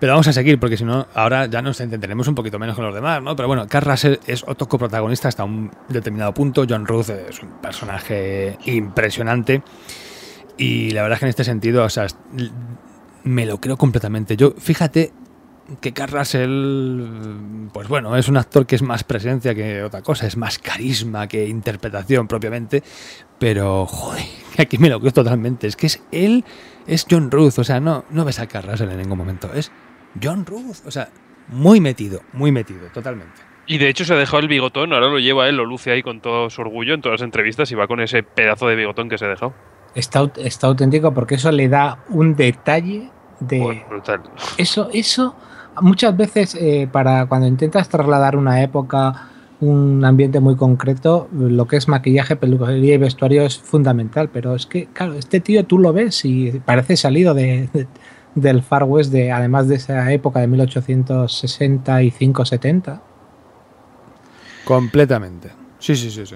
Pero vamos a seguir, porque si no, ahora ya nos entenderemos un poquito menos con los demás, ¿no? Pero bueno, Kurt Russell es otro coprotagonista hasta un determinado punto. John Ruth es un personaje impresionante. Y la verdad es que en este sentido, o sea, me lo creo completamente. Yo, fíjate que Kurt Russell, pues bueno, es un actor que es más presencia que otra cosa, es más carisma que interpretación propiamente, pero joder, aquí me lo creo totalmente. Es que es él, es John Ruth, o sea, no ves a Kurt Russell en ningún momento, es John Ruth, o sea, muy metido, totalmente. Y de hecho se ha dejado el bigotón, ahora lo lleva él, lo luce ahí con todo su orgullo en todas las entrevistas y va con ese pedazo de bigotón que se ha dejado. Está auténtico porque eso le da un detalle de... Bueno, brutal. Eso muchas veces para cuando intentas trasladar una época, un ambiente muy concreto, lo que es maquillaje, peluquería y vestuario es fundamental, pero es que, claro, este tío tú lo ves y parece salido del Far West, además de esa época de 1865-70. Completamente. Sí.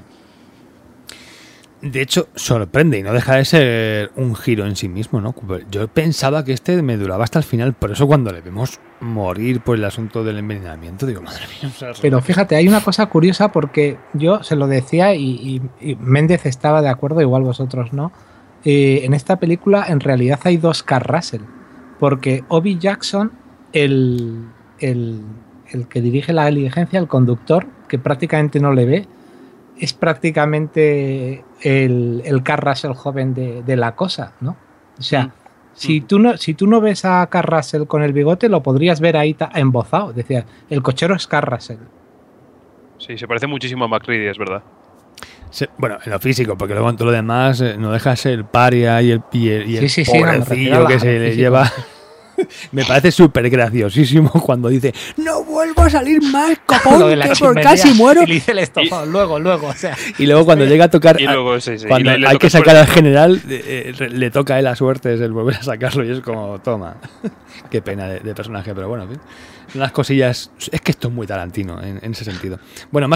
De hecho, sorprende y no deja de ser un giro en sí mismo, ¿no? Yo pensaba que este me duraba hasta el final, por eso cuando le vemos morir por el asunto del envenenamiento, digo, madre mía. Pero fíjate, hay una cosa curiosa porque yo se lo decía y Méndez estaba de acuerdo, igual vosotros no. En esta película en realidad hay dos Kurt Russell, porque Obi Jackson, el que dirige la diligencia, el conductor, que prácticamente no le ve, es prácticamente el Kurt Russell joven de la cosa, ¿no? O sea, si tú no ves a Kurt Russell con el bigote, lo podrías ver ahí embozado. Decía, el cochero es Kurt Russell. Sí, se parece muchísimo a MacReady, es verdad. Bueno, en lo físico, porque luego en todo lo demás no deja de ser el paria y el pobrecillo que se le lleva... Me parece súper graciosísimo cuando dice no vuelvo a salir más, copón, que por casi muero. Y le dice el estofado, luego, o sea. Y luego cuando llega a tocar, luego, cuando hay que sacar al general, le toca a él la suerte es el volver a sacarlo y es como, toma. Qué pena de personaje, pero bueno, en fin. Unas cosillas, es que esto es muy Tarantino en ese sentido. Bueno,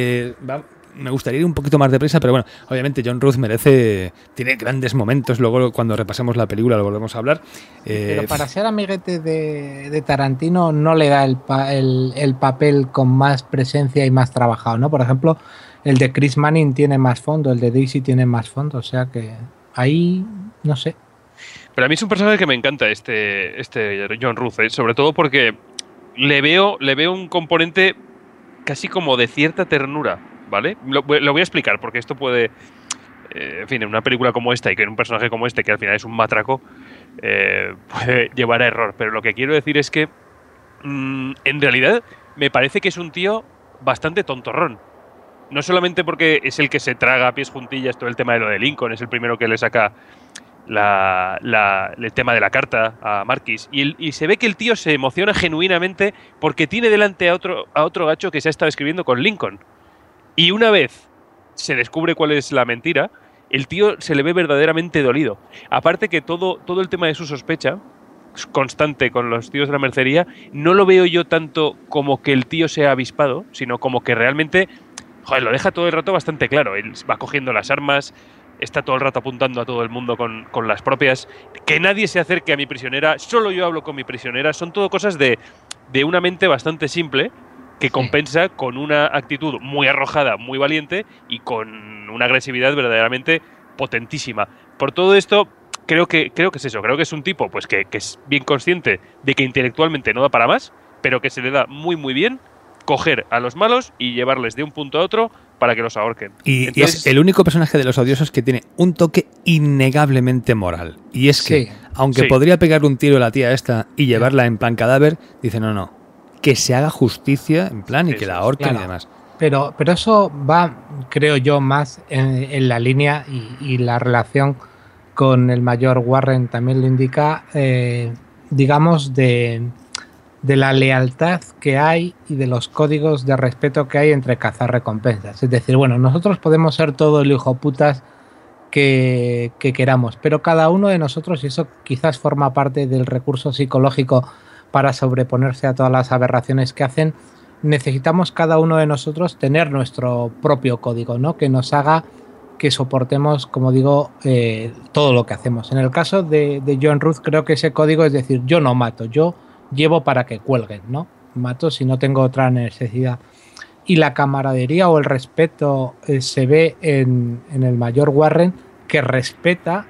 me gustaría ir un poquito más deprisa, pero bueno, obviamente John Ruth tiene grandes momentos, luego cuando repasemos la película lo volvemos a hablar. Pero para ser amiguete de Tarantino no le da el papel con más presencia y más trabajado, ¿no? Por ejemplo, el de Chris Manning tiene más fondo, el de Daisy tiene más fondo, o sea que ahí, no sé. Pero a mí es un personaje que me encanta este John Ruth, sobre todo porque le veo un componente casi como de cierta ternura, ¿vale? Lo voy a explicar, porque esto puede, en fin, en una película como esta y que en un personaje como este, que al final es un matraco, puede llevar a error. Pero lo que quiero decir es que, en realidad, me parece que es un tío bastante tontorrón. No solamente porque es el que se traga a pies juntillas todo el tema de lo de Lincoln, es el primero que le saca el tema de la carta a Marquis, y se ve que el tío se emociona genuinamente porque tiene delante a otro gacho que se ha estado escribiendo con Lincoln. Y una vez se descubre cuál es la mentira, el tío se le ve verdaderamente dolido. Aparte que todo el tema de su sospecha constante con los tíos de la mercería, no lo veo yo tanto como que el tío sea avispado, sino como que realmente, joder, lo deja todo el rato bastante claro. Él va cogiendo las armas, está todo el rato apuntando a todo el mundo con las propias. Que nadie se acerque a mi prisionera, solo yo hablo con mi prisionera. Son todo cosas de una mente bastante simple, que compensa con una actitud muy arrojada, muy valiente y con una agresividad verdaderamente potentísima. Por todo esto, creo que es eso. Creo que es un tipo pues que es bien consciente de que intelectualmente no da para más, pero que se le da muy muy bien coger a los malos y llevarles de un punto a otro para que los ahorquen. Y es el único personaje de los odiosos que tiene un toque innegablemente moral. Y es que, aunque podría pegarle un tiro a la tía esta y llevarla en plan cadáver, dice no, que se haga justicia en plan y que la ahorquen y demás. Pero eso va, creo yo, más en la línea y la relación con el mayor Warren también lo indica, digamos, de la lealtad que hay y de los códigos de respeto que hay entre cazarrecompensas. Es decir, bueno, nosotros podemos ser todo el hijo putas que queramos, pero cada uno de nosotros, y eso quizás forma parte del recurso psicológico para sobreponerse a todas las aberraciones que hacen, necesitamos cada uno de nosotros tener nuestro propio código, ¿no? Que nos haga que soportemos, como digo, todo lo que hacemos. En el caso de John Ruth, creo que ese código es decir, yo no mato, yo llevo para que cuelguen, ¿no? Mato si no tengo otra necesidad. Y la camaradería o el respeto se ve en el mayor Warren, que respeta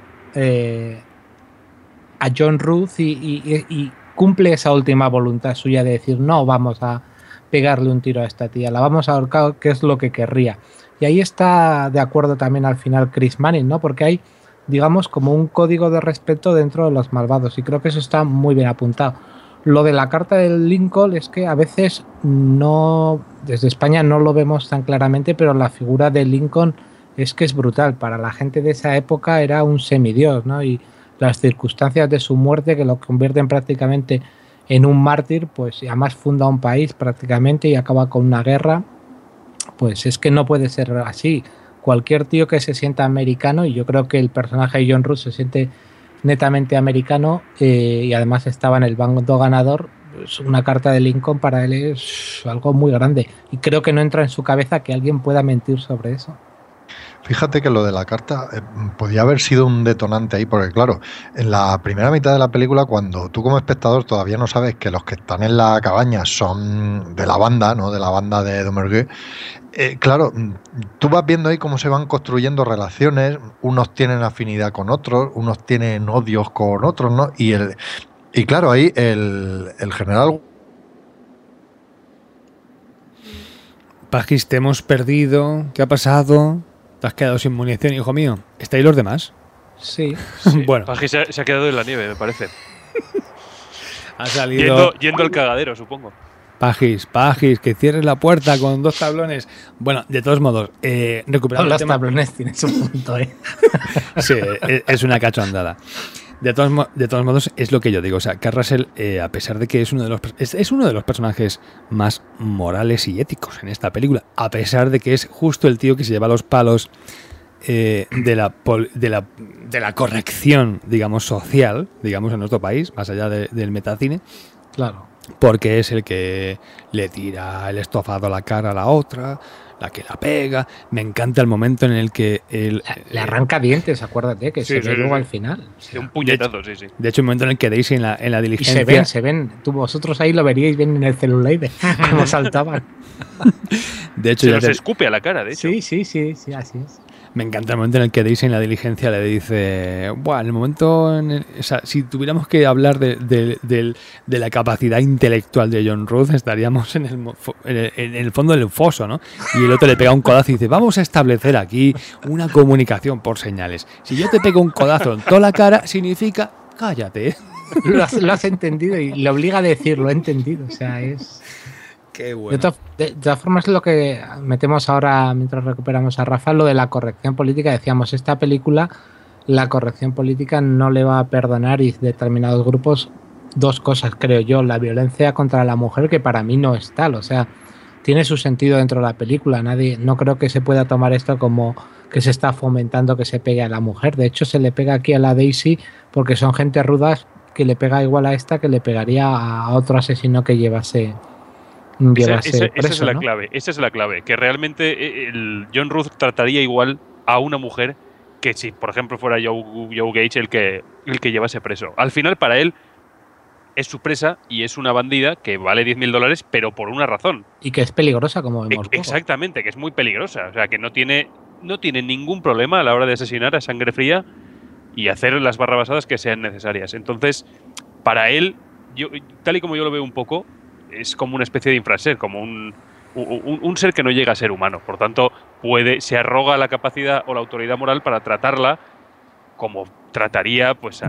a John Ruth y cumple esa última voluntad suya de decir, no vamos a pegarle un tiro a esta tía, la vamos a ahorcar, que es lo que querría. Y ahí está de acuerdo también al final Chris Manning, ¿no? Porque hay, digamos, como un código de respeto dentro de los malvados, y creo que eso está muy bien apuntado. Lo de la carta del Lincoln es que a veces no, desde España no lo vemos tan claramente, pero la figura de Lincoln es que es brutal. Para la gente de esa época era un semidios, ¿no? Y las circunstancias de su muerte, que lo convierten prácticamente en un mártir, pues además funda un país prácticamente y acaba con una guerra, pues es que no puede ser así. Cualquier tío que se sienta americano, y yo creo que el personaje de John Ruth se siente netamente americano, y además estaba en el bando ganador, pues una carta de Lincoln para él es algo muy grande, y creo que no entra en su cabeza que alguien pueda mentir sobre eso. Fíjate que lo de la carta podía haber sido un detonante ahí, porque claro, en la primera mitad de la película, cuando tú como espectador todavía no sabes que los que están en la cabaña son de la banda, ¿no? De la banda de Domergue, claro, tú vas viendo ahí cómo se van construyendo relaciones, unos tienen afinidad con otros, unos tienen odios con otros, ¿no? Y claro, ahí el general... Pagis, te hemos perdido. ¿Qué ha pasado? ¿Te has quedado sin munición, hijo mío? ¿Estáis los demás? Sí. Bueno. Pagis se ha quedado en la nieve, me parece. Ha salido... Yendo al cagadero, supongo. Pagis, que cierres la puerta con 2 tablones. Bueno, de todos modos, recuperando los tablones tienes un punto, ¿eh? Sí, es una cachondada. De todos modos, es lo que yo digo. O sea, Kurt Russell, a pesar de que es uno de los personajes más morales y éticos en esta película, a pesar de que es justo el tío que se lleva los palos de la corrección, digamos, social, digamos, en nuestro país, más allá del metacine. Claro. Porque es el que le tira el estofado a la cara a la otra, la que la pega. Me encanta el momento en el que le arranca dientes, acuérdate, que se ve luego al final. Sí, un puñetazo, sí. De hecho, el momento en el que Daisy en la diligencia... Y se ven. Tú vosotros ahí lo veríais bien en el celuloide, cómo saltaban. De hecho, se los escupe a la cara, de hecho. Sí, así es. Me encanta el momento en el que Daisy en la diligencia le dice, bueno, en el momento, o sea, si tuviéramos que hablar de la capacidad intelectual de John Ruth, estaríamos en el fondo del foso, ¿no? Y el otro le pega un codazo y dice, vamos a establecer aquí una comunicación por señales. Si yo te pego un codazo en toda la cara, significa, cállate. Lo has entendido y le obliga a decir, lo he entendido, o sea, es... Qué bueno. De todas formas, es lo que metemos ahora mientras recuperamos a Rafa, lo de la corrección política. Decíamos, esta película, la corrección política no le va a perdonar, y determinados grupos, 2 cosas, creo yo. La violencia contra la mujer, que para mí no es tal, o sea, tiene su sentido dentro de la película. No creo que se pueda tomar esto como que se está fomentando que se pegue a la mujer. De hecho, se le pega aquí a la Daisy porque son gente rudas, que le pega igual a esta que le pegaría a otro asesino que llevase... Esa es la clave, esa es la clave, que realmente el John Ruth trataría igual a una mujer que si, por ejemplo, fuera Joe Gage el que llevase preso. Al final, para él, es su presa y es una bandida que vale $10.000, pero por una razón. Y que es peligrosa, como vemos. Exactamente, que es muy peligrosa. O sea, que no tiene ningún problema a la hora de asesinar a sangre fría y hacer las barrabasadas que sean necesarias. Entonces, para él, tal y como yo lo veo un poco, es como una especie de infraser, como un ser que no llega a ser humano. Por tanto, se arroga la capacidad o la autoridad moral para tratarla como trataría pues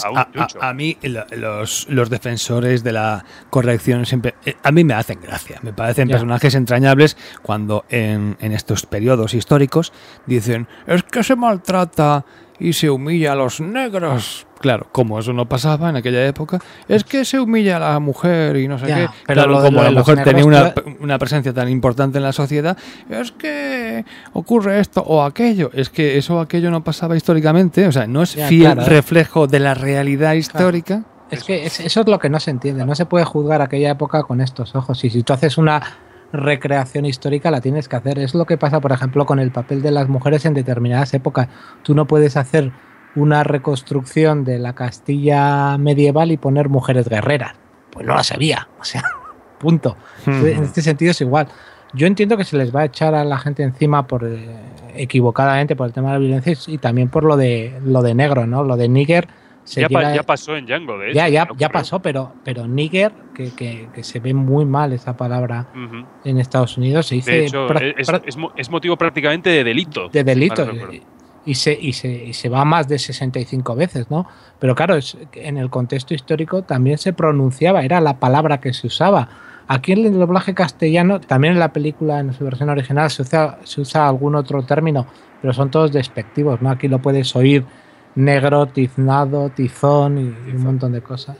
a mí los defensores de la corrección siempre a mí me hacen gracia, me parecen personajes entrañables cuando en estos periodos históricos dicen, es que se maltrata y se humilla a los negros. Claro, como eso no pasaba en aquella época, es que se humilla a la mujer y no sé qué. Pero claro, como la mujer tenía una presencia tan importante en la sociedad, es que ocurre esto o aquello. Es que eso o aquello no pasaba históricamente, o sea, no es fiel reflejo de la realidad histórica. Es que eso es lo que no se entiende, no se puede juzgar aquella época con estos ojos. Y si tú haces una recreación histórica, la tienes que hacer. Es lo que pasa, por ejemplo, con el papel de las mujeres en determinadas épocas. Tú no puedes hacer una reconstrucción de la Castilla medieval y poner mujeres guerreras, pues no la sabía, o sea, punto. En este sentido es igual. Yo entiendo que se les va a echar a la gente encima por equivocadamente por el tema de la violencia y también por lo de negro, ¿no? Lo de nigger. Ya pasó en Django, de hecho. Ya pasó, pero nigger, que se ve muy mal esa palabra en Estados Unidos, se dice... De hecho, es motivo prácticamente de delito. De delito. Y se va más de 65 veces, ¿no? Pero claro, en el contexto histórico también se pronunciaba, era la palabra que se usaba. Aquí en el doblaje castellano, también en la película, en su versión original, se usa algún otro término, pero son todos despectivos, ¿no? Aquí lo puedes oír negro, tiznado, tizón y un montón de cosas.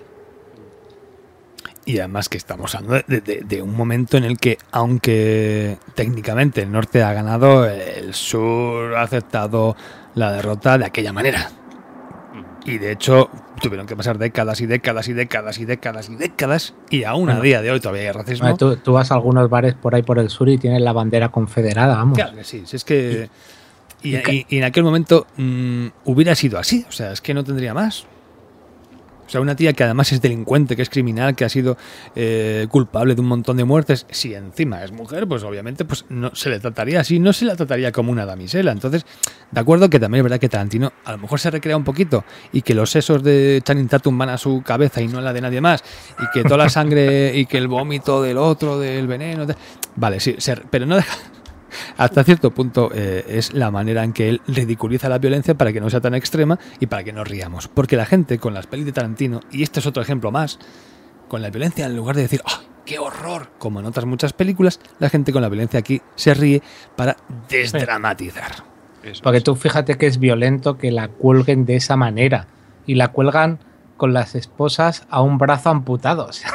Y además que estamos hablando de un momento en el que, aunque técnicamente el norte ha ganado, el sur ha aceptado la derrota de aquella manera. Y de hecho tuvieron que pasar décadas y décadas y décadas y décadas y décadas, y aún a día de hoy todavía hay racismo. Tú vas a algunos bares por ahí por el sur y tienes la bandera confederada, vamos. Claro que sí, es que... Y en aquel momento hubiera sido así, o sea, es que no tendría más. O sea, una tía que además es delincuente, que es criminal, que ha sido culpable de un montón de muertes, si encima es mujer, pues obviamente pues no se le trataría así, no se la trataría como una damisela. Entonces, de acuerdo que también es verdad que Tarantino a lo mejor se recrea un poquito y que los sesos de Channing Tatum van a su cabeza y no a la de nadie más, y que toda la sangre y que el vómito del otro, del veneno... Vale, sí, pero no deja... Hasta cierto punto es la manera en que él ridiculiza la violencia para que no sea tan extrema y para que nos riamos. Porque la gente con las pelis de Tarantino, y este es otro ejemplo más, con la violencia, en lugar de decir ¡oh, qué horror!, como en otras muchas películas, la gente con la violencia aquí se ríe para desdramatizar. Porque tú fíjate que es violento que la cuelguen de esa manera, y la cuelgan con las esposas a un brazo amputado. O sea,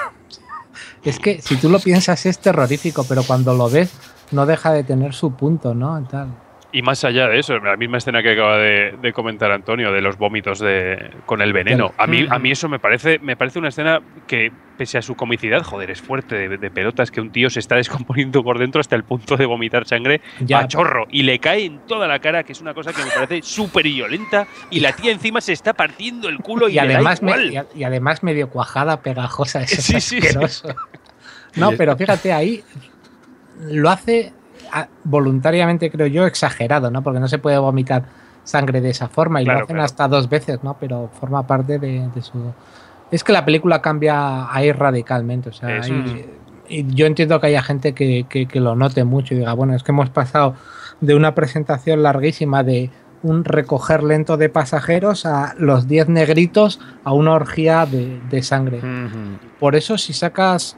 es que si tú lo piensas es terrorífico, pero cuando lo ves no deja de tener su punto, ¿no? Tal. Y más allá de eso, la misma escena que acaba de comentar Antonio, de los vómitos con el veneno. A mí eso me parece una escena que, pese a su comicidad, joder, es fuerte de pelotas, que un tío se está descomponiendo por dentro hasta el punto de vomitar sangre a chorro. Y le cae en toda la cara, que es una cosa que me parece súper violenta, y la tía encima se está partiendo el culo y además le da igual. Y además medio cuajada, pegajosa, eso sí, es asqueroso. No, pero fíjate, ahí lo hace voluntariamente, creo yo, exagerado, ¿no? Porque no se puede vomitar sangre de esa forma y lo hacen hasta 2 veces, ¿no? Pero forma parte de su... Es que la película cambia ahí radicalmente, o sea, y yo entiendo que haya gente que lo note mucho y diga, bueno, es que hemos pasado de una presentación larguísima de un recoger lento de pasajeros a los 10 negritos a una orgía de sangre. Por eso si sacas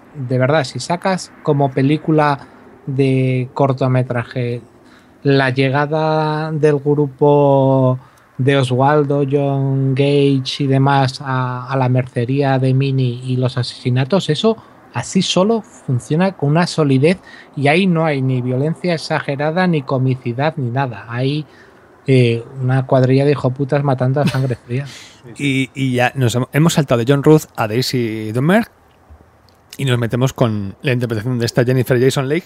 como película de cortometraje la llegada del grupo de Oswaldo, John Gage y demás a la mercería de Minnie y los asesinatos, eso así solo funciona con una solidez, y ahí no hay ni violencia exagerada ni comicidad ni nada, hay una cuadrilla de hijoputas matando a sangre fría. Y ya hemos saltado de John Ruth a Daisy Dunmer y nos metemos con la interpretación de esta Jennifer Jason Leigh,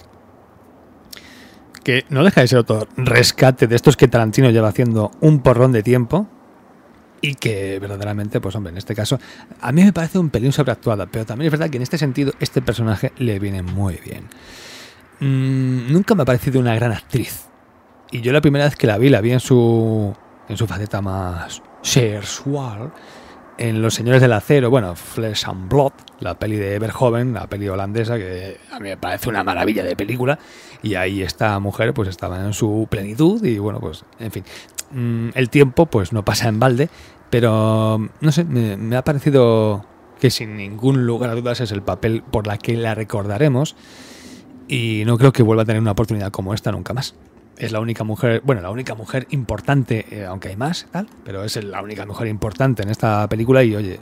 que no deja de ser otro rescate de estos que Tarantino lleva haciendo un porrón de tiempo y que verdaderamente, pues hombre, en este caso a mí me parece un pelín sobreactuada, pero también es verdad que en este sentido este personaje le viene muy bien. Nunca me ha parecido una gran actriz, y yo la primera vez que la vi en su faceta más sexual en Los Señores del Acero, bueno, Flesh and Blood, la peli de Verhoeven, la peli holandesa, que a mí me parece una maravilla de película, y ahí esta mujer pues estaba en su plenitud, y bueno, pues en fin, el tiempo pues no pasa en balde, pero no sé, me ha parecido que sin ningún lugar a dudas es el papel por la que la recordaremos, y no creo que vuelva a tener una oportunidad como esta nunca más. Es la única mujer, bueno, la única mujer importante, aunque hay más, tal, pero es la única mujer importante en esta película y, oye,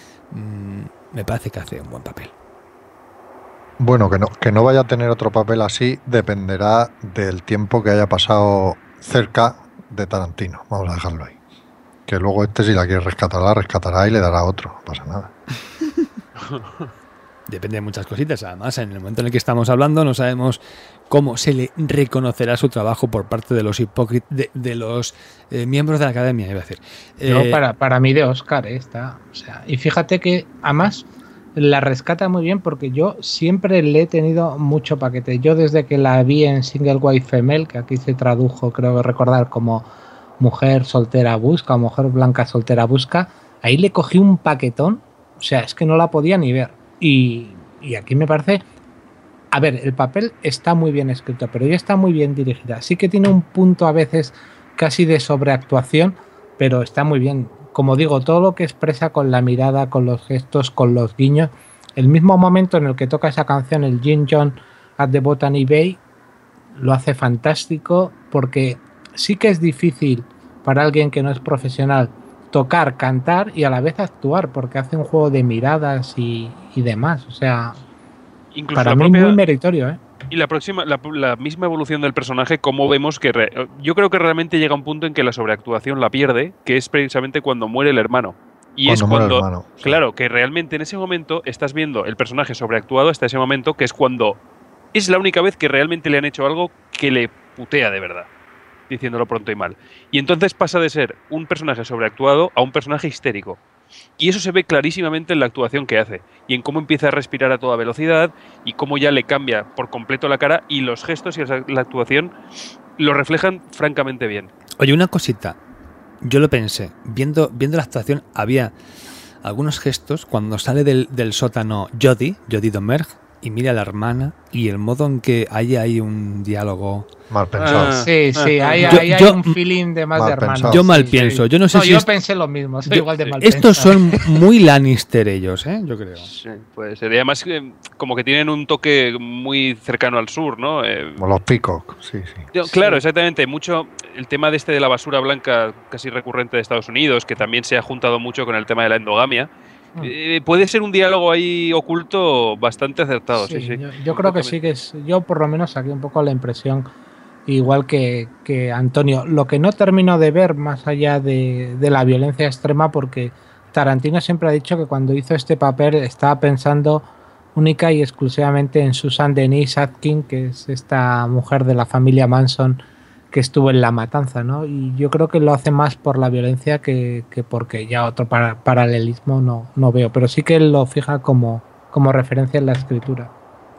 me parece que hace un buen papel. Bueno, que no vaya a tener otro papel así dependerá del tiempo que haya pasado cerca de Tarantino. Vamos a dejarlo ahí. Que luego si la quiere rescatar, la rescatará y le dará otro. No pasa nada. Depende de muchas cositas. Además, en el momento en el que estamos hablando, no sabemos cómo se le reconocerá su trabajo por parte de los de los miembros de la academia, iba a decir. Yo, para mí de Oscar está. O sea, y fíjate que, además, la rescata muy bien porque yo siempre le he tenido mucho paquete. Yo desde que la vi en Single White Female, que aquí se tradujo, creo recordar, como Mujer Soltera Busca o Mujer Blanca Soltera Busca, ahí le cogí un paquetón, o sea, es que no la podía ni ver. Y aquí me parece... A ver, el papel está muy bien escrito, pero ella está muy bien dirigida. Sí que tiene un punto a veces casi de sobreactuación, pero está muy bien. Como digo, todo lo que expresa con la mirada, con los gestos, con los guiños. El mismo momento en el que toca esa canción, el Jim John at the Botany Bay, lo hace fantástico porque sí que es difícil para alguien que no es profesional tocar, cantar y a la vez actuar, porque hace un juego de miradas y demás. O sea, incluso para la mí propia, muy meritorio, ¿eh? Y la misma evolución del personaje, como vemos que yo creo que realmente llega un punto en que la sobreactuación la pierde, que es precisamente cuando muere el hermano. Y es cuando, claro, que realmente en ese momento estás viendo el personaje sobreactuado hasta ese momento, que es cuando es la única vez que realmente le han hecho algo que le putea de verdad, diciéndolo pronto y mal. Y entonces pasa de ser un personaje sobreactuado a un personaje histérico. Y eso se ve clarísimamente en la actuación que hace y en cómo empieza a respirar a toda velocidad y cómo ya le cambia por completo la cara, y los gestos y la actuación lo reflejan francamente bien. Oye, una cosita, yo lo pensé, viendo la actuación, había algunos gestos cuando sale del sótano Jodie Domergue y mira a la hermana y el modo en que hay un diálogo mal pensado. Sí, hay un feeling de más de hermano. Yo mal pienso. Yo no sé si yo pensé lo mismo, soy igual de mal estos son muy Lannister ellos, yo creo. Sí, pues además como que tienen un toque muy cercano al sur, ¿no? Como los Peacock, sí. Claro, exactamente. Mucho el tema de la basura blanca casi recurrente de Estados Unidos, que también se ha juntado mucho con el tema de la endogamia. Puede ser un diálogo ahí oculto bastante acertado. Sí. Yo creo que sí, yo por lo menos saqué un poco la impresión, igual que Antonio. Lo que no termino de ver más allá de la violencia extrema, porque Tarantino siempre ha dicho que cuando hizo este papel estaba pensando única y exclusivamente en Susan Denise Atkin, que es esta mujer de la familia Manson que estuvo en La Matanza, ¿no? Y yo creo que lo hace más por la violencia que porque ya otro paralelismo no veo, pero sí que él lo fija como referencia en la escritura.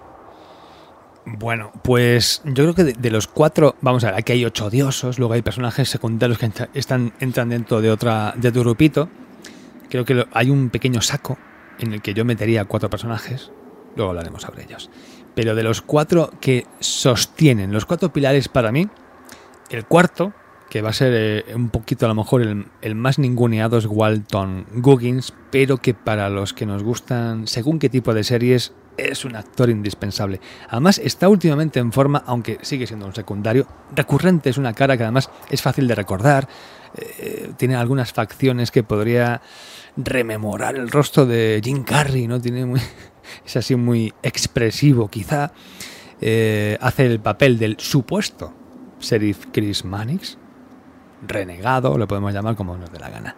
Bueno, pues yo creo que de los 4, vamos a ver, aquí hay 8 odiosos, luego hay personajes secundarios que entran dentro de otro grupito. Creo que hay un pequeño saco en el que yo metería 4 personajes, luego hablaremos sobre ellos. Pero de los 4 que sostienen, los 4 pilares para mí, el cuarto, que va a ser un poquito a lo mejor el más ninguneado, es Walton Goggins, pero que para los que nos gustan según qué tipo de series es un actor indispensable. Además está últimamente en forma, aunque sigue siendo un secundario recurrente, es una cara que además es fácil de recordar, tiene algunas facciones que podría rememorar el rostro de Jim Carrey, ¿no? Es así muy expresivo quizá, hace el papel del supuesto sheriff Chris Mannix, renegado, lo podemos llamar como nos dé la gana.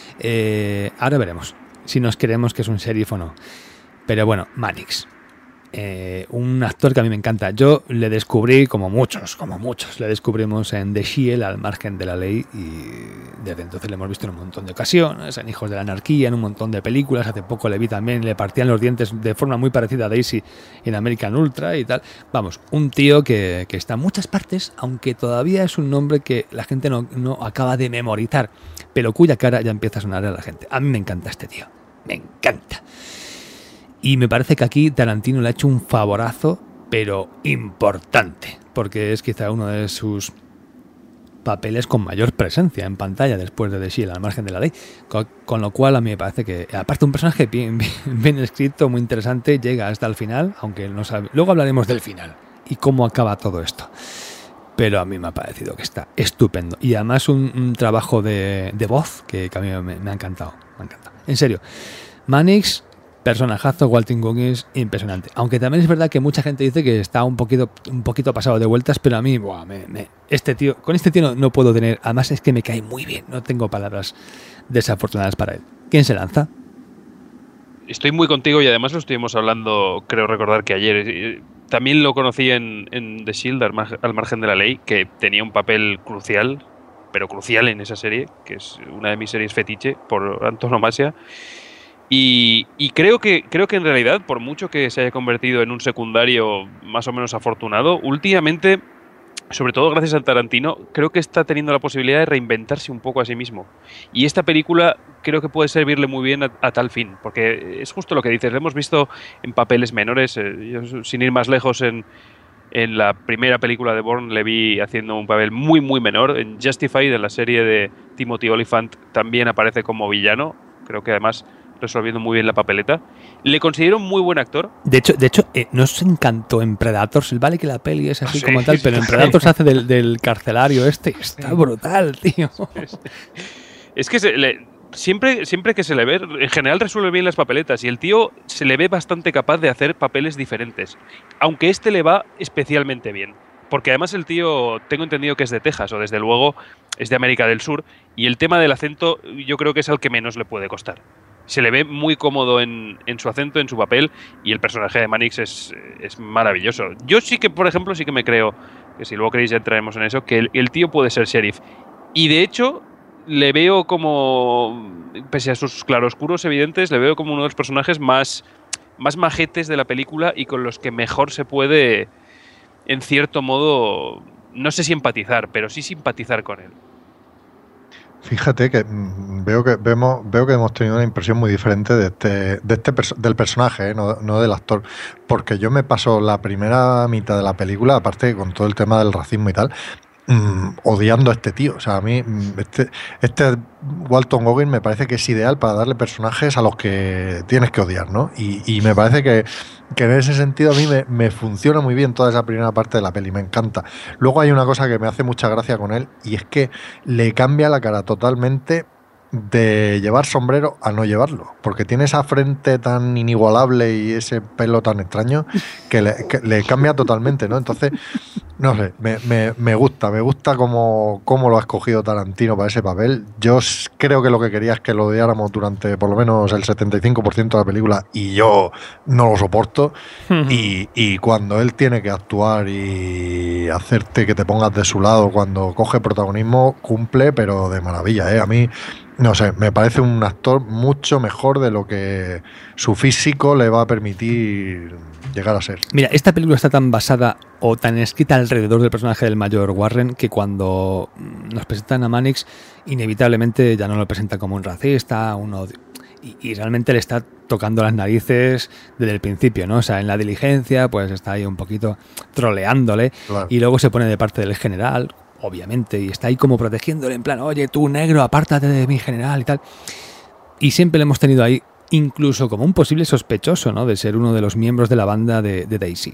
Ahora veremos si nos creemos que es un sheriff o no. Pero bueno, Mannix, un actor que a mí me encanta. Yo le descubrí, como muchos, le descubrimos en The Shield, Al margen de la ley, y desde entonces le hemos visto en un montón de ocasiones, en Hijos de la Anarquía, en un montón de películas. Hace poco le vi también, le partían los dientes de forma muy parecida a Daisy en American Ultra y tal. Vamos, un tío que está en muchas partes, aunque todavía es un nombre que la gente no acaba de memorizar, pero cuya cara ya empieza a sonar a la gente. A mí me encanta este tío, me encanta. Y me parece que aquí Tarantino le ha hecho un favorazo, pero importante, porque es quizá uno de sus papeles con mayor presencia en pantalla después de The Shield, Al margen de la ley, con lo cual a mí me parece que, aparte un personaje bien escrito, muy interesante, llega hasta el final, aunque no sabe. Luego hablaremos del final y cómo acaba todo esto, pero a mí me ha parecido que está estupendo, y además un trabajo de voz que a mí me ha encantado, en serio. Mannix, personajazo, Walton Goggins, impresionante. Aunque también es verdad que mucha gente dice que está un poquito pasado de vueltas, pero a mí, con este tío no puedo tener. Además es que me cae muy bien, no tengo palabras desafortunadas para él. ¿Quién se lanza? Estoy muy contigo, y además lo estuvimos hablando, creo recordar que ayer. También lo conocí en The Shield, Al margen de la ley, que tenía un papel crucial, pero crucial en esa serie, que es una de mis series fetiche por antonomasia. Y creo que en realidad, por mucho que se haya convertido en un secundario más o menos afortunado, últimamente, sobre todo gracias al Tarantino, creo que está teniendo la posibilidad de reinventarse un poco a sí mismo. Y esta película creo que puede servirle muy bien a tal fin, porque es justo lo que dices, lo hemos visto en papeles menores. Yo, sin ir más lejos, en la primera película de Bourne le vi haciendo un papel muy muy menor. En Justified, en la serie de Timothy Olyphant, también aparece como villano, creo que además resolviendo muy bien la papeleta. Le considero un muy buen actor. De hecho, nos encantó en Predators. Vale que la peli es así como tal, pero en Predators hace del carcelario este. Está brutal, tío. Es que siempre que se le ve, en general resuelve bien las papeletas, y el tío se le ve bastante capaz de hacer papeles diferentes. Aunque este le va especialmente bien. Porque además el tío, tengo entendido que es de Texas, o desde luego es de América del Sur, y el tema del acento yo creo que es al que menos le puede costar. Se le ve muy cómodo en su acento, en su papel, y el personaje de Mannix es maravilloso. Yo sí que, por ejemplo, sí que me creo, que si luego queréis ya entraremos en eso, que el tío puede ser sheriff. Y de hecho, le veo como, pese a sus claroscuros evidentes, le veo como uno de los personajes más majetes de la película y con los que mejor se puede, en cierto modo, no sé si empatizar, pero sí simpatizar con él. Fíjate que veo que hemos tenido una impresión muy diferente del personaje, no del actor, porque yo me paso la primera mitad de la película, aparte con todo el tema del racismo y tal, odiando a este tío. O sea, a mí este Walton Goggins me parece que es ideal para darle personajes a los que tienes que odiar, ¿no? Y me parece que en ese sentido a mí me funciona muy bien toda esa primera parte de la peli, me encanta. Luego hay una cosa que me hace mucha gracia con él, y es que le cambia la cara totalmente de llevar sombrero a no llevarlo, porque tiene esa frente tan inigualable y ese pelo tan extraño que le cambia totalmente, ¿no? Entonces, no sé, me gusta cómo lo ha escogido Tarantino para ese papel. Yo creo que lo que quería es que lo odiáramos durante por lo menos el 75% de la película, y yo no lo soporto. Y cuando él tiene que actuar y hacerte que te pongas de su lado cuando coge protagonismo, cumple, pero de maravilla, ¿eh? A mí, no sé, me parece un actor mucho mejor de lo que su físico le va a permitir llegar a ser. Mira, esta película está tan basada o tan escrita alrededor del personaje del mayor Warren que cuando nos presentan a Mannix, inevitablemente ya no lo presenta como un racista, y realmente le está tocando las narices desde el principio, ¿no? O sea, en la diligencia, pues está ahí un poquito troleándole, claro. Y luego se pone de parte del general, obviamente, y está ahí como protegiéndole en plan, oye, tú negro, apártate de mi general y tal. Y siempre le hemos tenido ahí incluso como un posible sospechoso, ¿no? De ser uno de los miembros de la banda de Daisy.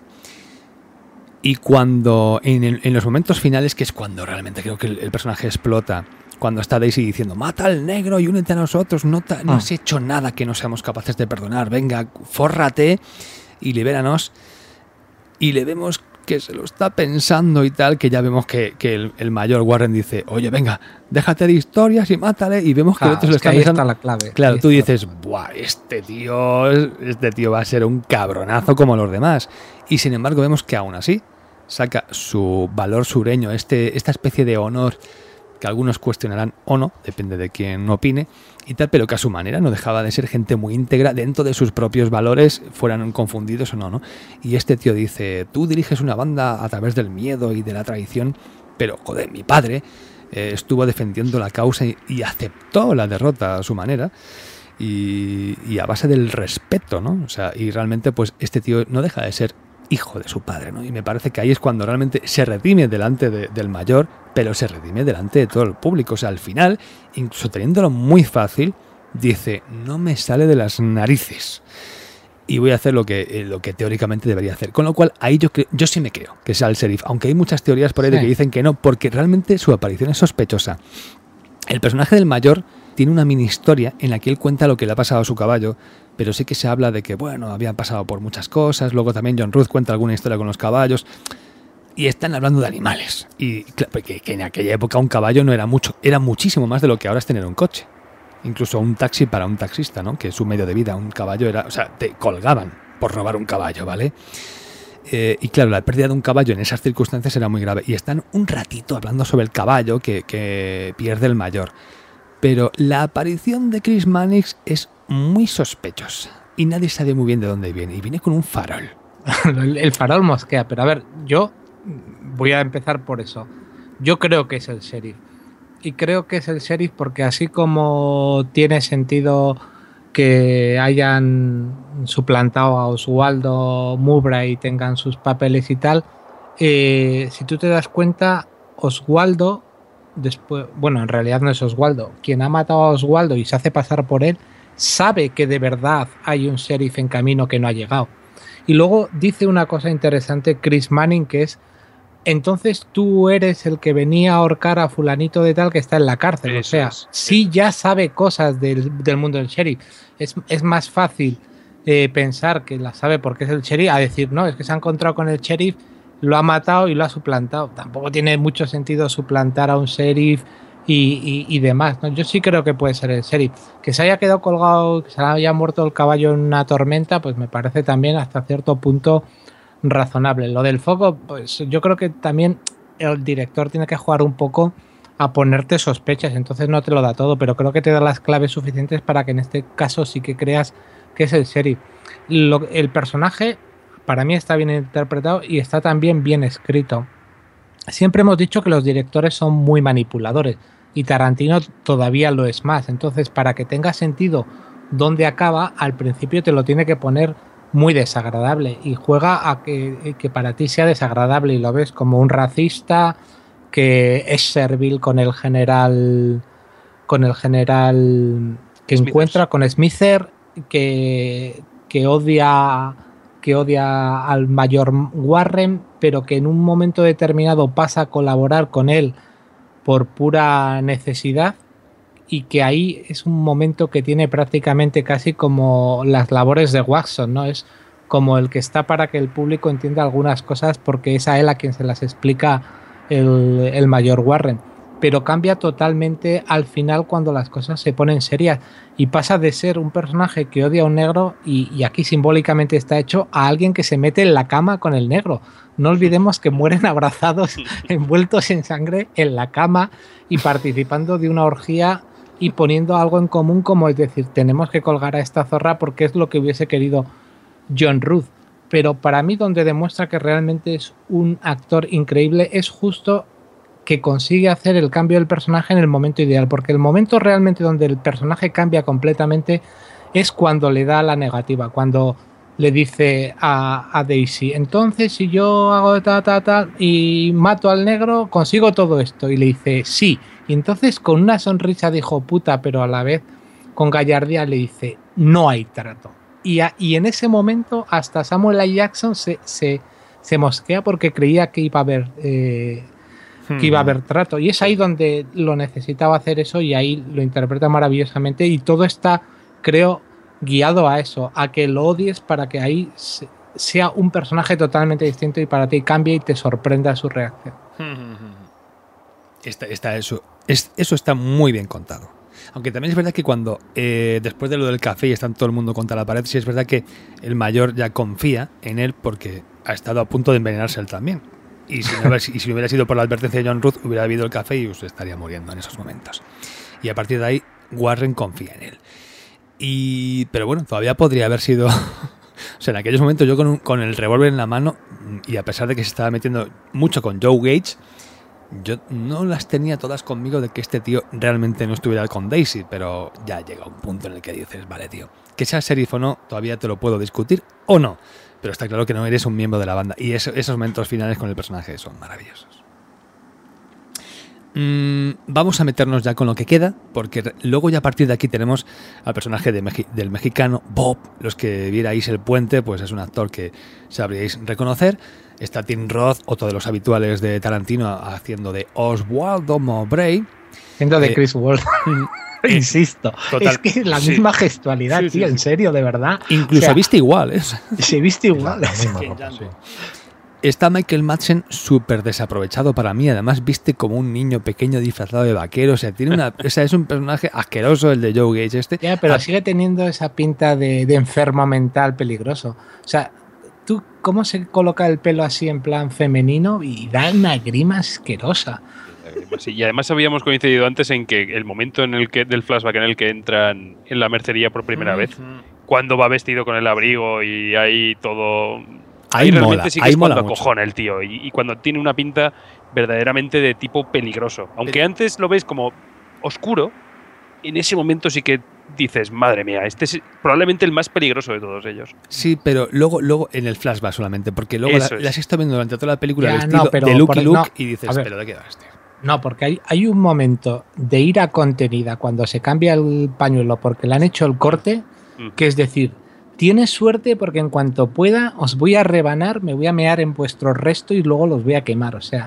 Y cuando, en los momentos finales, que es cuando realmente creo que el personaje explota, cuando está Daisy diciendo, mata al negro y únete a nosotros, no has hecho nada que no seamos capaces de perdonar, venga, fórrate y libéranos. Y le vemos que se lo está pensando y tal, que ya vemos que el mayor Warren dice, oye, venga, déjate de historias y mátale, y vemos que el otro se lo está pensando. Ahí está la clave. Claro, tú dices, buah, este tío va a ser un cabronazo como los demás. Y sin embargo vemos que aún así saca su valor sureño, esta especie de honor que algunos cuestionarán o no, depende de quién opine y tal, pero que a su manera no dejaba de ser gente muy íntegra dentro de sus propios valores, fueran confundidos o no, ¿no? Y este tío dice, tú diriges una banda a través del miedo y de la traición, pero joder, mi padre estuvo defendiendo la causa y aceptó la derrota a su manera y a base del respeto, ¿no? O sea, y realmente pues este tío no deja de ser hijo de su padre, ¿no? Y me parece que ahí es cuando realmente se redime delante del mayor, pero se redime delante de todo el público. O sea, al final, incluso teniéndolo muy fácil, dice, no me sale de las narices y voy a hacer lo que teóricamente debería hacer. Con lo cual, ahí yo sí me creo que sea el sheriff, aunque hay muchas teorías por ahí de que dicen que no, porque realmente su aparición es sospechosa. El personaje del mayor tiene una mini historia en la que él cuenta lo que le ha pasado a su caballo, pero sí que se habla de que, bueno, habían pasado por muchas cosas. Luego también John Ruth cuenta alguna historia con los caballos. Y están hablando de animales. Y claro, que en aquella época un caballo no era mucho, era muchísimo más de lo que ahora es tener un coche. Incluso un taxi para un taxista, ¿no? Que es su medio de vida. Un caballo era, o sea, te colgaban por robar un caballo, ¿vale? Y claro, la pérdida de un caballo en esas circunstancias era muy grave. Y están un ratito hablando sobre el caballo que pierde el mayor. Pero la aparición de Chris Mannix es muy sospechosa y nadie sabe muy bien de dónde viene. Y viene con un farol. El farol mosquea, pero a ver, yo voy a empezar por eso. Yo creo que es el sheriff. Y creo que es el sheriff porque así como tiene sentido que hayan suplantado a Oswaldo Mowbray y tengan sus papeles y tal, si tú te das cuenta, Oswaldo, después, bueno, en realidad no es Oswaldo, quien ha matado a Oswaldo y se hace pasar por él, sabe que de verdad hay un sheriff en camino que no ha llegado. Y luego dice una cosa interesante Chris Manning, que es: entonces tú eres el que venía a ahorcar a fulanito de tal que está en la cárcel. Eso, o sea, sí ya sabe cosas del mundo del sheriff. Es más fácil pensar que la sabe porque es el sheriff a decir, no, es que se ha encontrado con el sheriff, lo ha matado y lo ha suplantado. Tampoco tiene mucho sentido suplantar a un sheriff y demás, ¿no? Yo sí creo que puede ser el sheriff. Que se haya quedado colgado, que se haya muerto el caballo en una tormenta, pues me parece también hasta cierto punto razonable. Lo del foco, pues yo creo que también el director tiene que jugar un poco a ponerte sospechas, entonces no te lo da todo, pero creo que te da las claves suficientes para que en este caso sí que creas que es el sheriff. El personaje para mí está bien interpretado y está también bien escrito. Siempre hemos dicho que los directores son muy manipuladores y Tarantino todavía lo es más, entonces para que tenga sentido dónde acaba, al principio te lo tiene que poner muy desagradable y juega a que para ti sea desagradable y lo ves como un racista que es servil con el general que encuentra, con Smither, que odia al mayor Warren, pero que en un momento determinado pasa a colaborar con él por pura necesidad, y que ahí es un momento que tiene prácticamente casi como las labores de Watson, ¿no? Es como el que está para que el público entienda algunas cosas porque es a él a quien se las explica el mayor Warren. Pero cambia totalmente al final cuando las cosas se ponen serias y pasa de ser un personaje que odia a un negro, y aquí simbólicamente está hecho, a alguien que se mete en la cama con el negro. No olvidemos que mueren abrazados, envueltos en sangre en la cama y participando de una orgía y poniendo algo en común, como es decir, tenemos que colgar a esta zorra porque es lo que hubiese querido John Ruth. Pero para mí donde demuestra que realmente es un actor increíble es justo que consigue hacer el cambio del personaje en el momento ideal, porque el momento realmente donde el personaje cambia completamente es cuando le da la negativa, cuando le dice a Daisy, entonces si yo hago tal y mato al negro, consigo todo esto, y le dice sí, y entonces con una sonrisa de hijo puta, pero a la vez con gallardía le dice no hay trato, y en ese momento hasta Samuel L. Jackson se mosquea porque creía que iba a haber trato, y es ahí donde lo necesitaba hacer eso, y ahí lo interpreta maravillosamente, y todo está, creo, guiado a eso, a que lo odies para que ahí sea un personaje totalmente distinto y para ti cambie y te sorprenda su reacción. Eso está muy bien contado. Aunque también es verdad que cuando después de lo del café y está todo el mundo contra la pared, sí es verdad que el mayor ya confía en él porque ha estado a punto de envenenarse él también. Y si hubiera sido por la advertencia de John Ruth, hubiera bebido el café y usted estaría muriendo en esos momentos. Y a partir de ahí, Warren confía en él. Pero bueno, todavía podría haber sido... O sea, en aquellos momentos yo con el revólver en la mano, y a pesar de que se estaba metiendo mucho con Joe Gage, yo no las tenía todas conmigo de que este tío realmente no estuviera con Daisy, pero ya llega un punto en el que dices, vale, tío, que sea sheriff o no, todavía te lo puedo discutir o no, pero está claro que no eres un miembro de la banda, y esos momentos finales con el personaje son maravillosos. Vamos a meternos ya con lo que queda, porque luego ya a partir de aquí tenemos al personaje del mexicano Bob. Los que vierais El Puente, pues es un actor que sabríais reconocer. Está Tim Roth, otro de los habituales de Tarantino, haciendo de Oswaldo Mowbray, haciendo de Chris Ward. Insisto, total, es que la misma gestualidad, sí, tío, sí, en serio, de verdad. Incluso, o sea, viste igual, ¿eh? Se viste igual. Está Michael Madsen súper desaprovechado para mí. Además, viste como un niño pequeño disfrazado de vaquero. O sea, es un personaje asqueroso el de Joe Gage este. Ya, pero sigue teniendo esa pinta de enfermo mental peligroso. O sea, tú, ¿cómo se coloca el pelo así en plan femenino? Y da una grima asquerosa. Y además habíamos coincidido antes en que el momento en el que del flashback en el que entran en la mercería por primera vez, cuando va vestido con el abrigo y hay todo... Ahí realmente mola, sí que ahí es cuando mola mucho. acojona el tío y cuando tiene una pinta verdaderamente de tipo peligroso. Aunque antes lo ves como oscuro, en ese momento sí que dices, madre mía, este es probablemente el más peligroso de todos ellos. Sí, pero luego en el flashback solamente, porque luego Eso es. la has estado viendo durante toda la película Ya, vestido no, pero de Lucky por- Luke no, y dices, a ver. pero ¿de qué vas, tío? No, porque hay un momento de ira contenida cuando se cambia el pañuelo porque le han hecho el corte, que es decir, tienes suerte porque en cuanto pueda os voy a rebanar, me voy a mear en vuestro resto y luego los voy a quemar. O sea,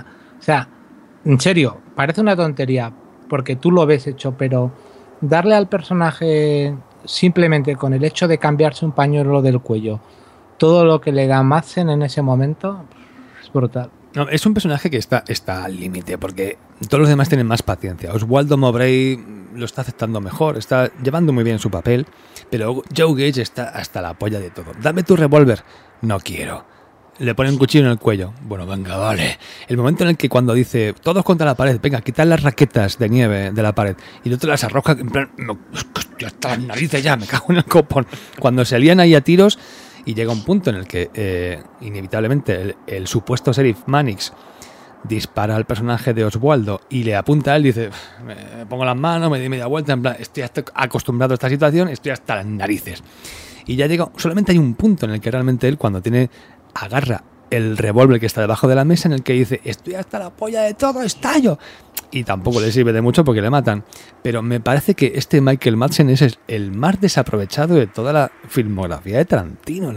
en serio, parece una tontería porque tú lo ves hecho, pero darle al personaje simplemente con el hecho de cambiarse un pañuelo del cuello, todo lo que le da Madsen en ese momento, es brutal. No, es un personaje que está al límite, porque todos los demás tienen más paciencia. Oswaldo Mowbray lo está aceptando mejor, está llevando muy bien su papel, pero Joe Gage está hasta la polla de todo. Dame tu revólver. No quiero. Le pone un cuchillo en el cuello. Bueno, venga, vale. El momento en el que cuando dice, todos contra la pared, venga, quitad las raquetas de nieve de la pared, y el otro las arroja, en plan, hostia, hasta las narices ya, me cago en el copón. Cuando se lían ahí a tiros, y llega un punto en el que inevitablemente el supuesto sheriff Mannix dispara al personaje de Oswaldo y le apunta a él y dice, me pongo las manos, me di media vuelta, en plan, estoy hasta acostumbrado a esta situación, estoy hasta las narices. Y ya llega, solamente hay un punto en el que realmente él cuando agarra el revólver que está debajo de la mesa en el que dice, estoy hasta la polla de todo, estallo. Y tampoco le sirve de mucho porque le matan. Pero me parece que este Michael Madsen es el más desaprovechado de toda la filmografía de Tarantino.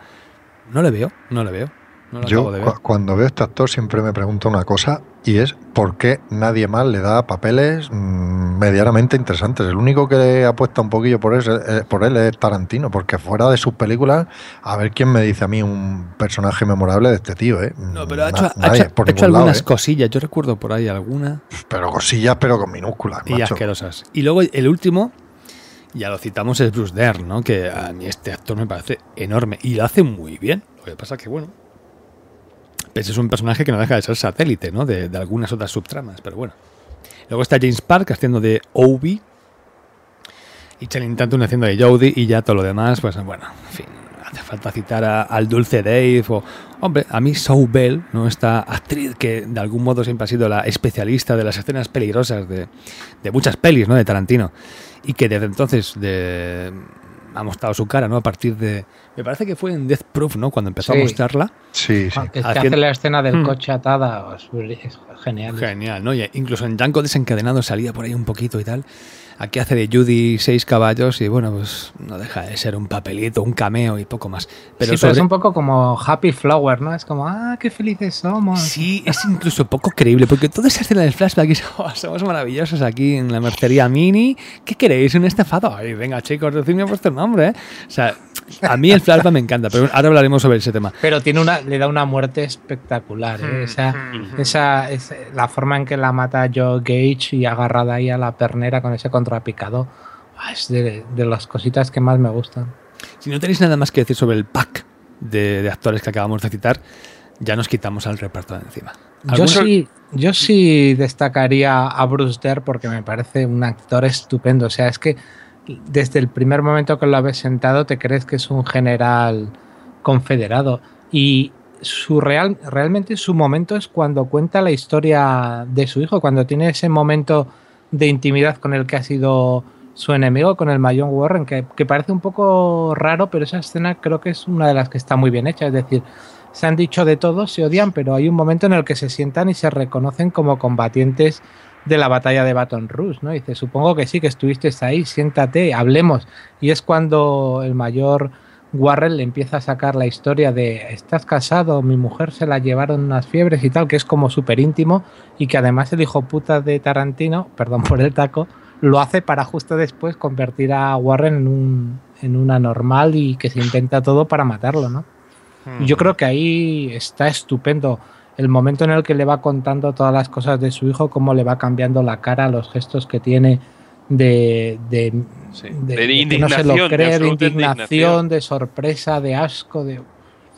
No le veo. No lo Yo acabo de ver. cuando veo a este actor siempre me pregunto una cosa y es ¿por qué nadie más le da papeles medianamente interesantes? El único que apuesta un poquillo por él es Tarantino, porque fuera de sus películas, a ver quién me dice a mí un personaje memorable de este tío, ¿eh? No, pero ha Nadie, hecho por ningún algunas lado, cosillas. Yo recuerdo por ahí alguna. Pero cosillas, pero con minúsculas, Y macho. asquerosas. Y luego el último, ya lo citamos, es Bruce Dern, ¿no? Que a mí este actor me parece enorme y lo hace muy bien. Lo que pasa que, bueno, pues es un personaje que no deja de ser satélite, ¿no? De algunas otras subtramas, pero bueno. Luego está James Park haciendo de Obi y Channing Tatum haciendo de Jodie y ya todo lo demás, pues bueno, en fin, hace falta citar al Dulce Dave o... Hombre, a mí Zoe Bell, ¿no? Esta actriz que de algún modo siempre ha sido la especialista de las escenas peligrosas de muchas pelis, ¿no? De Tarantino y que desde entonces ha mostrado su cara, ¿no? A partir de... Me parece que fue en Death Proof, ¿no? Cuando empezó a mostrarla. Sí, sí. El que hace la escena del coche atada es genial. Genial, ¿no? Y incluso en Django Desencadenado salía por ahí un poquito y tal. Aquí hace de Judy 6 caballos y bueno, pues no deja de ser un papelito, un cameo y poco más. Pero es un poco como Happy Flower, ¿no? Es como, qué felices somos. Sí, es incluso poco creíble, porque toda esa escena del flashback es, somos maravillosos aquí en la mercería Mini. ¿Qué queréis? ¿Un estafado? Ay, venga, chicos, decidme vuestro nombre, ¿eh? O sea, a mí el flashback me encanta, pero ahora hablaremos sobre ese tema. Pero le da una muerte espectacular, ¿eh? Esa es la forma en que la mata Joe Gage y agarrada ahí a la pernera con ese contrapicado. Es de las cositas que más me gustan. Si no tenéis nada más que decir sobre el pack de actores que acabamos de citar, ya nos quitamos al reparto de encima. Yo sí destacaría a Bruce Dern porque me parece un actor estupendo. O sea, es que desde el primer momento que lo ves sentado te crees que es un general confederado. Y realmente su momento es cuando cuenta la historia de su hijo, cuando tiene ese momento de intimidad con el que ha sido su enemigo, con el Mayón Warren, que parece un poco raro, pero esa escena creo que es una de las que está muy bien hecha. Es decir, se han dicho de todo, se odian, pero hay un momento en el que se sientan y se reconocen como combatientes de la batalla de Baton Rouge, ¿no? Y dice, supongo que sí, que estuviste ahí, siéntate, hablemos. Y es cuando el mayor Warren le empieza a sacar la historia de estás casado, mi mujer se la llevaron unas fiebres y tal, que es como súper íntimo y que además el hijo puta de Tarantino, perdón por el taco, lo hace para justo después convertir a Warren en una normal y que se intenta todo para matarlo, ¿no? Y yo creo que ahí está estupendo el momento en el que le va contando todas las cosas de su hijo, cómo le va cambiando la cara, los gestos que tiene de que no se lo cree, de indignación, de sorpresa, de asco, de...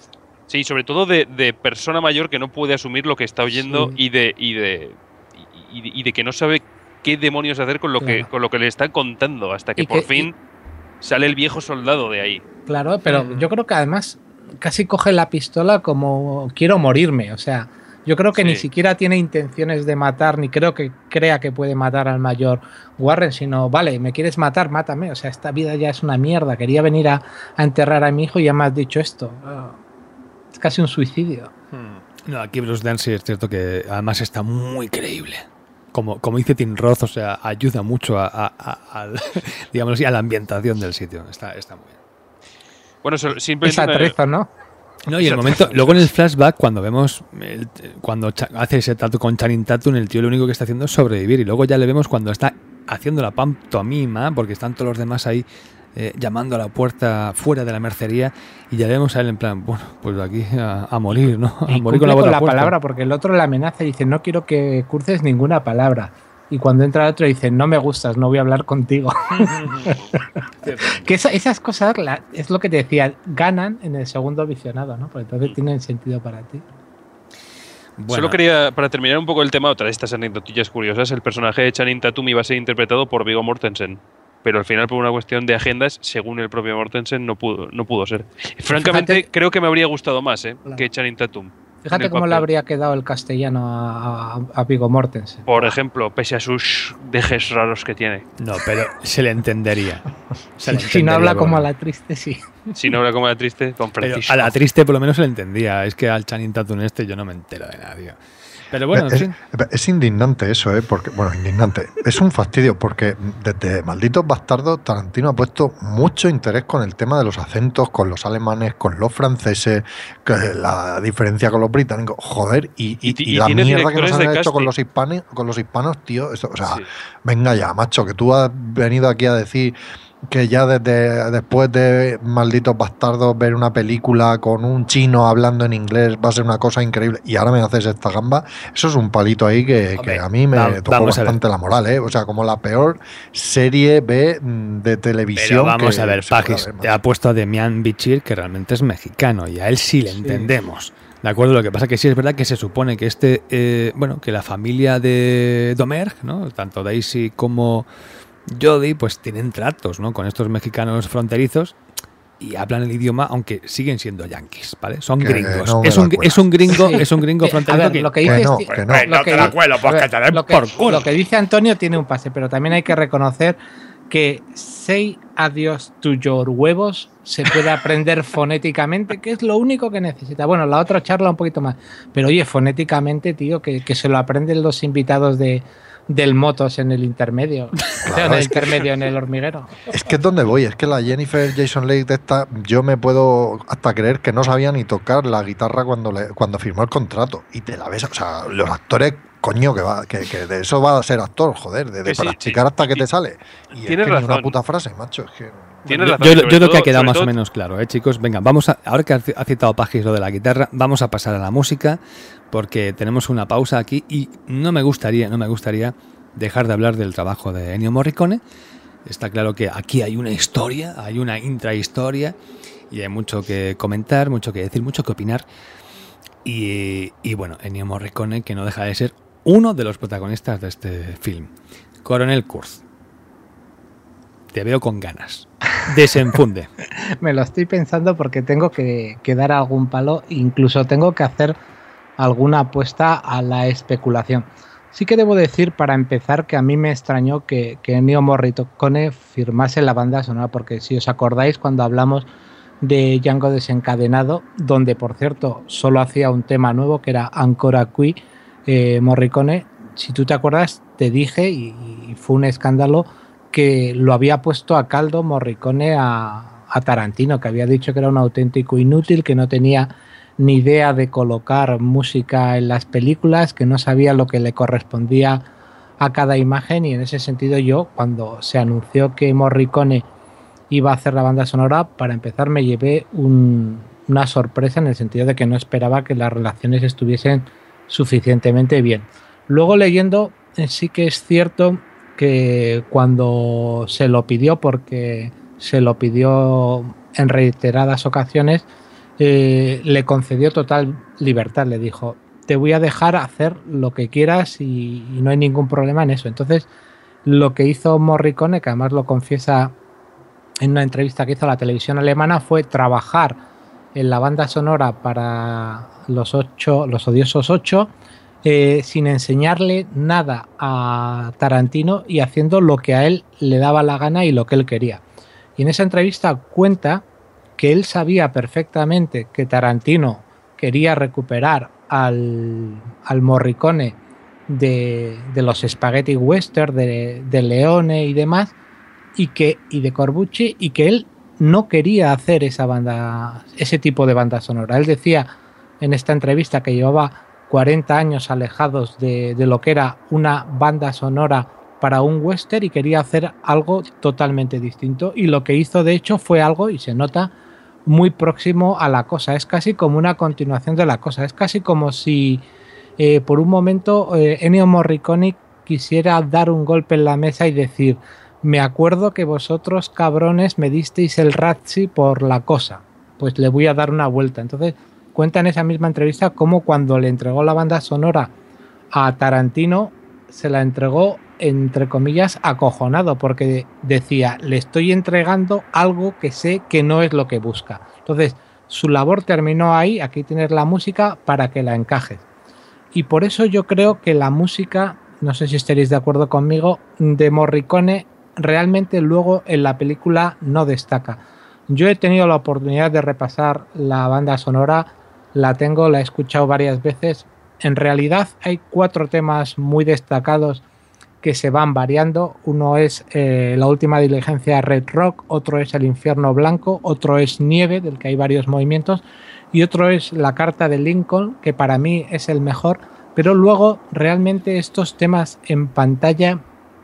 Sí, sobre todo de persona mayor que no puede asumir lo que está oyendo y y de que no sabe qué demonios hacer con lo que le están contando, hasta que por fin sale el viejo soldado de ahí. Claro, pero yo creo que además casi coge la pistola como quiero morirme, o sea, yo creo que ni siquiera tiene intenciones de matar, ni creo que crea que puede matar al mayor Warren, sino, vale, me quieres matar, mátame, o sea, esta vida ya es una mierda, quería venir a enterrar a mi hijo y ya me has dicho esto. Es casi un suicidio. No, aquí Bruce Dern sí es cierto que además está muy creíble. Como dice Tim Roth, o sea, ayuda mucho digamos así, a la ambientación del sitio. Está muy bien. Bueno, simplemente esa treza, ¿no? No, y el momento, luego en el flashback, cuando vemos, cuando hace ese trato con Channing Tatum, el tío lo único que está haciendo es sobrevivir. Y luego ya le vemos cuando está haciendo la pantomima, porque están todos los demás ahí llamando a la puerta fuera de la mercería, y ya vemos a él en plan, bueno, pues aquí a morir, ¿no? A morir con la bota puesta. Palabra, porque el otro le amenaza y dice, no quiero que cruces ninguna palabra. Y cuando entra el otro dice, no me gustas, no voy a hablar contigo. Que esas cosas es lo que te decía, ganan en el segundo visionado, ¿no? Porque entonces tienen sentido para ti. Bueno. Solo quería, para terminar un poco el tema, otra de estas anécdotillas curiosas, el personaje de Channing Tatum iba a ser interpretado por Viggo Mortensen, pero al final por una cuestión de agendas, según el propio Mortensen, no pudo ser. Francamente, creo que me habría gustado más que Channing Tatum. Fíjate cómo le habría quedado el castellano a Viggo Mortensen. Por ejemplo, pese a sus dejes raros que tiene. No, pero se le entendería. Si no habla como a la triste, sí. Si no habla como a la triste, con Francisco. A la triste por lo menos se le entendía. Es que al Channing Tatum yo no me entero de nadie. Pero bueno, en fin. Es indignante eso, porque, bueno, indignante. Es un fastidio, porque desde Malditos Bastardos Tarantino ha puesto mucho interés con el tema de los acentos, con los alemanes, con los franceses, la diferencia con los británicos. Joder, y la mierda que nos han hecho con los hispanos, tío. Eso, o sea, venga ya, macho, que tú has venido aquí a decir que ya después de Malditos Bastardos ver una película con un chino hablando en inglés va a ser una cosa increíble, y ahora me haces esta gamba. Eso es un palito ahí que a mí me tocó bastante la moral, o sea, como la peor serie B de televisión. Pero vamos a ver, Pagis, te ha puesto a Demian Bichir, que realmente es mexicano, y a él sí le entendemos. De acuerdo, lo que pasa que sí es verdad que se supone que que la familia de Domergue, ¿no? Tanto Daisy como Jodie, pues tienen tratos, ¿no?, con estos mexicanos fronterizos y hablan el idioma, aunque siguen siendo yanquis, ¿vale? Son gringos. No es un gringo fronterizo. A ver, lo que dice no te la cuelo, pues que te den por culo. Lo que dice Antonio tiene un pase, pero también hay que reconocer que say adiós to your huevos se puede aprender fonéticamente, que es lo único que necesita. Bueno, la otra charla un poquito más, pero oye, fonéticamente, tío, que se lo aprenden los invitados del Motos en el intermedio. Claro, en el hormiguero. Es que es donde voy, es que la Jennifer Jason Leigh de esta, yo me puedo hasta creer que no sabía ni tocar la guitarra cuando firmó el contrato. Y te la ves, o sea, los actores, coño, que de eso va a ser actor, joder, de practicar hasta que te sale. Y tienes razón. Una puta frase, macho, es que... Yo creo que ha quedado más o menos claro, chicos. Venga, ahora que ha citado Pagis lo de la guitarra, vamos a pasar a la música, porque tenemos una pausa aquí y no me gustaría dejar de hablar del trabajo de Ennio Morricone. Está claro que aquí hay una historia, hay una intrahistoria, y hay mucho que comentar, mucho que decir, mucho que opinar. Y bueno, Ennio Morricone, que no deja de ser uno de los protagonistas de este film. Coronel Kurz, te veo con ganas. Desenfunde. Me lo estoy pensando porque tengo que dar algún palo, incluso tengo que hacer alguna apuesta a la especulación. Sí que debo decir, para empezar, que a mí me extrañó que Ennio Morricone firmase la banda sonora, porque si os acordáis, cuando hablamos de Django desencadenado, donde por cierto solo hacía un tema nuevo que era Ancora Qui, Morricone, si tú te acuerdas, te dije, y fue un escándalo, que lo había puesto a caldo Morricone a Tarantino, que había dicho que era un auténtico inútil, que no tenía ni idea de colocar música en las películas, que no sabía lo que le correspondía a cada imagen. Y en ese sentido yo, cuando se anunció que Morricone iba a hacer la banda sonora, para empezar me llevé una sorpresa, en el sentido de que no esperaba que las relaciones estuviesen suficientemente bien. Luego leyendo, sí que es cierto que cuando se lo pidió, porque se lo pidió en reiteradas ocasiones, le concedió total libertad. Le dijo, te voy a dejar hacer lo que quieras y no hay ningún problema en eso. Entonces, lo que hizo Morricone, que además lo confiesa en una entrevista que hizo a la televisión alemana, fue trabajar en la banda sonora para los Odiosos 8, sin enseñarle nada a Tarantino y haciendo lo que a él le daba la gana y lo que él quería. Y en esa entrevista cuenta que él sabía perfectamente que Tarantino quería recuperar al Morricone de los Spaghetti Western, de Leone y demás, y de Corbucci, y que él no quería hacer ese tipo de banda sonora. Él decía en esta entrevista que llevaba 40 años alejados de lo que era una banda sonora para un western y quería hacer algo totalmente distinto, y lo que hizo de hecho fue algo, y se nota, muy próximo a La Cosa. Es casi como una continuación de La Cosa. Es casi como si por un momento Ennio Morricone quisiera dar un golpe en la mesa y decir: me acuerdo que vosotros, cabrones, me disteis el Razzie por La Cosa, pues le voy a dar una vuelta. Entonces cuenta en esa misma entrevista cómo cuando le entregó la banda sonora a Tarantino, se la entregó, entre comillas, acojonado, porque decía: le estoy entregando algo que sé que no es lo que busca. Entonces su labor terminó ahí, aquí tienes la música para que la encajes. Y por eso yo creo que la música, no sé si estaréis de acuerdo conmigo, de Morricone realmente luego en la película no destaca. Yo he tenido la oportunidad de repasar la banda sonora, la he escuchado varias veces. En realidad hay 4 temas muy destacados que se van variando. Uno es La Última Diligencia, Red Rock, otro es El Infierno Blanco, otro es Nieve, del que hay varios movimientos, y otro es La Carta de Lincoln, que para mí es el mejor, pero luego realmente estos temas en pantalla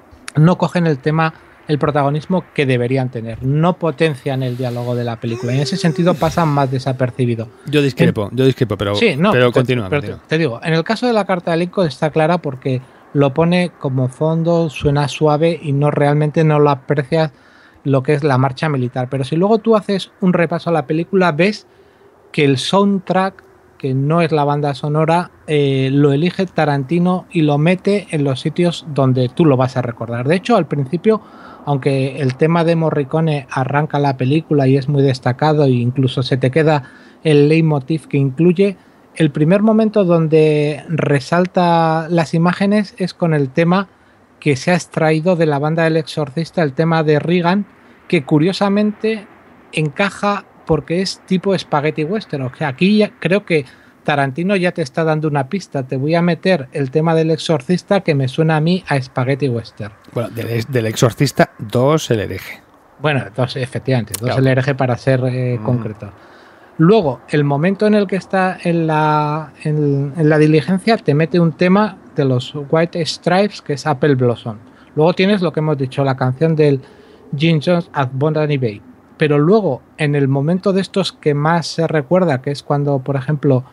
no cogen el protagonismo que deberían tener, no potencian el diálogo de la película, y en ese sentido pasan más desapercibido. Yo discrepo, pero, sí, no, pero continúa. Te digo, en el caso de La Carta de Lincoln está clara porque lo pone como fondo, suena suave y realmente no lo aprecias lo que es la marcha militar. Pero si luego tú haces un repaso a la película, ves que el soundtrack, que no es la banda sonora, lo elige Tarantino y lo mete en los sitios donde tú lo vas a recordar. De hecho, al principio, aunque el tema de Morricone arranca la película y es muy destacado e incluso se te queda el leitmotiv que incluye, el primer momento donde resalta las imágenes es con el tema que se ha extraído de la banda del Exorcista, el tema de Reagan, que curiosamente encaja porque es tipo Spaghetti Western. O sea, aquí ya creo que Tarantino ya te está dando una pista. Te voy a meter el tema del Exorcista que me suena a mí a Spaghetti Western. Bueno, del Exorcista 2 el hereje. Bueno, 2 efectivamente, 2 claro. El hereje para ser concreto. Luego, el momento en el que está en la diligencia, te mete un tema de los White Stripes, que es Apple Blossom. Luego tienes lo que hemos dicho, la canción del Jim Jones at Botany Bay. Pero luego, en el momento de estos que más se recuerda, que es cuando, por ejemplo,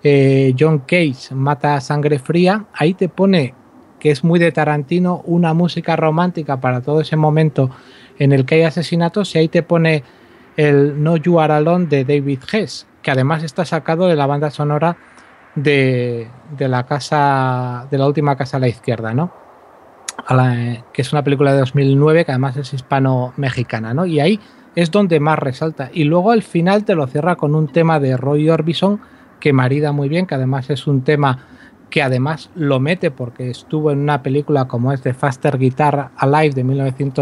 John Cage mata a Sangre Fría, ahí te pone, que es muy de Tarantino, una música romántica para todo ese momento en el que hay asesinatos, y ahí te pone el No You Are Alone de David Hess, que además está sacado de la banda sonora de la última casa a la izquierda, ¿no? Que es una película de 2009 que además es hispano-mexicana, ¿no? Y ahí es donde más resalta. Y luego al final te lo cierra con un tema de Roy Orbison que marida muy bien, que además es un tema que además lo mete porque estuvo en una película como es The Faster Guitar Alive de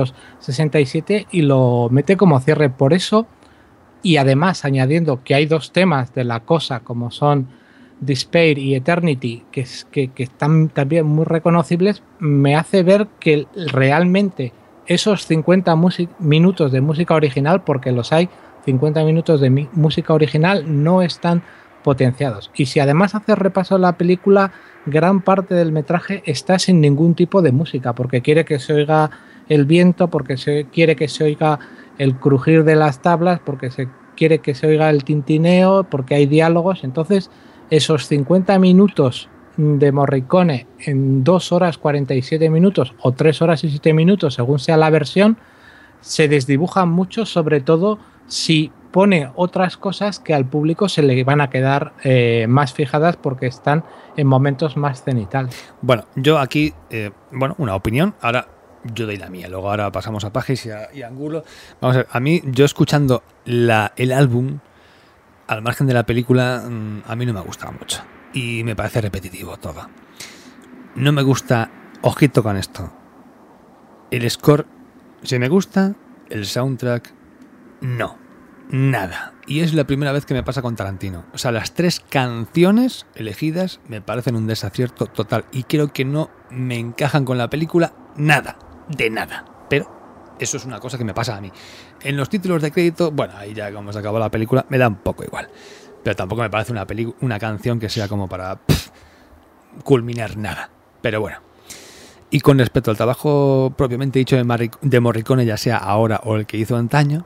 1967 y lo mete como cierre por eso, y además añadiendo que hay 2 temas de La Cosa como son Despair y Eternity que están también muy reconocibles, me hace ver que realmente esos 50 minutos de música original, porque los hay, 50 minutos de música original, no están potenciados. Y si además haces repaso a la película, gran parte del metraje está sin ningún tipo de música, porque quiere que se oiga el viento, porque quiere que se oiga el crujir de las tablas, porque quiere que se oiga el tintineo, porque hay diálogos. Entonces, esos 50 minutos de Morricone en 2 horas 47 minutos o 3 horas y 7 minutos, según sea la versión, se desdibujan mucho, sobre todo si pone otras cosas que al público se le van a quedar más fijadas porque están en momentos más cenitales. Bueno, yo aquí, una opinión, ahora yo doy la mía, luego ahora pasamos a Pagis y a Angulo. Vamos a ver, a mí, yo escuchando el álbum, al margen de la película, a mí no me ha gustado mucho y me parece repetitivo todo. No me gusta, ojito con esto, el score, si me gusta, el soundtrack, no, nada. Y es la primera vez que me pasa con Tarantino. O sea, las 3 canciones elegidas me parecen un desacierto total y creo que no me encajan con la película nada, de nada. Pero eso es una cosa que me pasa a mí. En los títulos de crédito, bueno, ahí ya como se acabó la película, me da un poco igual. Pero tampoco me parece una canción que sea como para culminar nada. Pero bueno. Y con respecto al trabajo propiamente dicho de Morricone, ya sea ahora o el que hizo antaño,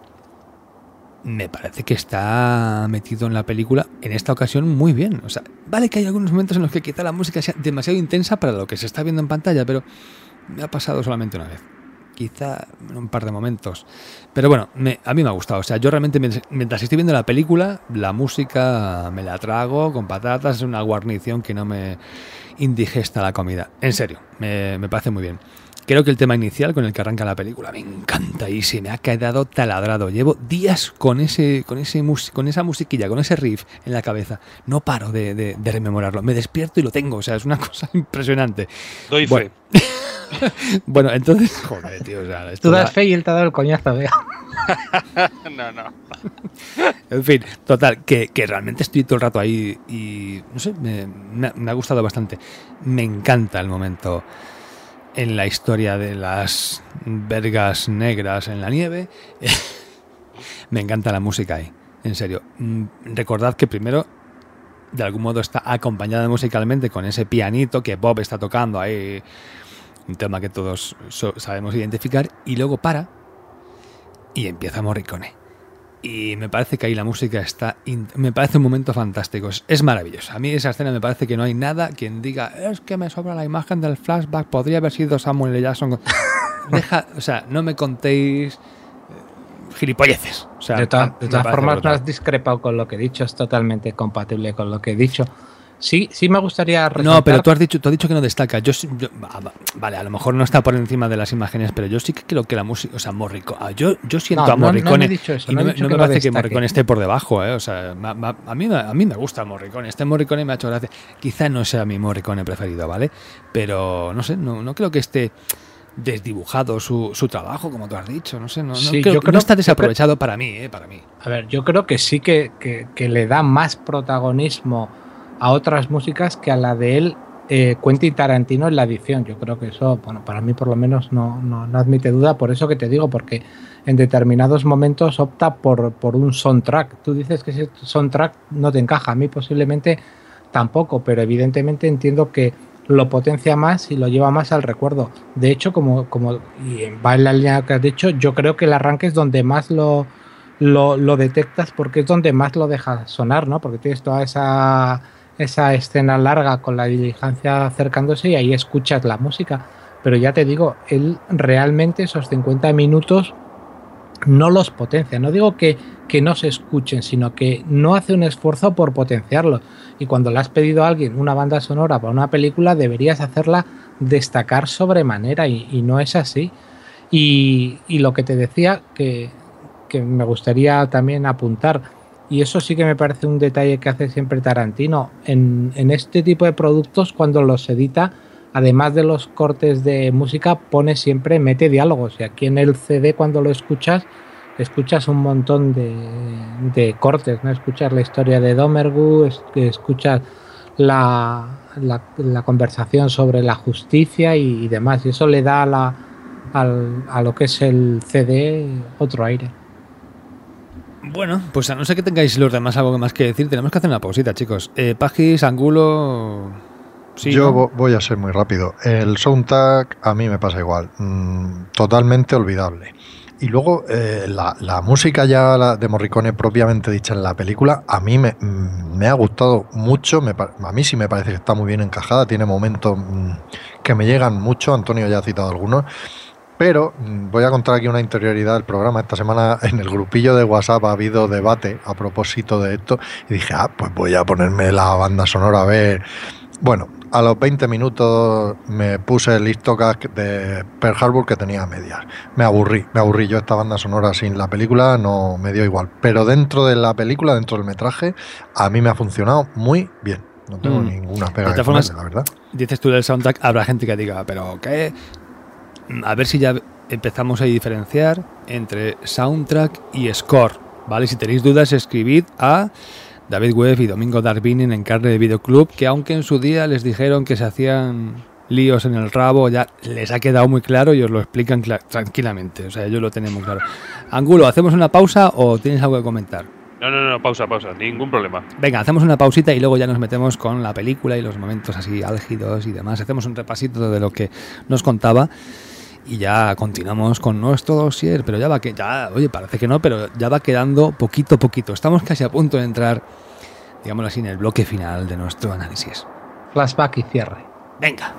me parece que está metido en la película en esta ocasión muy bien. O sea, vale que hay algunos momentos en los que quizá la música sea demasiado intensa para lo que se está viendo en pantalla, pero me ha pasado solamente una vez. Quizá en un par de momentos. Pero bueno, a mí me ha gustado. O sea, yo realmente mientras estoy viendo la película, la música me la trago con patatas. Es una guarnición que no me indigesta la comida. En serio, me parece muy bien. Creo que el tema inicial con el que arranca la película me encanta y se me ha quedado taladrado. Llevo días con esa musiquilla, con ese riff en la cabeza. No paro de rememorarlo. Me despierto y lo tengo. O sea, es una cosa impresionante. Doy fe. Bueno, entonces... Joder, tío. O sea, tú das fe y él te ha dado el coñazo, veo. No. En fin, total, que realmente estoy todo el rato ahí y... No sé, me ha gustado bastante. Me encanta el momento en la historia de las vergas negras en la nieve. Me encanta la música ahí, en serio. Recordad que primero, de algún modo, está acompañada musicalmente con ese pianito que Bob está tocando ahí, un tema que todos sabemos identificar, y luego para y empieza Morricone. Y me parece que ahí la música me parece un momento fantástico. Es maravilloso. A mí esa escena me parece que no hay nada quien diga, es que me sobra la imagen del flashback, podría haber sido Samuel L. Jackson. O sea, no me contéis gilipolleces. O sea, de todas formas, no has discrepado con lo que he dicho, es totalmente compatible con lo que he dicho. Sí me gustaría resaltar... No, pero tú has dicho que no destaca. Vale, a lo mejor no está por encima de las imágenes, pero yo sí que creo que la música, o sea, Morricone, yo siento a Morricone, no he dicho eso, y no me parece que Morricone esté por debajo, o sea, a mí me gusta Morricone. Este Morricone me ha hecho gracia. Quizá no sea mi Morricone preferido, ¿vale? Pero no sé, no creo que esté desdibujado su trabajo, como tú has dicho, no sé, creo que no está desaprovechado para mí. A ver, yo creo que sí que le da más protagonismo a otras músicas que a la de él, Quentin Tarantino, en la edición. Yo creo que eso, bueno, para mí por lo menos no admite duda, por eso que te digo, porque en determinados momentos opta por un soundtrack. Tú dices que ese soundtrack no te encaja, a mí posiblemente tampoco, pero evidentemente entiendo que lo potencia más y lo lleva más al recuerdo. De hecho, como y va en la línea que has dicho, yo creo que el arranque es donde más lo detectas, porque es donde más lo dejas sonar, ¿no? Porque tienes toda esa escena larga con la diligencia acercándose y ahí escuchas la música. Pero ya te digo, él realmente esos 50 minutos no los potencia. No digo que no se escuchen, sino que no hace un esfuerzo por potenciarlos. Y cuando le has pedido a alguien una banda sonora para una película, deberías hacerla destacar sobremanera, y no es así. Y lo que te decía, que me gustaría también apuntar, y eso sí que me parece un detalle que hace siempre Tarantino, en este tipo de productos, cuando los edita, además de los cortes de música, mete diálogos. Y aquí en el CD, cuando lo escuchas un montón de cortes, ¿no? Escuchas la historia de Domergue, escuchas la conversación sobre la justicia y demás. Y eso le da a lo que es el CD otro aire. Bueno, pues a no ser que tengáis los demás algo más que decir, tenemos que hacer una pausita, chicos. Pagis, Angulo... Sí, yo ¿no? Voy a ser muy rápido. El soundtrack a mí me pasa igual. Totalmente olvidable. Y luego la música ya de Morricone propiamente dicha en la película, a mí me ha gustado mucho. A mí sí me parece que está muy bien encajada. Tiene momentos que me llegan mucho. Antonio ya ha citado algunos. Pero voy a contar aquí una interioridad del programa. Esta semana en el grupillo de WhatsApp ha habido debate a propósito de esto y dije, pues voy a ponerme la banda sonora a ver. Bueno, a los 20 minutos me puse el Histocast de Pearl Harbor que tenía a medias. Me aburrí. Yo esta banda sonora sin la película no me dio igual. Pero dentro de la película, dentro del metraje, a mí me ha funcionado muy bien. No tengo ninguna pega de todas formas, la verdad. Dices tú del soundtrack, habrá gente que diga, pero ¿qué? A ver si ya empezamos a diferenciar entre soundtrack y score, ¿vale? Si tenéis dudas, escribid a David Webb y Domingo Darwin en Carne de Videoclub, que aunque en su día les dijeron que se hacían líos en el rabo, ya les ha quedado muy claro y os lo explican tranquilamente. O sea, ellos lo tienen muy claro. Angulo, ¿hacemos una pausa o tienes algo que comentar? No, pausa, ningún problema. Venga, hacemos una pausita y luego ya nos metemos con la película y los momentos así álgidos y demás. Hacemos un repasito de lo que nos contaba y ya continuamos con nuestro dossier, pero oye, parece que no, pero ya va quedando poquito a poquito. Estamos casi a punto de entrar, digámoslo así, en el bloque final de nuestro análisis. Flashback y cierre. Venga.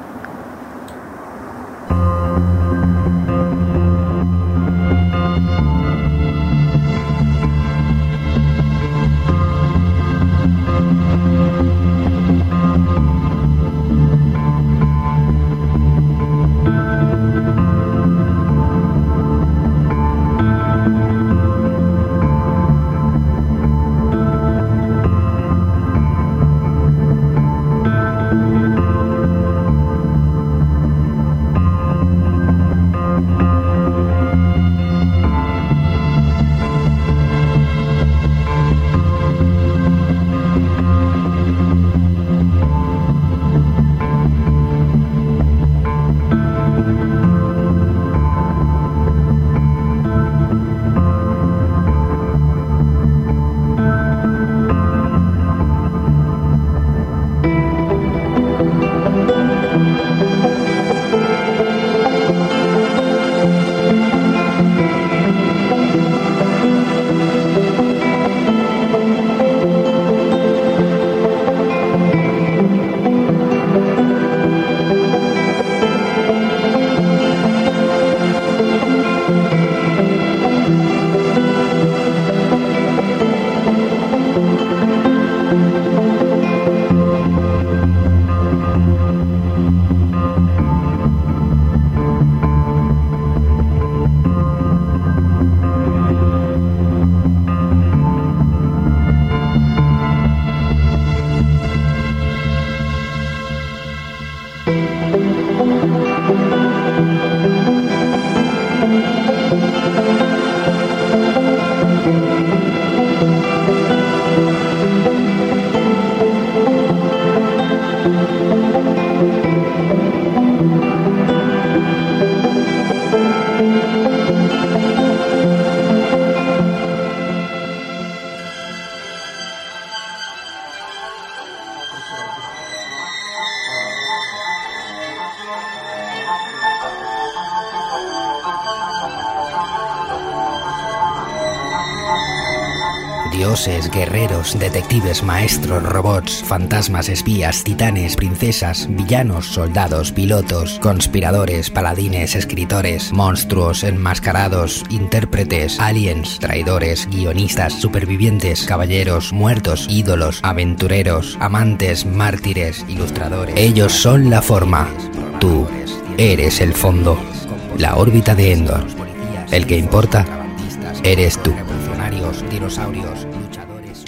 Dioses, guerreros, detectives, maestros, robots, fantasmas, espías, titanes, princesas, villanos, soldados, pilotos, conspiradores, paladines, escritores, monstruos, enmascarados, intérpretes, aliens, traidores, guionistas, supervivientes, caballeros, muertos, ídolos, aventureros, amantes, mártires, ilustradores. Ellos son la forma. Tú eres el fondo. La órbita de Endor. El que importa eres tú. Dinosaurios, luchadores.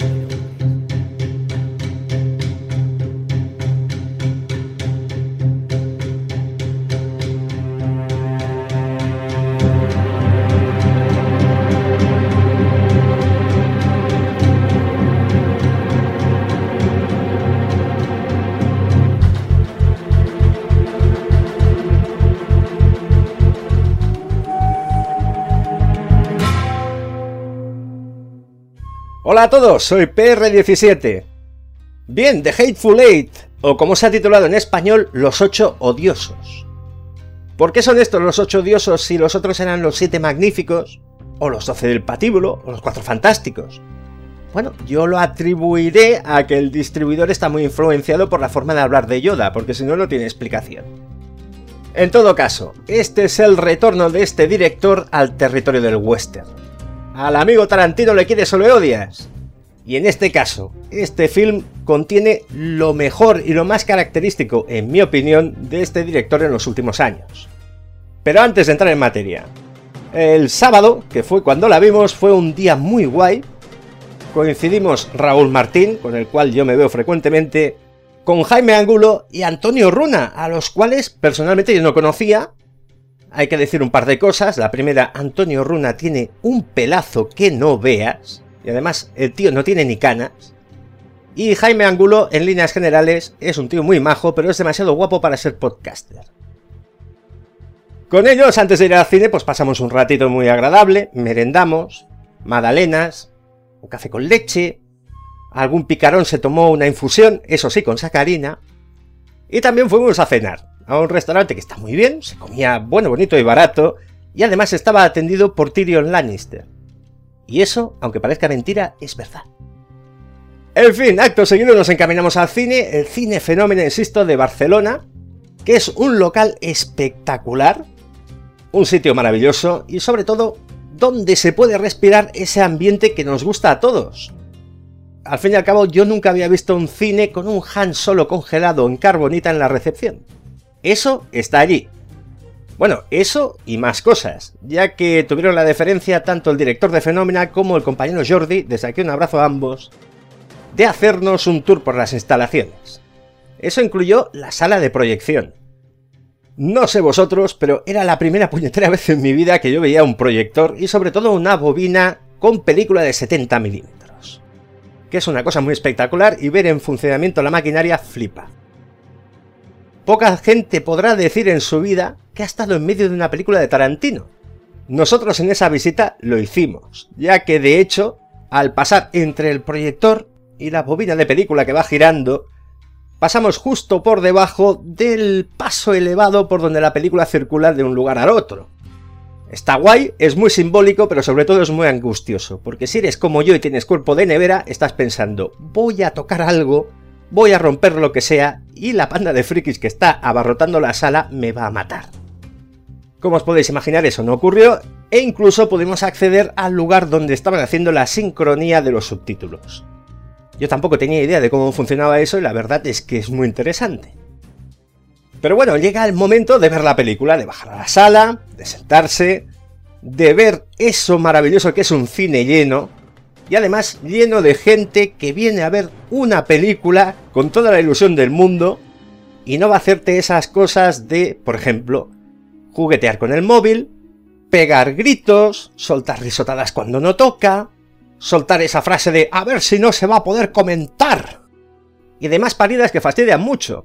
Hola a todos, soy PR17. Bien, The Hateful Eight, o como se ha titulado en español, Los 8 Odiosos. ¿Por qué son estos los 8 odiosos si los otros eran los 7 magníficos, o los 12 del patíbulo, o los 4 fantásticos? Bueno, yo lo atribuiré a que el distribuidor está muy influenciado por la forma de hablar de Yoda, porque si no, no tiene explicación. En todo caso, este es el retorno de este director al territorio del western. Al amigo Tarantino le quieres o le odias. Y en este caso, este film contiene lo mejor y lo más característico, en mi opinión, de este director en los últimos años. Pero antes de entrar en materia, el sábado, que fue cuando la vimos, fue un día muy guay. Coincidimos Raúl Martín, con el cual yo me veo frecuentemente, con Jaime Angulo y Antonio Runa, a los cuales personalmente yo no conocía. Hay que decir un par de cosas. La primera, Antonio Runa tiene un pelazo que no veas, y además el tío no tiene ni canas. Y Jaime Angulo, en líneas generales, es un tío muy majo, pero es demasiado guapo para ser podcaster. Con ellos, antes de ir al cine, pues pasamos un ratito muy agradable, merendamos, magdalenas, un café con leche, algún picarón se tomó una infusión, eso sí, con sacarina, y también fuimos a cenar a un restaurante que está muy bien, se comía bueno, bonito y barato, y además estaba atendido por Tyrion Lannister. Y eso, aunque parezca mentira, es verdad. En fin, acto seguido nos encaminamos al cine, el Cine Fenómeno, insisto, de Barcelona, que es un local espectacular, un sitio maravilloso y sobre todo donde se puede respirar ese ambiente que nos gusta a todos. Al fin y al cabo, yo nunca había visto un cine con un Han Solo congelado en carbonita en la recepción. Eso está allí. Bueno, eso y más cosas, ya que tuvieron la deferencia tanto el director de Fenómena como el compañero Jordi, desde aquí un abrazo a ambos, de hacernos un tour por las instalaciones. Eso incluyó la sala de proyección. No sé vosotros, pero era la primera puñetera vez en mi vida que yo veía un proyector y sobre todo una bobina con película de 70 milímetros. Que es una cosa muy espectacular y ver en funcionamiento la maquinaria flipa. Poca gente podrá decir en su vida que ha estado en medio de una película de Tarantino. Nosotros en esa visita lo hicimos, ya que de hecho, al pasar entre el proyector y la bobina de película que va girando, pasamos justo por debajo del paso elevado por donde la película circula de un lugar al otro. Está guay, es muy simbólico, pero sobre todo es muy angustioso, porque si eres como yo y tienes cuerpo de nevera, estás pensando, voy a tocar algo, voy a romper lo que sea, y la panda de frikis que está abarrotando la sala me va a matar. Como os podéis imaginar, eso no ocurrió, e incluso pudimos acceder al lugar donde estaban haciendo la sincronía de los subtítulos. Yo tampoco tenía idea de cómo funcionaba eso y la verdad es que es muy interesante. Pero bueno, llega el momento de ver la película, de bajar a la sala, de sentarse, de ver eso maravilloso que es un cine lleno, y además lleno de gente que viene a ver una película con toda la ilusión del mundo y no va a hacerte esas cosas de, por ejemplo, juguetear con el móvil, pegar gritos, soltar risotadas cuando no toca, soltar esa frase de a ver si no se va a poder comentar y demás paridas que fastidian mucho.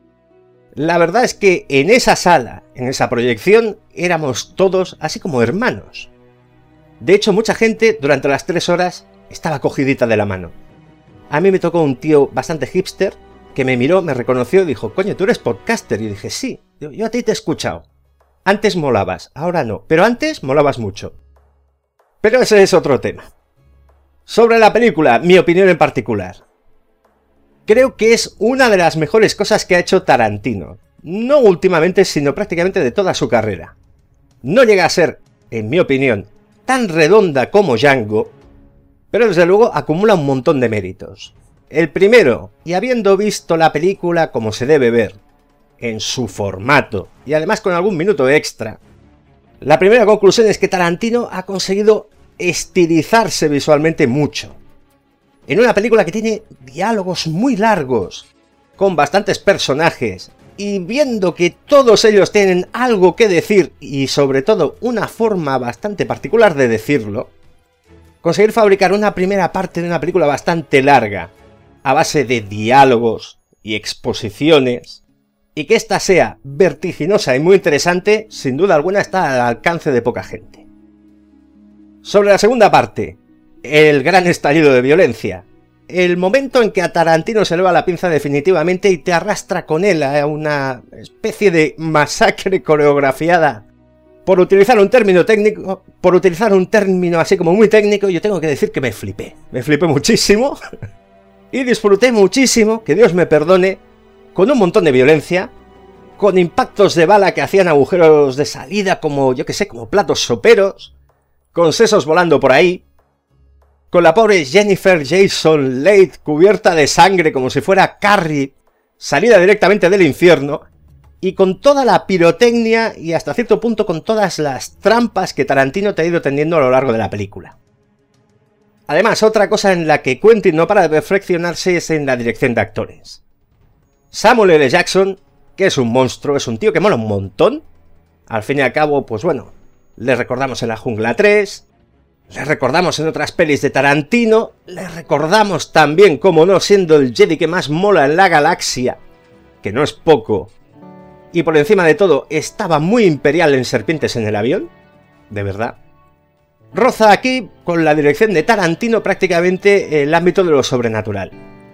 La verdad es que en esa sala, en esa proyección, éramos todos así como hermanos. De hecho, mucha gente durante las 3 horas estaba cogidita de la mano. A mí me tocó un tío bastante hipster que me miró, me reconoció y dijo, coño, ¿tú eres podcaster? Y dije, sí, yo a ti te he escuchado. Antes molabas, ahora no, pero antes molabas mucho. Pero ese es otro tema. Sobre la película, mi opinión en particular. Creo que es una de las mejores cosas que ha hecho Tarantino. No últimamente, sino prácticamente de toda su carrera. No llega a ser, en mi opinión, tan redonda como Django, pero desde luego acumula un montón de méritos. El primero, y habiendo visto la película como se debe ver, en su formato, y además con algún minuto extra, la primera conclusión es que Tarantino ha conseguido estilizarse visualmente mucho. En una película que tiene diálogos muy largos, con bastantes personajes, y viendo que todos ellos tienen algo que decir, y sobre todo una forma bastante particular de decirlo, conseguir fabricar una primera parte de una película bastante larga, a base de diálogos y exposiciones, y que ésta sea vertiginosa y muy interesante, sin duda alguna está al alcance de poca gente. Sobre la segunda parte, el gran estallido de violencia. El momento en que a Tarantino se le va la pinza definitivamente y te arrastra con él a una especie de masacre coreografiada. Por utilizar un término técnico, por utilizar un término así como muy técnico, yo tengo que decir que me flipé. Me flipé muchísimo y disfruté muchísimo, que Dios me perdone, con un montón de violencia, con impactos de bala que hacían agujeros de salida como, yo que sé, como platos soperos, con sesos volando por ahí, con la pobre Jennifer Jason Leigh cubierta de sangre como si fuera Carrie, salida directamente del infierno, y con toda la pirotecnia y hasta cierto punto con todas las trampas que Tarantino te ha ido tendiendo a lo largo de la película. Además, otra cosa en la que Quentin no para de perfeccionarse es en la dirección de actores. Samuel L. Jackson, que es un monstruo, es un tío que mola un montón. Al fin y al cabo, pues bueno, le recordamos en La Jungla 3, le recordamos en otras pelis de Tarantino, le recordamos también, como no, siendo el Jedi que más mola en la galaxia, que no es poco, y por encima de todo estaba muy imperial en Serpientes en el avión, de verdad. Roza aquí, con la dirección de Tarantino, prácticamente el ámbito de lo sobrenatural.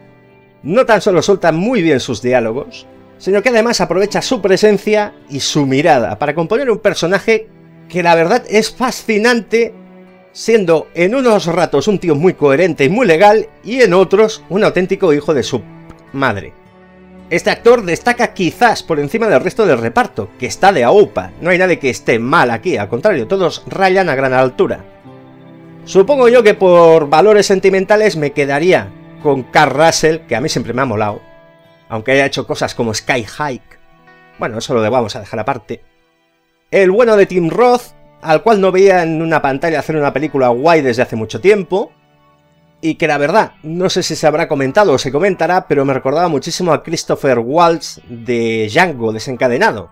No tan solo suelta muy bien sus diálogos, sino que además aprovecha su presencia y su mirada para componer un personaje que la verdad es fascinante, siendo en unos ratos un tío muy coherente y muy legal, y en otros un auténtico hijo de su madre. Este actor destaca quizás por encima del resto del reparto, que está de aupa, no hay nadie que esté mal aquí, al contrario, todos rayan a gran altura. Supongo yo que por valores sentimentales me quedaría con Kurt Russell, que a mí siempre me ha molado, aunque haya hecho cosas como Sky Hike. Bueno, eso lo vamos a dejar aparte. El bueno de Tim Roth, al cual no veía en una pantalla hacer una película guay desde hace mucho tiempo, y que la verdad, no sé si se habrá comentado o se comentará, pero me recordaba muchísimo a Christopher Waltz de Django desencadenado.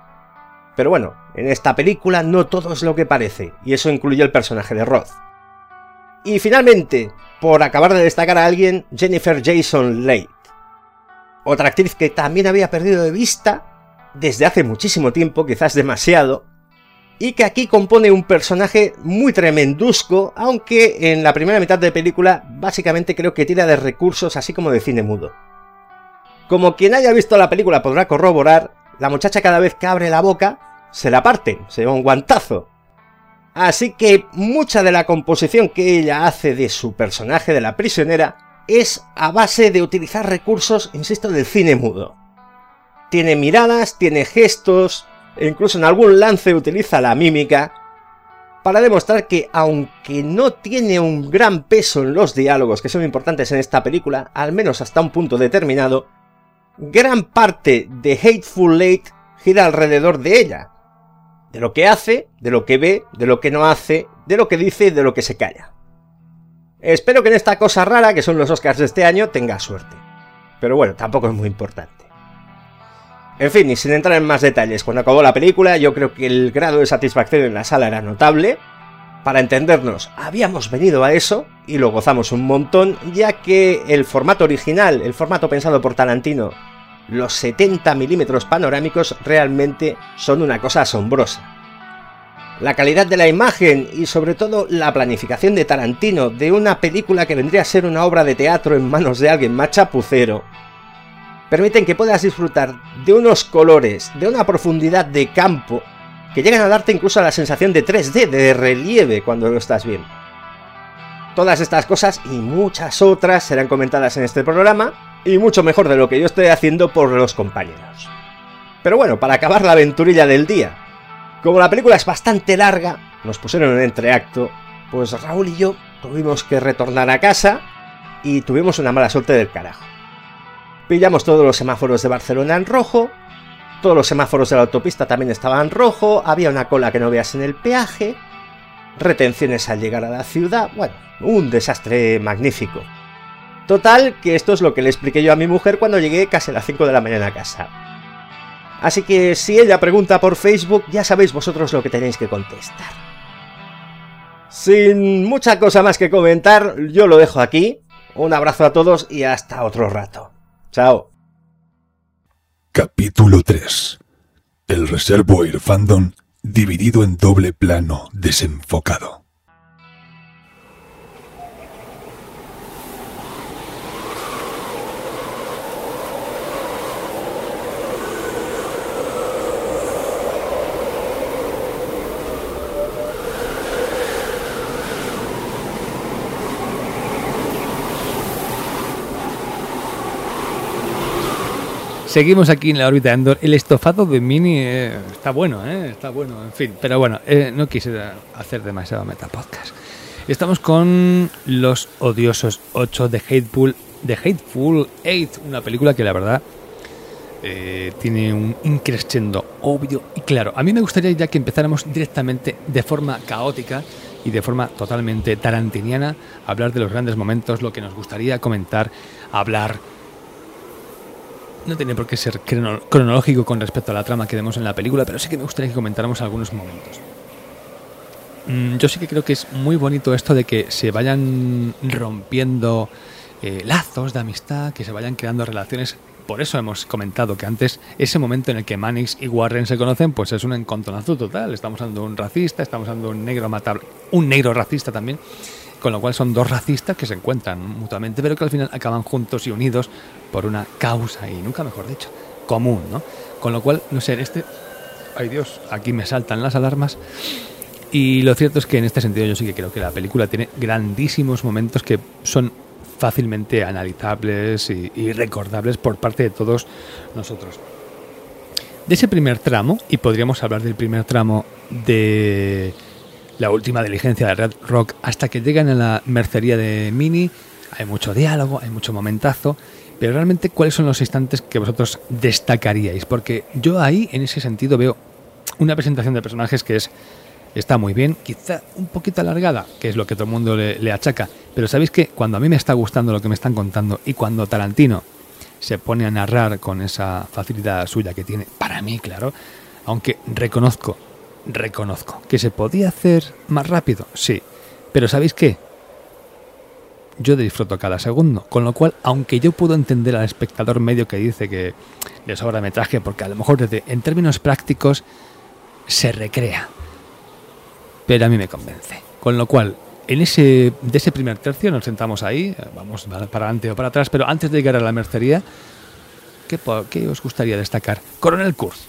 Pero bueno, en esta película no todo es lo que parece, y eso incluye el personaje de Roth. Y finalmente, por acabar de destacar a alguien, Jennifer Jason Leigh. Otra actriz que también había perdido de vista desde hace muchísimo tiempo, quizás demasiado, y que aquí compone un personaje muy tremendusco, aunque en la primera mitad de película básicamente creo que tira de recursos así como de cine mudo. Como quien haya visto la película podrá corroborar, la muchacha cada vez que abre la boca se la parten, se lleva un guantazo. Así que mucha de la composición que ella hace de su personaje de la prisionera es a base de utilizar recursos, insisto, del cine mudo. Tiene miradas, tiene gestos, e incluso en algún lance utiliza la mímica para demostrar que, aunque no tiene un gran peso en los diálogos que son importantes en esta película, al menos hasta un punto determinado, gran parte de Hateful Eight gira alrededor de ella. De lo que hace, de lo que ve, de lo que no hace, de lo que dice y de lo que se calla. Espero que en esta cosa rara, que son los Oscars de este año, tenga suerte. Pero bueno, tampoco es muy importante. En fin, y sin entrar en más detalles, cuando acabó la película yo creo que el grado de satisfacción en la sala era notable. Para entendernos, habíamos venido a eso y lo gozamos un montón, ya que el formato original, el formato pensado por Tarantino, los 70 milímetros panorámicos realmente son una cosa asombrosa. La calidad de la imagen y sobre todo la planificación de Tarantino de una película que vendría a ser una obra de teatro en manos de alguien más chapucero, permiten que puedas disfrutar de unos colores, de una profundidad de campo, que llegan a darte incluso la sensación de 3D, de relieve cuando lo estás viendo. Todas estas cosas y muchas otras serán comentadas en este programa, y mucho mejor de lo que yo estoy haciendo por los compañeros. Pero bueno, para acabar la aventurilla del día, como la película es bastante larga, nos pusieron en entreacto, pues Raúl y yo tuvimos que retornar a casa y tuvimos una mala suerte del carajo. Pillamos todos los semáforos de Barcelona en rojo, todos los semáforos de la autopista también estaban en rojo, había una cola que no veas en el peaje, retenciones al llegar a la ciudad, bueno, un desastre magnífico. Total, que esto es lo que le expliqué yo a mi mujer cuando llegué casi a las 5 de la mañana a casa. Así que si ella pregunta por Facebook, ya sabéis vosotros lo que tenéis que contestar. Sin mucha cosa más que comentar, yo lo dejo aquí. Un abrazo a todos y hasta otro rato. Chao. Capítulo 3. El Reservoir Fandom dividido en doble plano desenfocado. Seguimos aquí en la órbita de Endor. El estofado de Mini está bueno, está bueno, en fin. Pero bueno, no quise hacer demasiado metapodcast. Estamos con Los Odiosos 8 de Hateful Eight, una película que la verdad tiene un increscendo obvio y claro. A mí me gustaría ya que empezáramos directamente de forma caótica y de forma totalmente tarantiniana a hablar de los grandes momentos, lo que nos gustaría comentar, hablar. No tiene por qué ser cronológico con respecto a la trama que vemos en la película, pero sí que me gustaría que comentáramos algunos momentos. Yo sí que creo que es muy bonito esto de que se vayan rompiendo lazos de amistad, que se vayan creando relaciones. Por eso hemos comentado que antes, ese momento en el que Mannix y Warren se conocen, pues es un encontronazo total. Estamos hablando de un racista, estamos hablando de un negro matable, un negro racista también, con lo cual son dos racistas que se encuentran mutuamente, pero que al final acaban juntos y unidos por una causa, y nunca mejor dicho, común, ¿no? Con lo cual, no sé, en este... ¡Ay Dios! Aquí me saltan las alarmas. Y lo cierto es que en este sentido yo sí que creo que la película tiene grandísimos momentos que son fácilmente analizables y recordables por parte de todos nosotros. De ese primer tramo, y podríamos hablar del primer tramo de la última diligencia de Red Rock hasta que llegan a la mercería de Mini, hay mucho diálogo, hay mucho momentazo, pero realmente ¿cuáles son los instantes que vosotros destacaríais? Porque yo ahí, en ese sentido, veo una presentación de personajes que está muy bien, quizá un poquito alargada, que es lo que todo el mundo le achaca, pero sabéis que cuando a mí me está gustando lo que me están contando y cuando Tarantino se pone a narrar con esa facilidad suya que tiene, para mí, claro, aunque reconozco que se podía hacer más rápido, sí, pero ¿sabéis qué? Yo disfruto cada segundo, con lo cual, aunque yo puedo entender al espectador medio que dice que le sobra metraje, porque a lo mejor en términos prácticos se recrea, pero a mí me convence. Con lo cual, de ese primer tercio nos sentamos ahí, vamos para adelante o para atrás, pero antes de llegar a la mercería, ¿qué os gustaría destacar? Coronel Kurtz.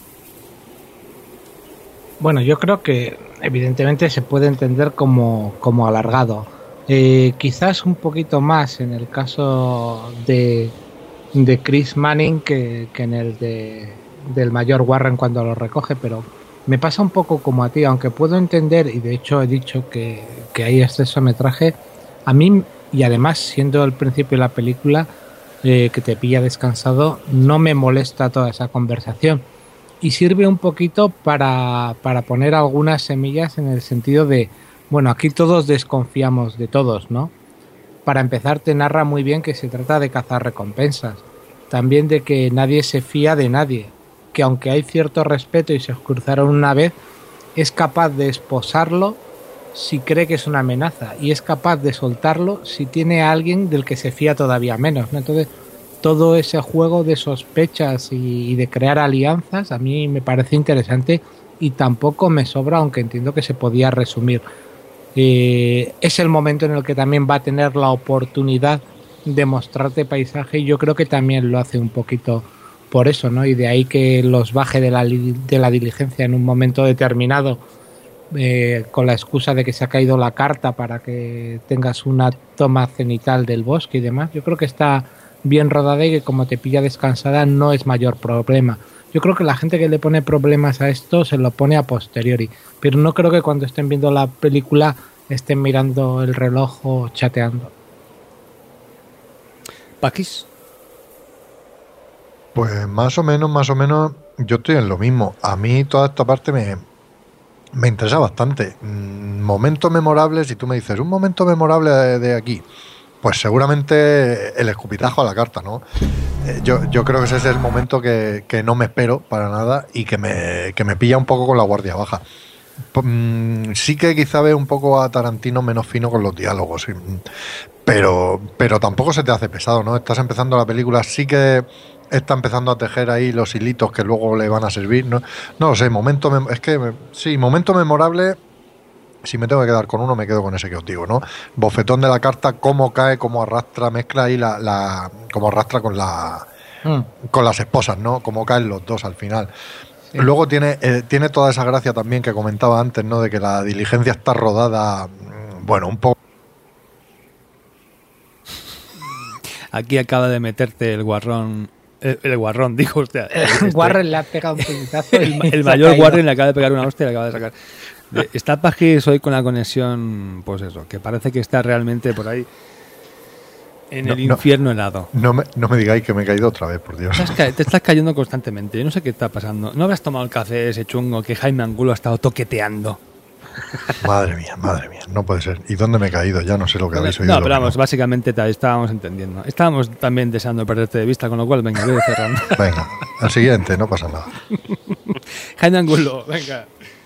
Bueno, yo creo que evidentemente se puede entender como alargado. Quizás un poquito más en el caso de Chris Manning que en el del mayor Warren cuando lo recoge, pero me pasa un poco como a ti, aunque puedo entender, y de hecho he dicho que hay exceso de metraje, a mí, y además siendo el principio de la película que te pilla descansado, no me molesta toda esa conversación. Y sirve un poquito para poner algunas semillas en el sentido de, bueno, aquí todos desconfiamos de todos, ¿no? Para empezar, te narra muy bien que se trata de cazar recompensas. También de que nadie se fía de nadie. Que aunque hay cierto respeto y se cruzaron una vez, es capaz de esposarlo si cree que es una amenaza. Y es capaz de soltarlo si tiene a alguien del que se fía todavía menos, ¿no? Entonces, todo ese juego de sospechas y de crear alianzas a mí me parece interesante y tampoco me sobra, aunque entiendo que se podía resumir. Es el momento en el que también va a tener la oportunidad de mostrarte paisaje y yo creo que también lo hace un poquito por eso, ¿no? Y de ahí que los baje de la diligencia en un momento determinado con la excusa de que se ha caído la carta para que tengas una toma cenital del bosque y demás. Yo creo que está bien rodada y que como te pilla descansada no es mayor problema. Yo creo que la gente que le pone problemas a esto se lo pone a posteriori, pero no creo que cuando estén viendo la película estén mirando el reloj o chateando. ¿Paquis? Pues más o menos yo estoy en lo mismo. A mí toda esta parte me interesa bastante. Momentos memorables, si tú me dices un momento memorable de aquí, pues seguramente el escupitajo a la carta, ¿no? Yo creo que ese es el momento que no me espero para nada y que me pilla un poco con la guardia baja. Sí que quizá veo un poco a Tarantino menos fino con los diálogos, pero tampoco se te hace pesado, ¿no? Estás empezando la película, sí que está empezando a tejer ahí los hilitos que luego le van a servir, ¿no? No lo sé, momento memorable. Si me tengo que quedar con uno, me quedo con ese que os digo, ¿no? Bofetón de la carta, cómo cae, cómo arrastra, mezcla ahí cómo arrastra con las esposas, ¿no? Cómo caen los dos al final. Sí. Luego tiene toda esa gracia también que comentaba antes, ¿no? De que la diligencia está rodada, bueno, un poco. Aquí acaba de meterte el guarrón El guarrón, dijo usted. Warren le ha pegado un puñetazo. El mayor Warren le acaba de pegar una hostia y le acaba de sacar. Está Pagis hoy con la conexión, pues eso, que parece que está realmente por ahí en el infierno helado. No me digáis que me he caído otra vez, por Dios. Te estás cayendo constantemente. Yo no sé qué está pasando. ¿No habrás tomado el café ese chungo que Jaime Angulo ha estado toqueteando? Madre mía, no puede ser. ¿Y dónde me he caído? Ya no sé lo que habéis oído. No, pero vamos, básicamente estábamos entendiendo. Estábamos también deseando perderte de vista, con lo cual, venga, voy cerrando. Venga, al siguiente, no pasa nada. Jaime Angulo, venga.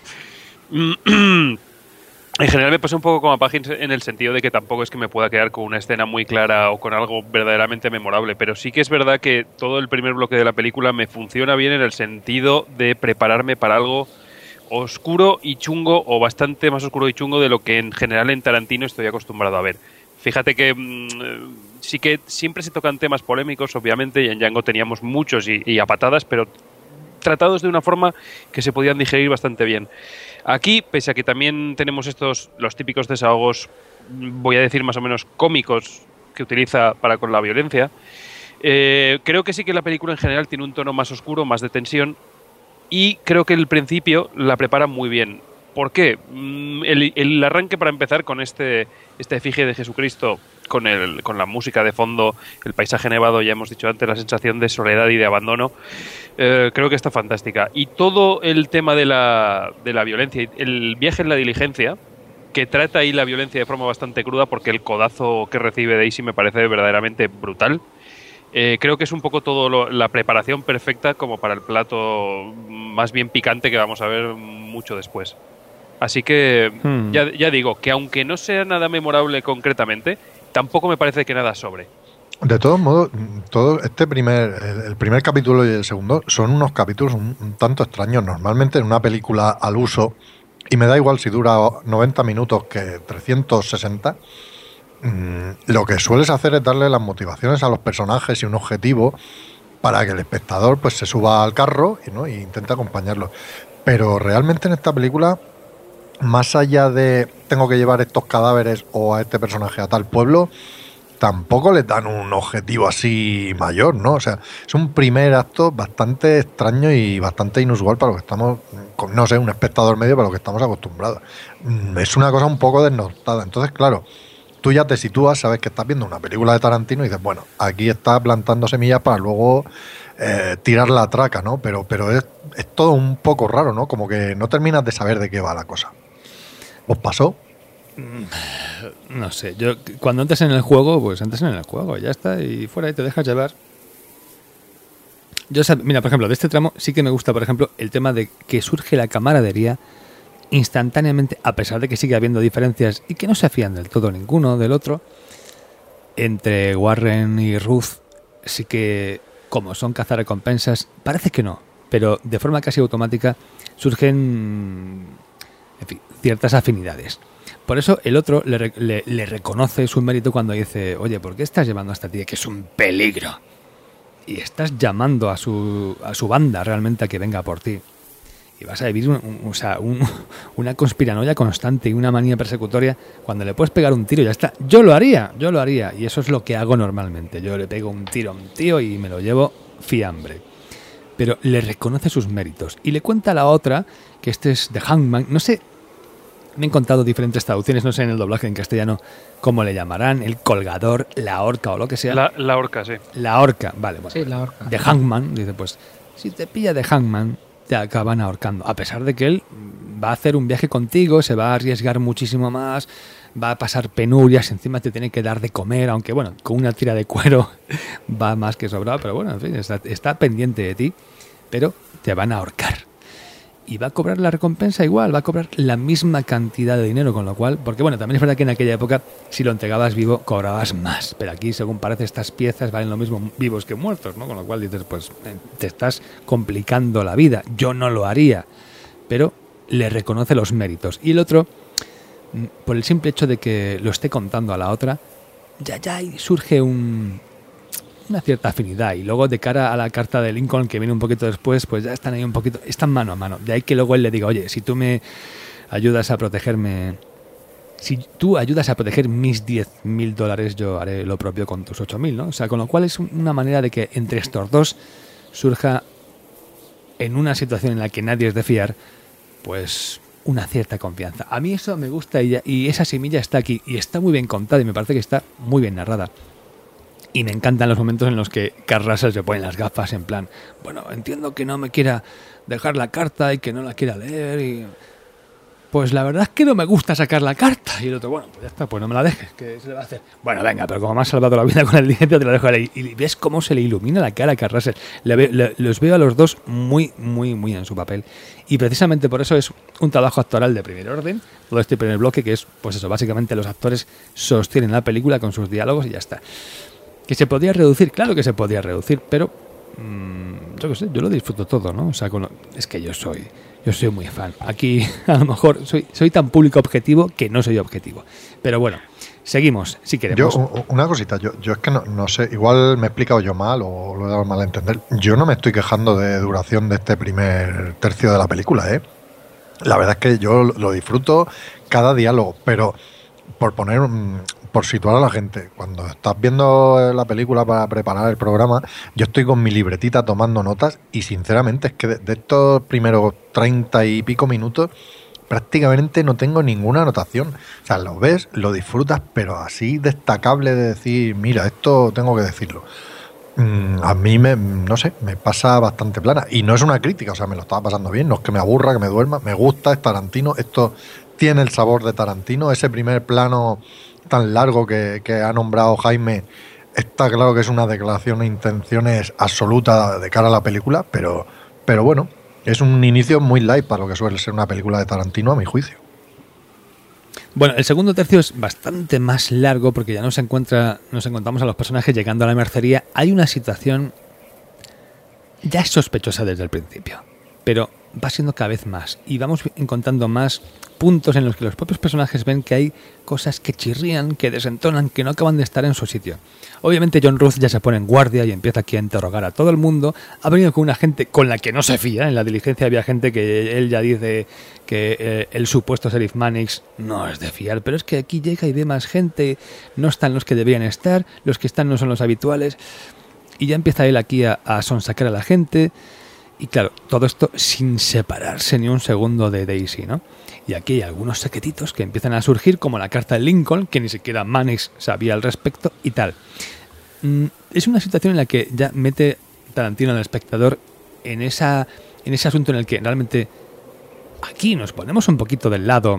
En general me pasa un poco como a Pagins en el sentido de que tampoco es que me pueda quedar con una escena muy clara o con algo verdaderamente memorable, pero sí que es verdad que todo el primer bloque de la película me funciona bien en el sentido de prepararme para algo oscuro y chungo, o bastante más oscuro y chungo de lo que en general en Tarantino estoy acostumbrado a ver. Fíjate que sí que siempre se tocan temas polémicos, obviamente, y en Django teníamos muchos y a patadas, pero tratados de una forma que se podían digerir bastante bien. Aquí, pese a que también tenemos los típicos desahogos, voy a decir más o menos cómicos, que utiliza para con la violencia, creo que sí que la película en general tiene un tono más oscuro, más de tensión, y creo que el principio la prepara muy bien. ¿Por qué? El arranque, para empezar, con este efigie de Jesucristo, con la música de fondo, el paisaje nevado, ya hemos dicho antes, la sensación de soledad y de abandono, creo que está fantástica. Y todo el tema de la violencia, el viaje en la diligencia, que trata ahí la violencia de forma bastante cruda, porque el codazo que recibe Daisy me parece verdaderamente brutal. Creo que es un poco todo la preparación perfecta como para el plato más bien picante que vamos a ver mucho después. Así que ya digo, que aunque no sea nada memorable concretamente, tampoco me parece que nada sobre. De todos modos, el primer capítulo y el segundo son unos capítulos un tanto extraños. Normalmente en una película al uso, y me da igual si dura 90 minutos que 360, lo que sueles hacer es darle las motivaciones a los personajes y un objetivo para que el espectador pues se suba al carro y intente acompañarlo. Pero realmente en esta película, más allá de tengo que llevar estos cadáveres o a este personaje a tal pueblo, tampoco les dan un objetivo así mayor, ¿no? O sea, es un primer acto bastante extraño y bastante inusual para lo que estamos, no sé, un espectador medio para lo que estamos acostumbrados. Es una cosa un poco desnortada. Entonces, claro, tú ya te sitúas, sabes que estás viendo una película de Tarantino y dices, bueno, aquí está plantando semillas para luego tirar la traca, ¿no? Pero es todo un poco raro, ¿no? Como que no terminas de saber de qué va la cosa. ¿Os pasó? No sé, yo cuando entres en el juego, pues entres en el juego, ya está, y fuera y te dejas llevar. Mira, por ejemplo, de este tramo sí que me gusta, por ejemplo, el tema de que surge la camaradería instantáneamente, a pesar de que sigue habiendo diferencias y que no se fían del todo ninguno del otro. Entre Warren y Ruth sí que, como son cazarrecompensas, parece que no, pero de forma casi automática surgen, en fin, ciertas afinidades. Por eso el otro le reconoce su mérito cuando dice, oye, ¿por qué estás llevando a esta tía que es un peligro? Y estás llamando a su banda realmente a que venga por ti. Y vas a vivir una conspiranoia constante y una manía persecutoria cuando le puedes pegar un tiro y ya está. Yo lo haría. Y eso es lo que hago normalmente. Yo le pego un tiro a un tío y me lo llevo fiambre. Pero le reconoce sus méritos. Y le cuenta a la otra que este es The Hangman. No sé, me he encontrado diferentes traducciones, no sé en el doblaje en castellano cómo le llamarán, el colgador, la horca o lo que sea. La horca, sí. La horca, vale. Bueno, sí, la horca. The Hangman, dice, pues, si te pilla The Hangman, te acaban ahorcando. A pesar de que él va a hacer un viaje contigo, se va a arriesgar muchísimo más, va a pasar penurias, encima te tiene que dar de comer, aunque bueno, con una tira de cuero va más que sobrado, pero bueno, en fin, está pendiente de ti, pero te van a ahorcar. Y va a cobrar la recompensa igual, va a cobrar la misma cantidad de dinero, con lo cual, porque bueno, también es verdad que en aquella época si lo entregabas vivo cobrabas más, pero aquí según parece estas piezas valen lo mismo vivos que muertos, ¿no? Con lo cual dices, pues te estás complicando la vida, yo no lo haría, pero le reconoce los méritos. Y el otro, por el simple hecho de que lo esté contando a la otra, ya surge una cierta afinidad, y luego de cara a la carta de Lincoln que viene un poquito después, pues ya están ahí un poquito, están mano a mano, de ahí que luego él le diga, oye, si tú me ayudas a protegerme si tú ayudas a proteger mis $10.000, yo haré lo propio con tus 8.000, ¿no? O sea, con lo cual es una manera de que entre estos dos surja, en una situación en la que nadie es de fiar, pues una cierta confianza. A mí eso me gusta y esa semilla está aquí y está muy bien contada y me parece que está muy bien narrada. Y me encantan los momentos en los que Kurt Russell se pone las gafas en plan, bueno, entiendo que no me quiera dejar la carta y que no la quiera leer y... Pues la verdad es que no me gusta sacar la carta. Y el otro, bueno, pues ya está, pues no me la dejes, ¿qué se le va a hacer? Bueno, venga, pero como me has salvado la vida con el dinero, te la dejo ahí. Y ves cómo se le ilumina la cara a Kurt Russell. Los veo a los dos muy, muy, muy en su papel. Y precisamente por eso es un trabajo actoral de primer orden, todo este primer bloque, que es, pues eso, básicamente los actores sostienen la película con sus diálogos y ya está. ¿Que se podía reducir? Claro que se podía reducir, pero yo qué sé, yo lo disfruto todo, ¿no? O sea, es que yo soy muy fan. Aquí a lo mejor soy tan público objetivo que no soy objetivo. Pero bueno, seguimos, si queremos. Una cosita, yo es que no sé, igual me he explicado yo mal o lo he dado mal a entender. Yo no me estoy quejando de duración de este primer tercio de la película, ¿eh? La verdad es que yo lo disfruto cada diálogo, pero por situar a la gente, cuando estás viendo la película para preparar el programa, yo estoy con mi libretita tomando notas y sinceramente es que de estos primeros 30 y pico minutos prácticamente no tengo ninguna anotación. O sea, lo ves, lo disfrutas, pero así destacable de decir, mira, esto tengo que decirlo. A mí me pasa bastante plana y no es una crítica, o sea, me lo estaba pasando bien, no es que me aburra, que me duerma, me gusta, es Tarantino, esto tiene el sabor de Tarantino, ese primer plano tan largo que ha nombrado Jaime, está claro que es una declaración de intenciones absoluta de cara a la película, pero bueno, es un inicio muy light para lo que suele ser una película de Tarantino, a mi juicio. Bueno, el segundo tercio es bastante más largo porque ya nos encontramos a los personajes llegando a la mercería. Hay una situación ya es sospechosa desde el principio, pero va siendo cada vez más y vamos encontrando más puntos en los que los propios personajes ven que hay cosas que chirrían, que desentonan, que no acaban de estar en su sitio. Obviamente John Ruth ya se pone en guardia y empieza aquí a interrogar a todo el mundo. Ha venido con una gente con la que no se fía. En la diligencia había gente que él ya dice que el supuesto sheriff Mannix no es de fiar, pero es que aquí llega y ve más gente, no están los que deberían estar, los que están no son los habituales, y ya empieza él aquí a sonsacar a la gente. Y claro, todo esto sin separarse ni un segundo de Daisy, ¿no? Y aquí hay algunos secretitos que empiezan a surgir, como la carta de Lincoln, que ni siquiera Mannix sabía al respecto y tal. Es una situación en la que ya mete Tarantino al espectador en ese asunto en el que realmente aquí nos ponemos un poquito del lado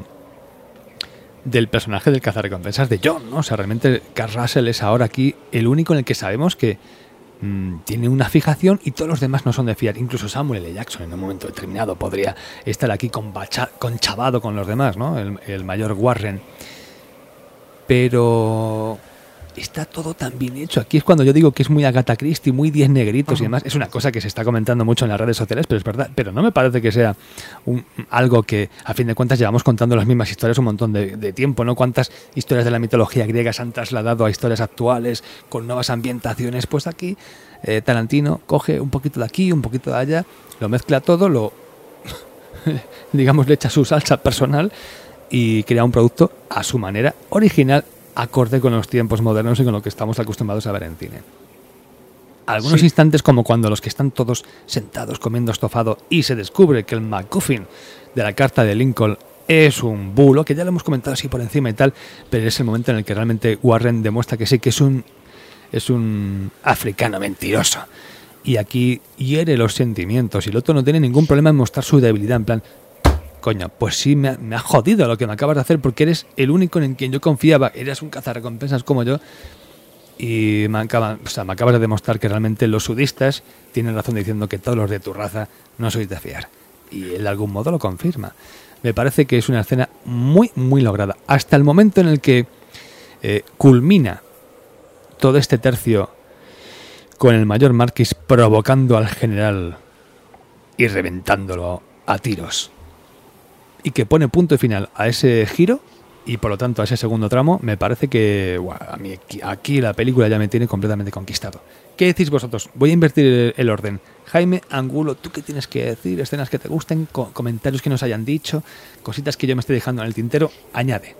del personaje del cazarrecompensas de John, ¿no? O sea, realmente Kurt Russell es ahora aquí el único en el que sabemos que tiene una fijación y todos los demás no son de fiar. Incluso Samuel L. Jackson en un momento determinado podría estar aquí conchavado con los demás, ¿no? El mayor Warren. Pero está todo tan bien hecho. Aquí es cuando yo digo que es muy Agatha Christie, muy 10 negritos y demás. Es una cosa que se está comentando mucho en las redes sociales, pero es verdad. Pero no me parece que sea algo que, a fin de cuentas, llevamos contando las mismas historias un montón de tiempo, ¿no? ¿Cuántas historias de la mitología griega se han trasladado a historias actuales con nuevas ambientaciones? Pues aquí Tarantino coge un poquito de aquí, un poquito de allá, lo mezcla todo, digamos, le echa su salsa personal y crea un producto a su manera, original, acorde con los tiempos modernos y con lo que estamos acostumbrados a ver en cine. Algunos instantes, como cuando los que están todos sentados comiendo estofado y se descubre que el MacGuffin de la carta de Lincoln es un bulo, que ya lo hemos comentado así por encima y tal, pero es el momento en el que realmente Warren demuestra que sí, que es un africano mentiroso. Y aquí hiere los sentimientos y el otro no tiene ningún problema en mostrar su debilidad, en plan, coño, pues sí, me ha jodido lo que me acabas de hacer porque eres el único en quien yo confiaba, eres un cazarrecompensas como yo y me acabas de demostrar que realmente los sudistas tienen razón diciendo que todos los de tu raza no sois de fiar. Y él de algún modo lo confirma. Me parece que es una escena muy, muy lograda. Hasta el momento en el que culmina todo este tercio con el mayor Marquis provocando al general y reventándolo a tiros. Y que pone punto final a ese giro y por lo tanto a ese segundo tramo, me parece que a mí aquí la película ya me tiene completamente conquistado. ¿Qué decís vosotros? Voy a invertir el orden. Jaime, Angulo, ¿tú qué tienes que decir? ¿Escenas que te gusten? ¿Comentarios que nos hayan dicho? ¿Cositas que yo me estoy dejando en el tintero? Añade.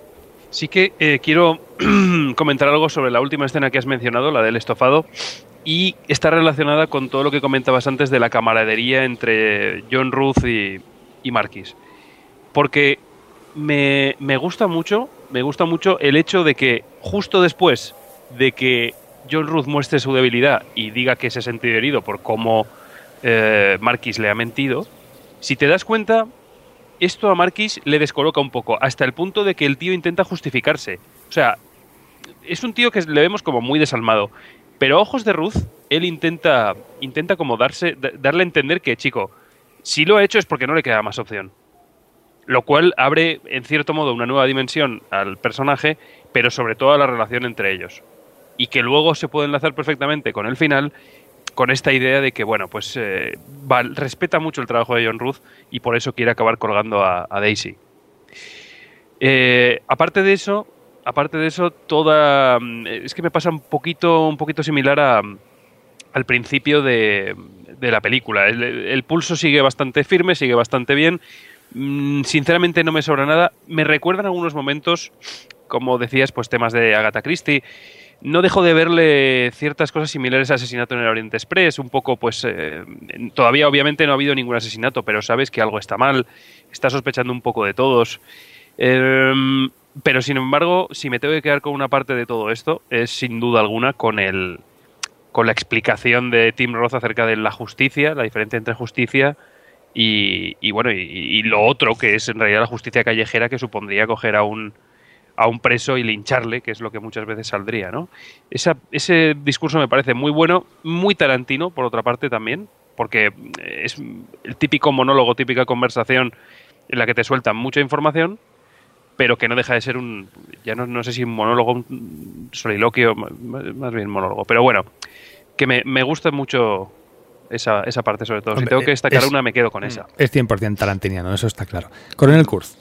Sí que quiero comentar algo sobre la última escena que has mencionado, la del estofado, y está relacionada con todo lo que comentabas antes de la camaradería entre John Ruth y Marquis. Porque me gusta mucho el hecho de que justo después de que John Ruth muestre su debilidad y diga que se ha sentido herido por cómo Marquis le ha mentido, si te das cuenta, esto a Marquis le descoloca un poco, hasta el punto de que el tío intenta justificarse. O sea, es un tío que le vemos como muy desalmado, pero a ojos de Ruth, él intenta como darle a entender que, chico, si lo ha hecho es porque no le queda más opción. Lo cual abre, en cierto modo, una nueva dimensión al personaje, pero sobre todo a la relación entre ellos. Y que luego se puede enlazar perfectamente con el final, con esta idea de que, bueno, pues respeta mucho el trabajo de John Ruth y por eso quiere acabar colgando a Daisy. Aparte de eso, es que me pasa un poquito similar al principio de la película. El pulso sigue bastante firme, sigue bastante bien. Sinceramente no me sobra nada. Me recuerdan algunos momentos, como decías, pues temas de Agatha Christie. No dejo de verle ciertas cosas similares a Asesinato en el Oriente Express, un poco, pues, todavía obviamente no ha habido ningún asesinato, pero sabes que algo está mal, está sospechando un poco de todos. Pero sin embargo, si me tengo que quedar con una parte de todo esto, es sin duda alguna con la explicación de Tim Roth acerca de la justicia, la diferencia entre justicia y lo otro, que es en realidad la justicia callejera, que supondría coger a un preso y lincharle, que es lo que muchas veces saldría, ¿no? Ese discurso me parece muy bueno, muy Tarantino, por otra parte también, porque es el típico monólogo, típica conversación en la que te sueltan mucha información, pero que no deja de ser no sé si un monólogo, un soliloquio, más bien monólogo, pero bueno, que me gusta mucho esa parte sobre todo. Hombre, si tengo que destacar una, me quedo con esa. Es 100% tarantiniano, eso está claro. Coronel Kurz.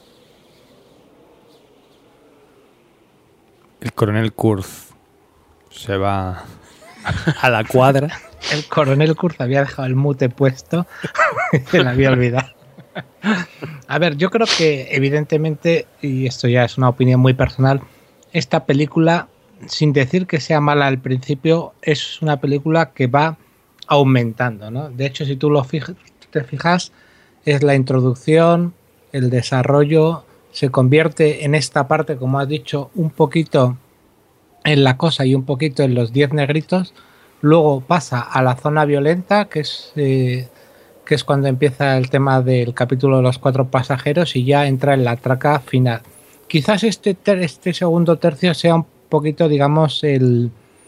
El coronel Kurz se va a la cuadra. El coronel Kurz había dejado el mute puesto y se lo había olvidado. A ver, yo creo que evidentemente, y esto ya es una opinión muy personal, esta película, sin decir que sea mala al principio, es una película que va aumentando, ¿no? De hecho, si tú te fijas, es la introducción, el desarrollo, se convierte en esta parte, como has dicho, un poquito en la cosa y un poquito en los 10 negritos. Luego pasa a la zona violenta, que es cuando empieza el tema del capítulo de los 4 pasajeros, y ya entra en la traca final. Quizás este segundo tercio sea un poquito, digamos, el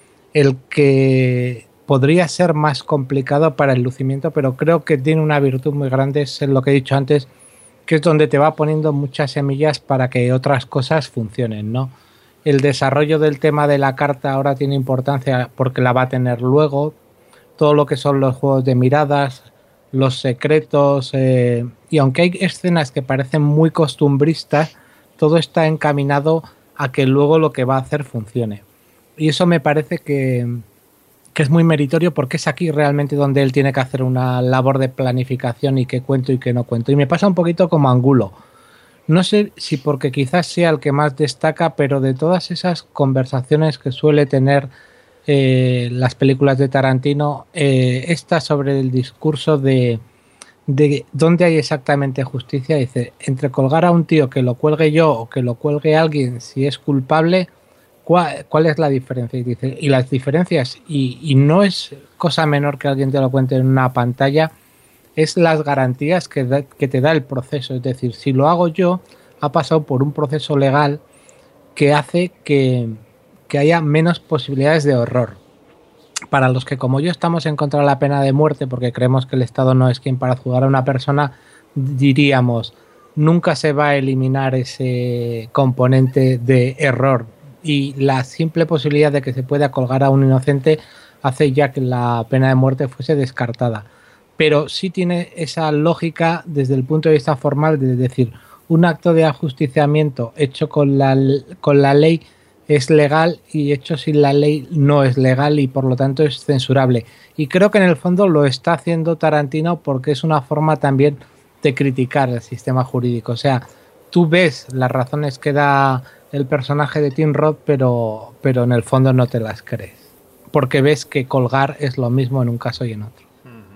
que podría ser más complicado para el lucimiento, pero creo que tiene una virtud muy grande, es lo que he dicho antes, que es donde te va poniendo muchas semillas para que otras cosas funcionen, ¿no? El desarrollo del tema de la carta ahora tiene importancia porque la va a tener luego. Todo lo que son los juegos de miradas, los secretos, y aunque hay escenas que parecen muy costumbristas, todo está encaminado a que luego lo que va a hacer funcione. Y eso me parece que es muy meritorio, porque es aquí realmente donde él tiene que hacer una labor de planificación y qué cuento y qué no cuento. Y me pasa un poquito como Angulo. No sé si porque quizás sea el que más destaca, pero de todas esas conversaciones que suele tener las películas de Tarantino, esta sobre el discurso de dónde hay exactamente justicia, dice, entre colgar a un tío que lo cuelgue yo o que lo cuelgue alguien si es culpable, ¿cuál es la diferencia? Y dice, y las diferencias, y no es cosa menor que alguien te lo cuente en una pantalla, es las garantías que te da el proceso. Es decir, si lo hago yo, ha pasado por un proceso legal que hace que haya menos posibilidades de error. Para los que, como yo, estamos en contra de la pena de muerte porque creemos que el Estado no es quien para juzgar a una persona, diríamos, nunca se va a eliminar ese componente de error, y la simple posibilidad de que se pueda colgar a un inocente hace ya que la pena de muerte fuese descartada. Pero sí tiene esa lógica desde el punto de vista formal, de decir, un acto de ajusticiamiento hecho con la ley es legal y hecho sin la ley no es legal, y por lo tanto es censurable. Y creo que en el fondo lo está haciendo Tarantino porque es una forma también de criticar el sistema jurídico. O sea, tú ves las razones que da el personaje de Tim Roth, pero en el fondo no te las crees. Porque ves que colgar es lo mismo en un caso y en otro.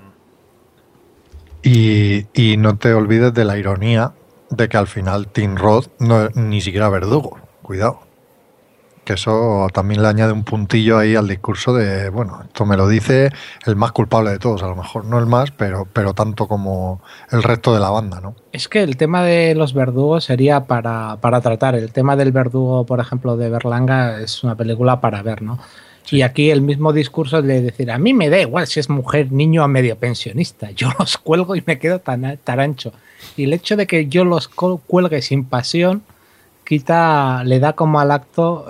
Y no te olvides de la ironía de que al final Tim Roth no es ni siquiera verdugo. Cuidado. Que eso también le añade un puntillo ahí al discurso de, bueno, esto me lo dice el más culpable de todos, a lo mejor no el más, pero tanto como el resto de la banda, ¿no? Es que el tema de los verdugos sería para tratar. El tema del verdugo, por ejemplo, de Berlanga es una película para ver, ¿no? Sí. Y aquí el mismo discurso es de decir, a mí me da igual si es mujer, niño o medio pensionista, yo los cuelgo y me quedo tan tarancho. Y el hecho de que yo los cuelgue sin pasión le da como al acto,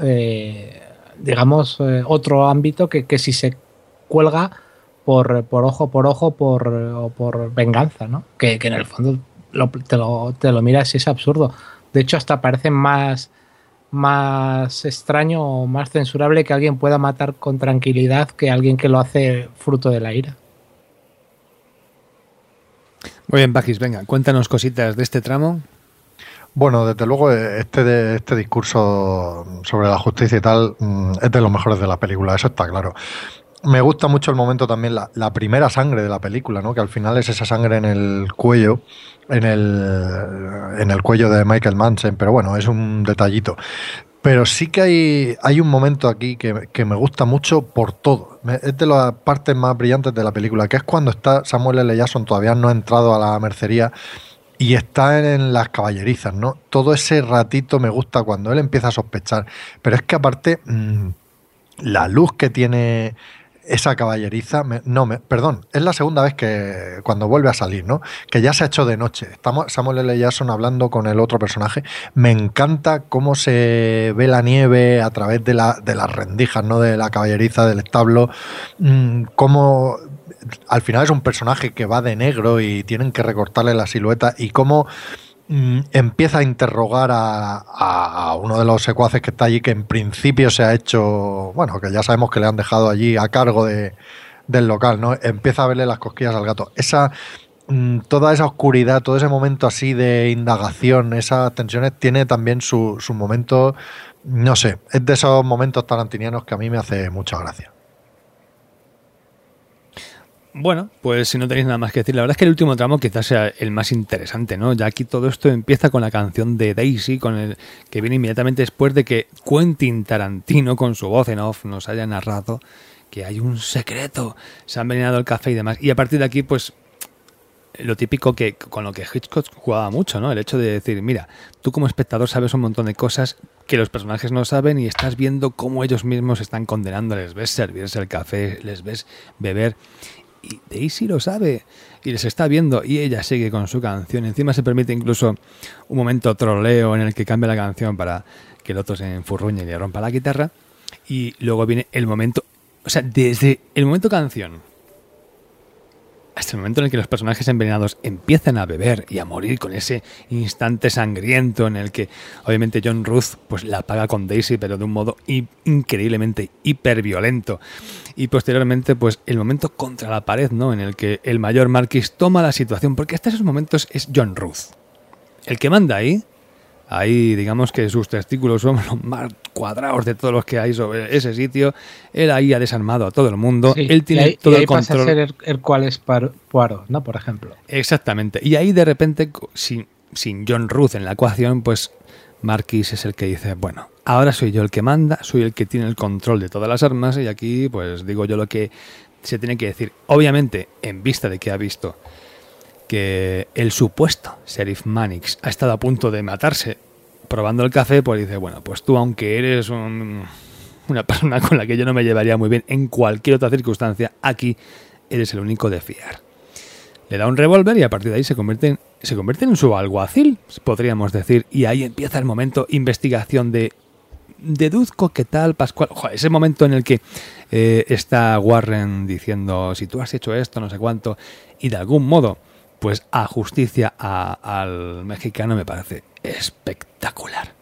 otro ámbito que si se cuelga por ojo o por venganza, ¿no? Que en el fondo te lo miras y es absurdo. De hecho, hasta parece más extraño o más censurable que alguien pueda matar con tranquilidad que alguien que lo hace fruto de la ira. Muy bien, Paquis, venga, cuéntanos cositas de este tramo. Bueno, desde luego este discurso sobre la justicia y tal es de los mejores de la película, eso está claro. Me gusta mucho el momento también, la primera sangre de la película, ¿no? Que al final es esa sangre en el cuello, en el cuello de Michael Manson, pero bueno, es un detallito. Pero sí que hay un momento aquí que me gusta mucho por todo. Es de las partes más brillantes de la película, que es cuando está Samuel L. Jackson, todavía no ha entrado a la mercería, y está en las caballerizas, ¿no? Todo ese ratito me gusta cuando él empieza a sospechar. Pero es que aparte, la luz que tiene esa caballeriza... Perdón, es la segunda vez que cuando vuelve a salir, ¿no? Que ya se ha hecho de noche. Estamos Samuel L. Jackson hablando con el otro personaje. Me encanta cómo se ve la nieve a través de las rendijas, ¿no? De la caballeriza, del establo. Cómo... Al final es un personaje que va de negro y tienen que recortarle la silueta, y cómo empieza a interrogar a uno de los secuaces que está allí, que en principio se ha hecho, bueno, que ya sabemos que le han dejado allí a cargo del local, ¿no? Empieza a verle las cosquillas al gato. Toda esa oscuridad, todo ese momento así de indagación, esas tensiones, tiene también su momento, no sé, es de esos momentos tarantinianos que a mí me hace mucha gracia. Bueno, pues si no tenéis nada más que decir, la verdad es que el último tramo quizás sea el más interesante, ¿no? Ya aquí todo esto empieza con la canción de Daisy, que viene inmediatamente después de que Quentin Tarantino, con su voz en off, nos haya narrado que hay un secreto, se ha envenenado el café y demás. Y a partir de aquí, pues, lo típico que con lo que Hitchcock jugaba mucho, ¿no? El hecho de decir, mira, tú como espectador sabes un montón de cosas que los personajes no saben y estás viendo cómo ellos mismos están condenando, les ves servirse el café, les ves beber... Y Daisy lo sabe y les está viendo y ella sigue con su canción. Encima se permite incluso un momento troleo en el que cambia la canción para que el otro se enfurruñe y le rompa la guitarra. Y luego viene el momento, o sea, desde el momento canción hasta el momento en el que los personajes envenenados empiezan a beber y a morir, con ese instante sangriento en el que obviamente John Ruth pues la paga con Daisy, pero de un modo increíblemente hiperviolento. Y posteriormente pues el momento contra la pared, ¿no? En el que el mayor Marquis toma la situación, porque hasta esos momentos es John Ruth el que manda ahí. Ahí digamos que sus testículos son los más cuadrados de todos los que hay sobre ese sitio. Él ahí ha desarmado a todo el mundo. Sí, él tiene todo el control. Pasa a ser Hercule Poirot, ¿no? Por ejemplo. Exactamente. Y ahí de repente, sin John Ruth en la ecuación, pues Marquis es el que dice, bueno, ahora soy yo el que manda, soy el que tiene el control de todas las armas y aquí pues digo yo lo que se tiene que decir. Obviamente, en vista de que ha visto que el supuesto sheriff Mannix ha estado a punto de matarse probando el café, pues dice, bueno, pues tú, aunque eres una persona con la que yo no me llevaría muy bien en cualquier otra circunstancia, aquí eres el único de fiar. Le da un revólver y a partir de ahí se convierte en su alguacil, podríamos decir, y ahí empieza el momento investigación de deduzco qué tal, Pascual. Joder, ese momento en el que está Warren diciendo, si tú has hecho esto, no sé cuánto, y de algún modo pues a justicia al mexicano, me parece espectacular.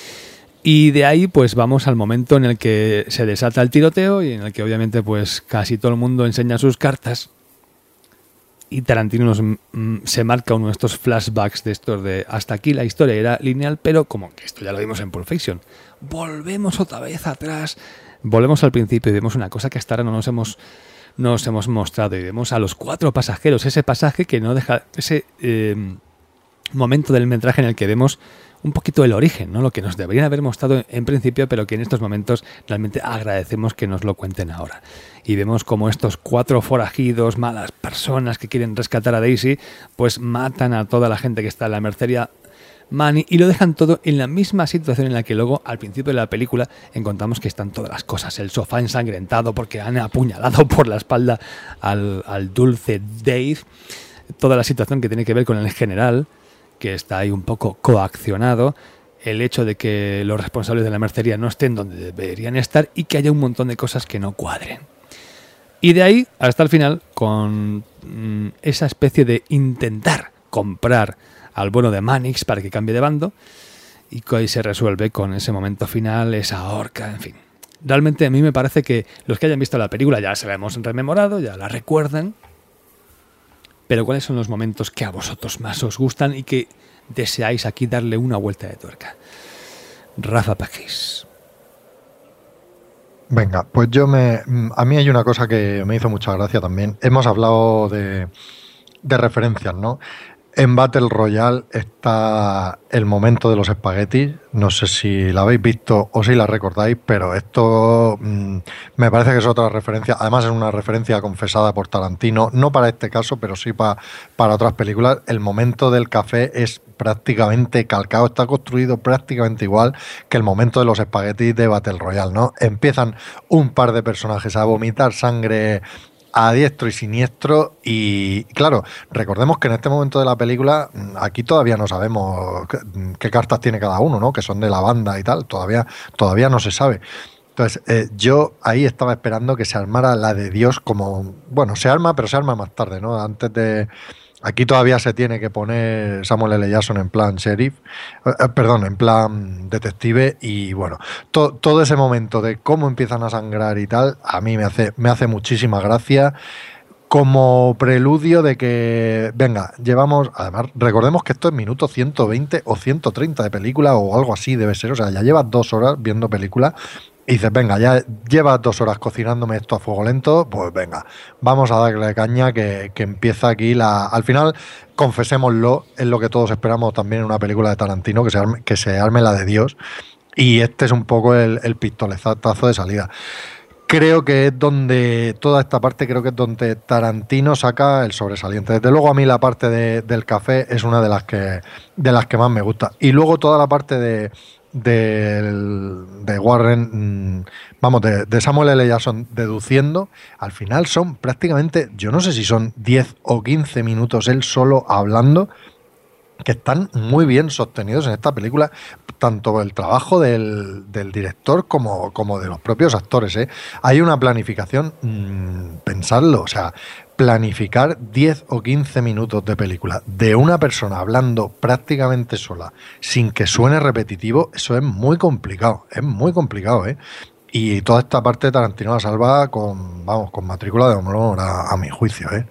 Y de ahí pues vamos al momento en el que se desata el tiroteo y en el que obviamente pues casi todo el mundo enseña sus cartas y Tarantino se marca uno de estos flashbacks de estos de hasta aquí la historia era lineal, pero como que esto ya lo vimos en Pulp Fiction. Volvemos otra vez atrás, volvemos al principio y vemos una cosa que hasta ahora no nos hemos mostrado, y vemos a los 4 pasajeros, ese pasaje que no deja, ese momento del metraje en el que vemos un poquito el origen, ¿no? Lo que nos deberían haber mostrado en principio, pero que en estos momentos realmente agradecemos que nos lo cuenten ahora. Y vemos como estos 4 forajidos, malas personas que quieren rescatar a Daisy, pues matan a toda la gente que está en la mercería Manny y lo dejan todo en la misma situación en la que luego al principio de la película encontramos que están todas las cosas, el sofá ensangrentado porque han apuñalado por la espalda al dulce Dave, toda la situación que tiene que ver con el general que está ahí un poco coaccionado, el hecho de que los responsables de la mercería no estén donde deberían estar y que haya un montón de cosas que no cuadren. Y de ahí hasta el final con esa especie de intentar comprar al bueno de Mannix para que cambie de bando y que ahí se resuelve con ese momento final, esa horca, en fin. Realmente a mí me parece que los que hayan visto la película ya se la hemos rememorado, ya la recuerdan, pero ¿cuáles son los momentos que a vosotros más os gustan y que deseáis aquí darle una vuelta de tuerca? Rafa Paquis. Venga, pues a mí hay una cosa que me hizo mucha gracia también. Hemos hablado de referencias, ¿no? En Battle Royale está el momento de los espaguetis. No sé si la habéis visto o si la recordáis, pero esto me parece que es otra referencia. Además es una referencia confesada por Tarantino, no para este caso, pero sí para otras películas. El momento del café es prácticamente calcado, está construido prácticamente igual que el momento de los espaguetis de Battle Royale, ¿no? Empiezan un par de personajes a vomitar sangre a diestro y siniestro y claro, recordemos que en este momento de la película aquí todavía no sabemos qué cartas tiene cada uno, ¿no? Que son de la banda y tal, todavía no se sabe. Entonces yo ahí estaba esperando que se armara la de Dios como, bueno, se arma, pero se arma más tarde, ¿no? Antes de... Aquí todavía se tiene que poner Samuel L. Jackson en plan sheriff, en plan detective y bueno, todo ese momento de cómo empiezan a sangrar y tal, a mí me hace muchísima gracia como preludio de que, venga, además recordemos que esto es minuto 120 o 130 de película o algo así debe ser, o sea, ya llevas 2 horas viendo película. Y dices, venga, ya llevas 2 horas cocinándome esto a fuego lento, pues venga, vamos a darle caña que empieza aquí al final, confesémoslo, es lo que todos esperamos también en una película de Tarantino, que se arme la de Dios. Y este es un poco el pistoletazo de salida. Creo que es donde, toda esta parte, creo que es donde Tarantino saca el sobresaliente. Desde luego a mí la parte del café es una de las que más me gusta. Y luego toda la parte de Warren, de Samuel L. Jackson deduciendo, al final son prácticamente, yo no sé si son 10 o 15 minutos él solo hablando, que están muy bien sostenidos en esta película, tanto el trabajo del director como de los propios actores, ¿eh? Hay una planificación, pensadlo, o sea, planificar 10 o 15 minutos de película de una persona hablando prácticamente sola, sin que suene repetitivo, eso es muy complicado, ¿eh? Y toda esta parte de Tarantino la salva con matrícula de honor a mi juicio, ¿eh?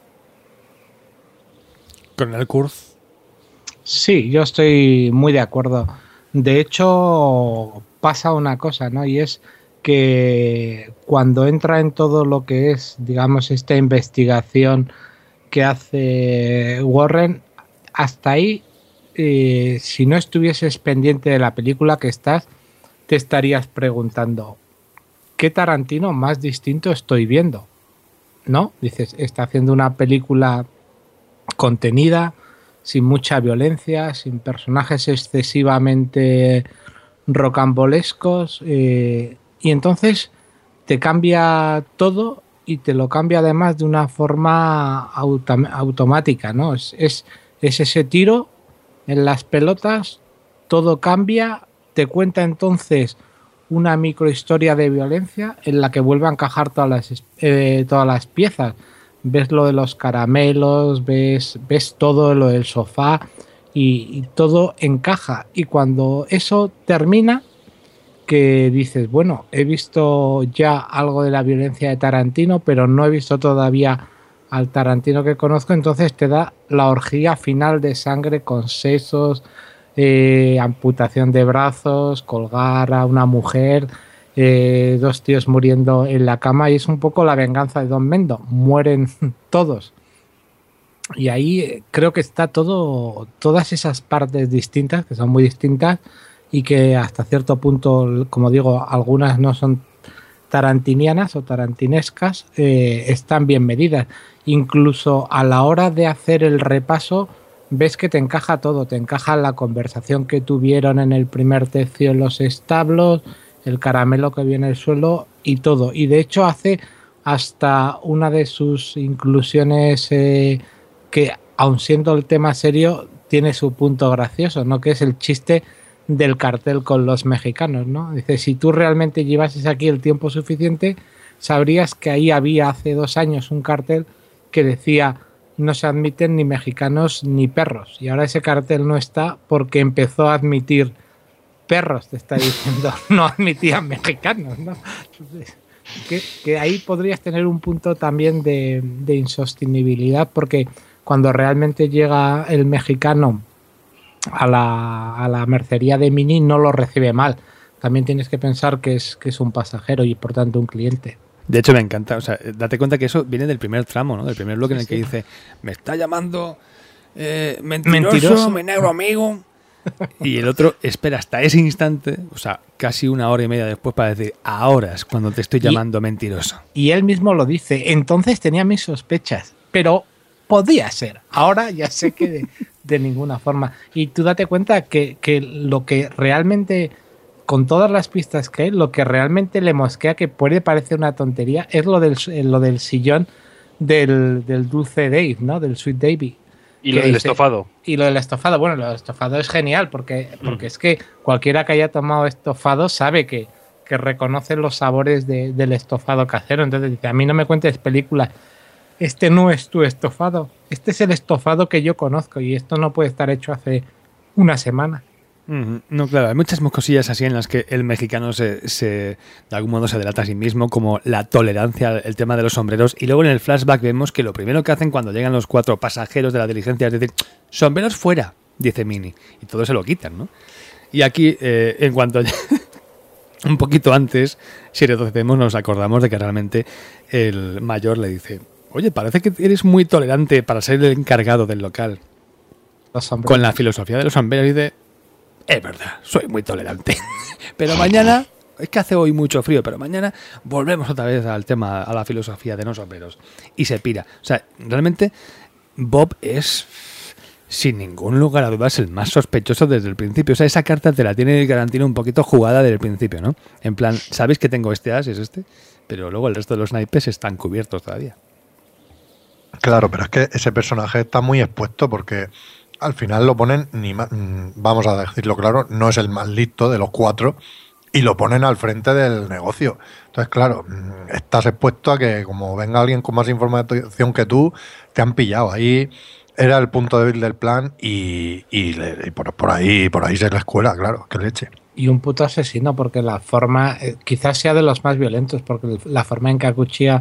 Con el Kurz. Sí, yo estoy muy de acuerdo. De hecho, pasa una cosa, ¿no? Y es que cuando entra en todo lo que es, digamos, esta investigación que hace Warren, hasta ahí, si no estuvieses pendiente de la película que estás, te estarías preguntando, ¿qué Tarantino más distinto estoy viendo? ¿No? Dices, está haciendo una película contenida, sin mucha violencia, sin personajes excesivamente rocambolescos, y entonces te cambia todo y te lo cambia además de una forma automática, ¿no? Es ese tiro en las pelotas, todo cambia, te cuenta entonces una microhistoria de violencia en la que vuelve a encajar todas las piezas. Ves lo de los caramelos, ves todo lo del sofá y todo encaja. Y cuando eso termina, que dices, bueno, he visto ya algo de la violencia de Tarantino, pero no he visto todavía al Tarantino que conozco, entonces te da la orgía final de sangre con sesos, amputación de brazos, colgar a una mujer, 2 tíos muriendo en la cama, y es un poco la venganza de Don Mendo, mueren todos. Y ahí creo que está todas esas partes distintas, que son muy distintas y que hasta cierto punto, como digo, algunas no son tarantinianas o tarantinescas, están bien medidas. Incluso a la hora de hacer el repaso ves que te encaja todo, te encaja la conversación que tuvieron en el primer tercio en los establos, el caramelo que viene el suelo y todo. Y de hecho hace hasta una de sus inclusiones que, aun siendo el tema serio, tiene su punto gracioso, ¿no? Que es el chiste del cartel con los mexicanos, ¿no? Dice, si tú realmente llevases aquí el tiempo suficiente, sabrías que ahí había hace 2 años un cartel que decía no se admiten ni mexicanos ni perros, y ahora ese cartel no está porque empezó a admitir perros, te está diciendo, no admitían mexicanos, ¿no? Entonces, que ahí podrías tener un punto también de insostenibilidad, porque cuando realmente llega el mexicano a la mercería de Mini no lo recibe mal. También tienes que pensar que es un pasajero y por tanto un cliente. De hecho me encanta, o sea, date cuenta que eso viene del primer tramo, ¿no? Del primer bloque en el que dice, me está llamando mentiroso, mi negro amigo. Y el otro espera hasta ese instante, o sea, casi 1 hora y media después para decir, ahora es cuando te estoy llamando mentiroso. Y él mismo lo dice, entonces tenía mis sospechas, pero podía ser. Ahora ya sé que de ninguna forma. Y tú date cuenta que lo que realmente, con todas las pistas que hay, lo que realmente le mosquea, que puede parecer una tontería, es lo del sillón del Dulce Dave, ¿no? Del Sweet Davy. Y lo del estofado. Y lo del estofado. Bueno, lo del estofado es genial porque es que cualquiera que haya tomado estofado sabe que reconoce los sabores del estofado casero. Entonces dice, a mí no me cuentes películas. Este no es tu estofado. Este es el estofado que yo conozco y esto no puede estar hecho hace 1 semana. No, claro, hay muchas cosillas así en las que el mexicano de algún modo se delata a sí mismo, como la tolerancia, el tema de los sombreros, y luego en el flashback vemos que lo primero que hacen cuando llegan los 4 pasajeros de la diligencia es decir, sombreros fuera, dice Mini, y todos se lo quitan, ¿no? Y aquí, en cuanto un poquito antes, si retrocedemos, nos acordamos de que realmente el mayor le dice, oye, parece que eres muy tolerante para ser el encargado del local. Con la filosofía de los sombreros, y dice, es verdad, soy muy tolerante. Pero mañana, es que hace hoy mucho frío, pero mañana volvemos otra vez al tema, a la filosofía de los sombreros. Y se pira. O sea, realmente Bob es, sin ningún lugar a dudas, el más sospechoso desde el principio. O sea, esa carta te la tiene el Tarantino un poquito jugada desde el principio, ¿no? En plan, sabéis que tengo este as, es este, pero luego el resto de los naipes están cubiertos todavía. Claro, pero es que ese personaje está muy expuesto porque al final lo ponen, vamos a decirlo claro, no es el más listo de los 4 y lo ponen al frente del negocio. Entonces, claro, estás expuesto a que como venga alguien con más información que tú, te han pillado. Ahí era el punto débil del plan y por ahí se la escuela, claro, qué leche. Y un puto asesino, porque la forma, quizás sea de los más violentos, porque la forma en que acuchilla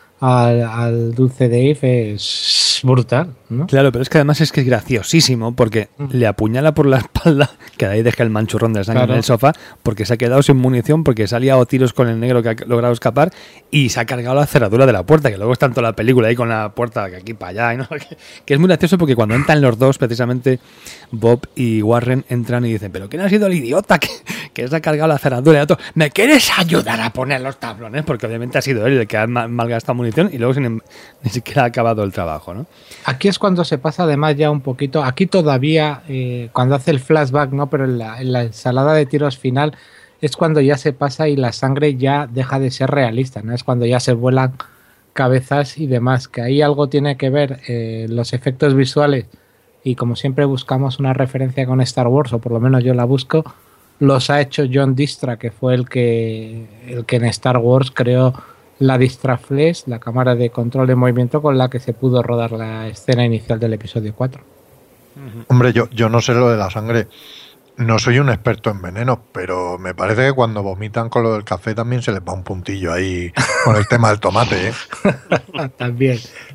al Dulce Dave es brutal, ¿no? Claro, pero es que además es graciosísimo porque le apuñala por la espalda, que de ahí deja el manchurrón de sangre en el sofá, porque se ha quedado sin munición, porque se ha liado tiros con el negro que ha logrado escapar y se ha cargado la cerradura de la puerta, que luego está en toda la película ahí con la puerta de aquí para allá, y no, que es muy gracioso porque cuando entran los dos, precisamente Bob y Warren entran y dicen, pero ¿quién ha sido el idiota que se ha cargado la cerradura? Y otro, ¿me quieres ayudar a poner los tablones? Porque obviamente ha sido él el que ha malgastado munición y luego ni siquiera ha acabado el trabajo, ¿no? Aquí es cuando se pasa además ya un poquito, aquí todavía cuando hace el flashback, ¿no? Pero en la ensalada de tiros final es cuando ya se pasa y la sangre ya deja de ser realista, ¿no? Es cuando ya se vuelan cabezas y demás, que ahí algo tiene que ver los efectos visuales, y como siempre buscamos una referencia con Star Wars, o por lo menos yo la busco, los ha hecho John Distra, que fue el que en Star Wars creó la Distraflex, la cámara de control de movimiento con la que se pudo rodar la escena inicial del episodio 4. Hombre, yo no sé lo de la sangre, no soy un experto en venenos, pero me parece que cuando vomitan con lo del café también se les va un puntillo ahí con el tema del tomate, ¿eh? También.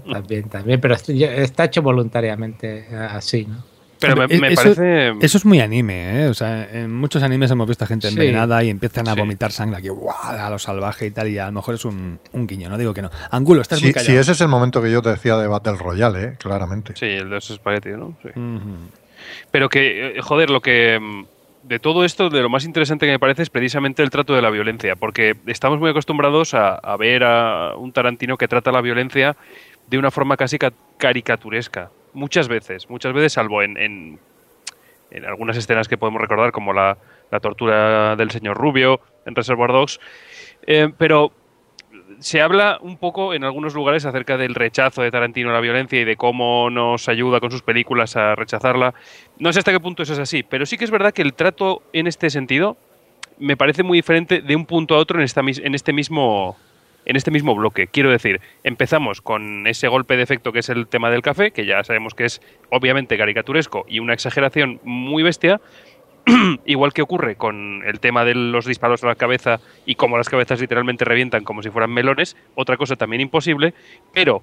También, pero está hecho voluntariamente así, ¿no? Pero me eso, parece... Eso es muy anime, ¿eh? O sea, en muchos animes hemos visto a gente envenenada y empiezan a Sí. vomitar sangre aquí, ¡guau!, a lo salvaje y tal, y a lo mejor es un guiño, no digo que no. Angulo, estás muy Sí, callado. sí, ese es el momento que yo te decía de Battle Royale, claramente. Sí, el de los espaguetis, ¿no? Sí. Ujú. Pero que, joder, lo que... De todo esto, de lo más interesante que me parece es precisamente el trato de la violencia, porque estamos muy acostumbrados a ver a un Tarantino que trata la violencia de una forma casi caricaturesca. Muchas veces, salvo en algunas escenas que podemos recordar, como la tortura del señor Rubio en Reservoir Dogs. Pero se habla un poco en algunos lugares acerca del rechazo de Tarantino a la violencia y de cómo nos ayuda con sus películas a rechazarla. No sé hasta qué punto eso es así, pero sí que es verdad que el trato en este sentido me parece muy diferente de un punto a otro en este mismo bloque. Quiero decir, empezamos con ese golpe de efecto que es el tema del café, que ya sabemos que es obviamente caricaturesco y una exageración muy bestia, igual que ocurre con el tema de los disparos a la cabeza y cómo las cabezas literalmente revientan como si fueran melones, otra cosa también imposible, pero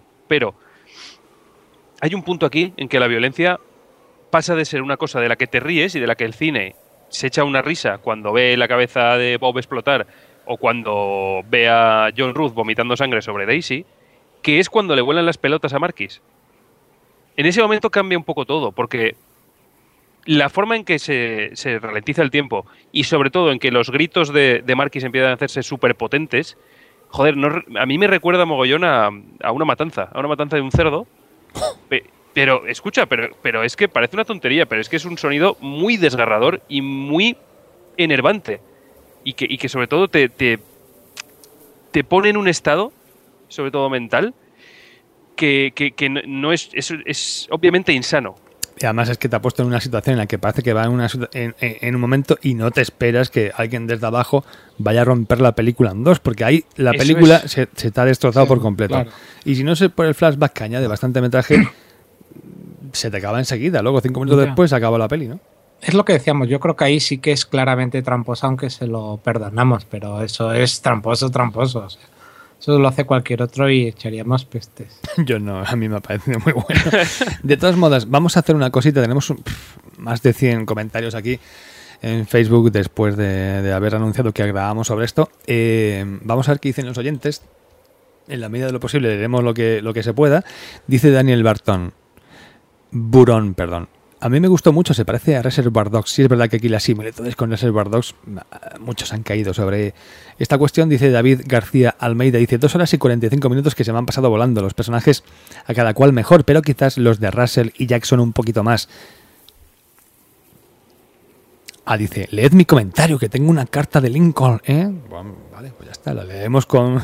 hay un punto aquí en que la violencia pasa de ser una cosa de la que te ríes y de la que el cine se echa una risa cuando ve la cabeza de Bob explotar o cuando ve a John Ruth vomitando sangre sobre Daisy, que es cuando le vuelan las pelotas a Marquis. En ese momento cambia un poco todo, porque la forma en que se ralentiza el tiempo y sobre todo en que los gritos de Marquis empiezan a hacerse súper potentes, joder, a mí me recuerda mogollón a una matanza de un cerdo. Pero, escucha, pero es que parece una tontería, pero es que es un sonido muy desgarrador y muy enervante. Y que sobre todo te pone en un estado, sobre todo mental, que no es obviamente insano. Y además es que te ha puesto en una situación en la que parece que va en un momento y no te esperas que alguien desde abajo vaya a romper la película en dos, porque ahí la Eso película es. se te ha destrozado por completo. Claro. Y si no es por el flashback que añade bastante metraje, se te acaba enseguida. Luego, 5 minutos Ya. después, se acaba la peli, ¿no? Es lo que decíamos, yo creo que ahí sí que es claramente tramposo, aunque se lo perdonamos, pero eso es tramposo. O sea, eso lo hace cualquier otro y echaríamos pestes. Yo no, a mí me ha parecido muy bueno. De todos modos, vamos a hacer una cosita. Tenemos más de 100 comentarios aquí en Facebook después de haber anunciado que grabamos sobre esto. Vamos a ver qué dicen los oyentes. En la medida de lo posible leeremos lo que se pueda. Dice Daniel Burón, perdón. A mí me gustó mucho, se parece a Reservoir Dogs. Sí, es verdad que aquí las similitudes con Reservoir Dogs, muchos han caído sobre esta cuestión. Dice David García Almeida, dice 2 horas y 45 minutos que se me han pasado volando. Los personajes a cada cual mejor, pero quizás los de Russell y Jackson un poquito más. Dice, leed mi comentario, que tengo una carta de Lincoln, ¿eh? Bueno, vale, pues ya está, la leemos con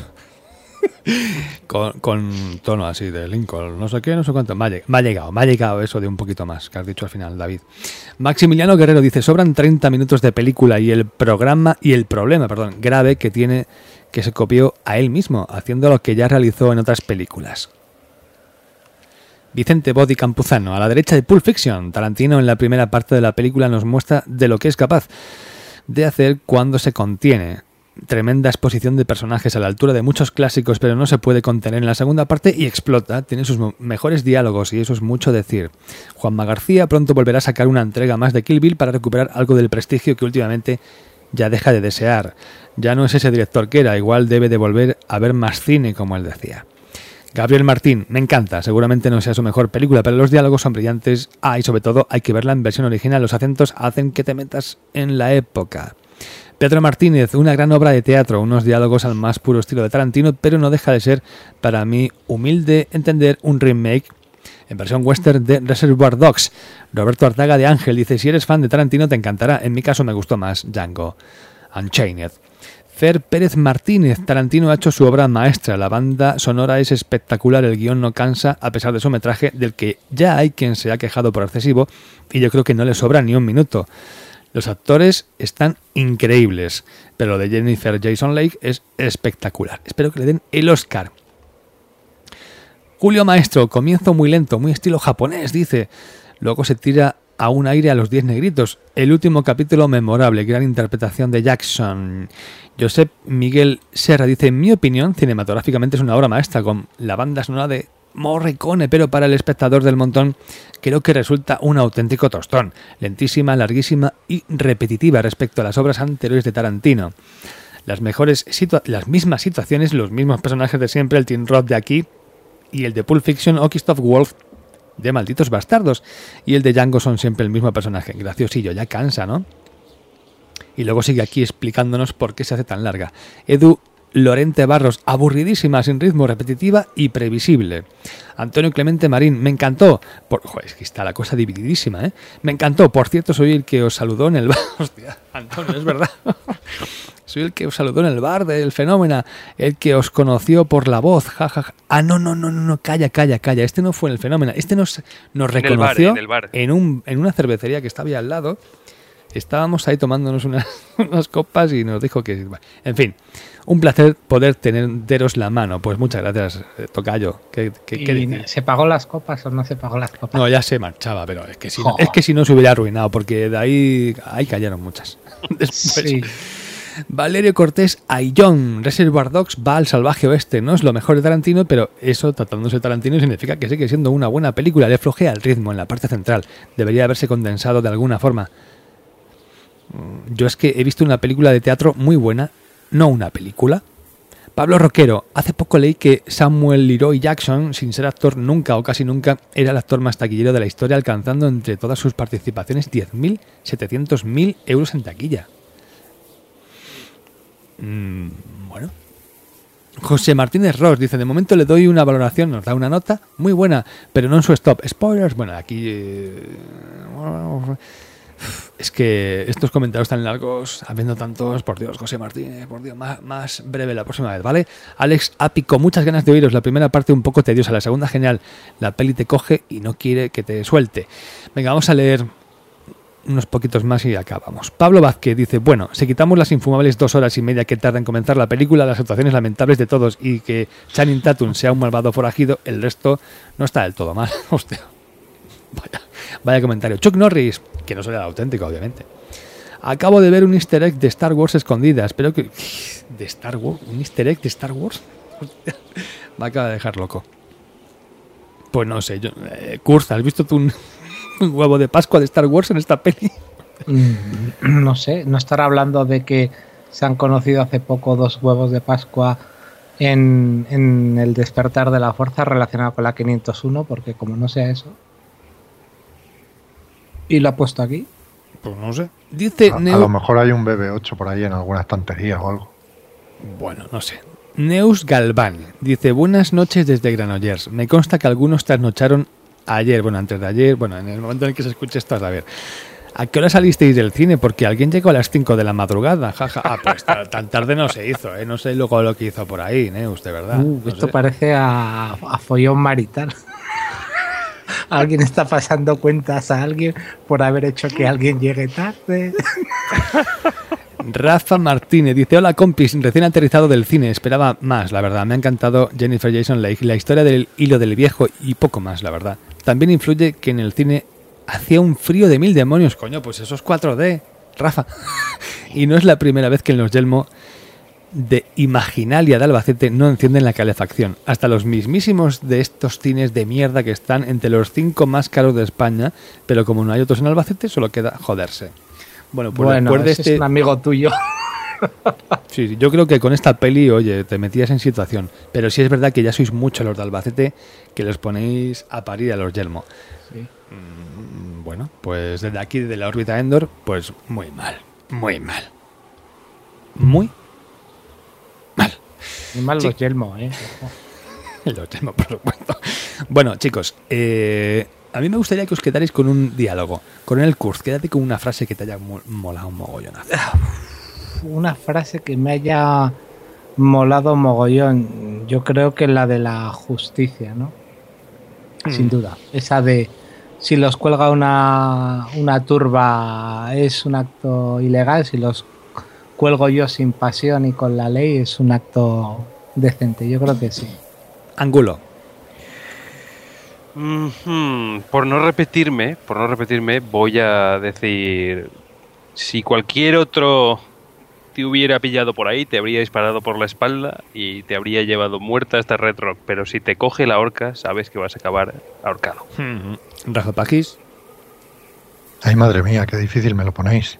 tono así de Lincoln, no sé qué, no sé cuánto. Me ha llegado eso de un poquito más que has dicho al final, David. Maximiliano Guerrero dice, sobran 30 minutos de película y el problema grave que tiene, que se copió a él mismo, haciendo lo que ya realizó en otras películas. Vicente Bodi Campuzano, a la derecha de Pulp Fiction. Tarantino en la primera parte de la película nos muestra de lo que es capaz de hacer cuando se contiene. Tremenda exposición de personajes a la altura de muchos clásicos, pero no se puede contener en la segunda parte y explota. Tiene sus mejores diálogos y eso es mucho decir. Juanma García pronto volverá a sacar una entrega más de Kill Bill para recuperar algo del prestigio que últimamente ya deja de desear. Ya no es ese director que era, igual debe de volver a ver más cine, como él decía. Gabriel Martín, me encanta, seguramente no sea su mejor película, pero los diálogos son brillantes. Y sobre todo hay que verla en versión original, los acentos hacen que te metas en la época. Pedro Martínez, una gran obra de teatro, unos diálogos al más puro estilo de Tarantino, pero no deja de ser, para mí, humilde entender un remake en versión western de Reservoir Dogs. Roberto Artaga de Ángel dice, si eres fan de Tarantino te encantará, en mi caso me gustó más Django Unchained. Fer Pérez Martínez, Tarantino ha hecho su obra maestra, la banda sonora es espectacular, el guión no cansa a pesar de su metraje, del que ya hay quien se ha quejado por excesivo y yo creo que no le sobra ni un minuto. Los actores están increíbles, pero lo de Jennifer Jason Leigh es espectacular. Espero que le den el Oscar. Julio Maestro, comienzo muy lento, muy estilo japonés, dice. Luego se tira a un aire a los 10 negritos. El último capítulo memorable, gran interpretación de Jackson. Josep Miguel Serra dice, en mi opinión, cinematográficamente es una obra maestra, con la banda sonora de Morricone, pero para el espectador del montón creo que resulta un auténtico tostón, lentísima, larguísima y repetitiva respecto a las obras anteriores de Tarantino. Las mismas situaciones, los mismos personajes de siempre, el Tim Roth de aquí y el de Pulp Fiction o Christoph Waltz de Malditos Bastardos, y el de Django son siempre el mismo personaje. Graciosillo, ya cansa, ¿no? Y luego sigue aquí explicándonos por qué se hace tan larga. Edu Lorente Barros, aburridísima, sin ritmo, repetitiva y previsible. Antonio Clemente Marín, me encantó. Joder, es que está la cosa divididísima, ¿eh? Me encantó. Por cierto, soy el que os saludó en el bar. Hostia, Antonio, es verdad. Soy el que os saludó en el bar del Fenómeno, el que os conoció por la voz, jajaja. Ah, no, calla. Este no fue en el Fenómeno. Este nos reconoció en el bar. En una cervecería que estaba ahí al lado. Estábamos ahí tomándonos unas copas y nos dijo que... En fin, un placer poder teneros la mano. Pues muchas gracias, tocayo. ¿Se pagó las copas o no se pagó las copas? No, ya se marchaba, pero es que si no se hubiera arruinado, porque de ahí cayeron muchas. Después, sí. Valerio Cortés Ayllón, Reservoir Dogs va al salvaje oeste. No es lo mejor de Tarantino, pero eso, tratándose de Tarantino, significa que sigue siendo una buena película. Le flojea el ritmo en la parte central. Debería haberse condensado de alguna forma. Yo es que he visto una película de teatro muy buena, no una película. Pablo Roquero, hace poco leí que Samuel Leroy Jackson, sin ser actor nunca o casi nunca, era el actor más taquillero de la historia, alcanzando entre todas sus participaciones 10.000, 700.000 euros en taquilla. Bueno. José Martínez Ross dice, de momento le doy una valoración, nos da una nota muy buena, pero no en su stop. Spoilers, bueno, aquí... Es que estos comentarios tan largos, habiendo tantos, por Dios, José Martínez, por Dios, más breve la próxima vez, ¿vale? Alex Ápico, muchas ganas de oíros. La primera parte un poco tediosa, la segunda genial. La peli te coge y no quiere que te suelte. Venga, vamos a leer unos poquitos más y acabamos. Pablo Vázquez dice, bueno, si quitamos las infumables 2 horas y media que tarda en comenzar la película, las actuaciones lamentables de todos y que Channing Tatum sea un malvado forajido, el resto no está del todo mal. Hostia. Vaya comentario. Chuck Norris, que no será el auténtico, obviamente. Acabo de ver un easter egg de Star Wars escondida. Espero que... ¿De Star Wars? ¿Un easter egg de Star Wars? Me acaba de dejar loco. Pues no sé. Kurz, ¿has visto tú un huevo de Pascua de Star Wars en esta peli? No sé. ¿No estará hablando de que se han conocido hace poco 2 huevos de Pascua en el despertar de la fuerza relacionado con la 501? Porque como no sea eso... ¿Y lo ha puesto aquí? Pues no sé. Dice a lo mejor hay un BB8 por ahí en alguna estantería o algo. Bueno, no sé. Neus Galván dice, buenas noches desde Granollers. Me consta que algunos trasnocharon ayer, bueno, antes de ayer, bueno, en el momento en el que se escuche esto, a ver. ¿A qué hora salisteis del cine? Porque alguien llegó a las 5 de la madrugada, jaja. Ah, pues tan tarde no se hizo, ¿eh? No sé luego lo que hizo por ahí, Neus, de verdad. No esto sé. Parece a follón marital. Alguien está pasando cuentas a alguien por haber hecho que alguien llegue tarde. Rafa Martínez dice, hola compis, recién aterrizado del cine, esperaba más, la verdad, me ha encantado Jennifer Jason Leigh, la historia del hilo del viejo y poco más, la verdad. También influye que en el cine hacía un frío de 1000 demonios, coño, pues eso es 4D, Rafa. Y no es la primera vez que en los Yelmo de Imaginalia de Albacete no encienden la calefacción. Hasta los mismísimos de estos cines de mierda que están entre los 5 más caros de España, pero como no hay otros en Albacete, solo queda joderse. Bueno, pues después de ese es un amigo tuyo. Sí, yo creo que con esta peli, oye, te metías en situación. Pero sí es verdad que ya sois muchos los de Albacete que los ponéis a parir a los Yelmo. Sí. Bueno, pues desde aquí, de la órbita Endor, pues muy mal. Muy mal. Muy mal. Muy mal los Yelmo, Los Yelmo, por supuesto. Bueno, chicos, a mí me gustaría que os quedarais con un diálogo. Con el Kurz, quédate con una frase que te haya molado un mogollón. Una frase que me haya molado mogollón. Yo creo que la de la justicia, ¿no? Sin duda. Esa de si los cuelga una turba es un acto ilegal, si los cuelgo yo sin pasión y con la ley es un acto decente. Yo creo que sí. Angulo. Por no repetirme, voy a decir, si cualquier otro te hubiera pillado por ahí, te habría disparado por la espalda y te habría llevado muerta hasta Red Rock. Pero si te coge la horca, sabes que vas a acabar ahorcado. Rafa Paquis. Ay, madre mía, qué difícil me lo ponéis.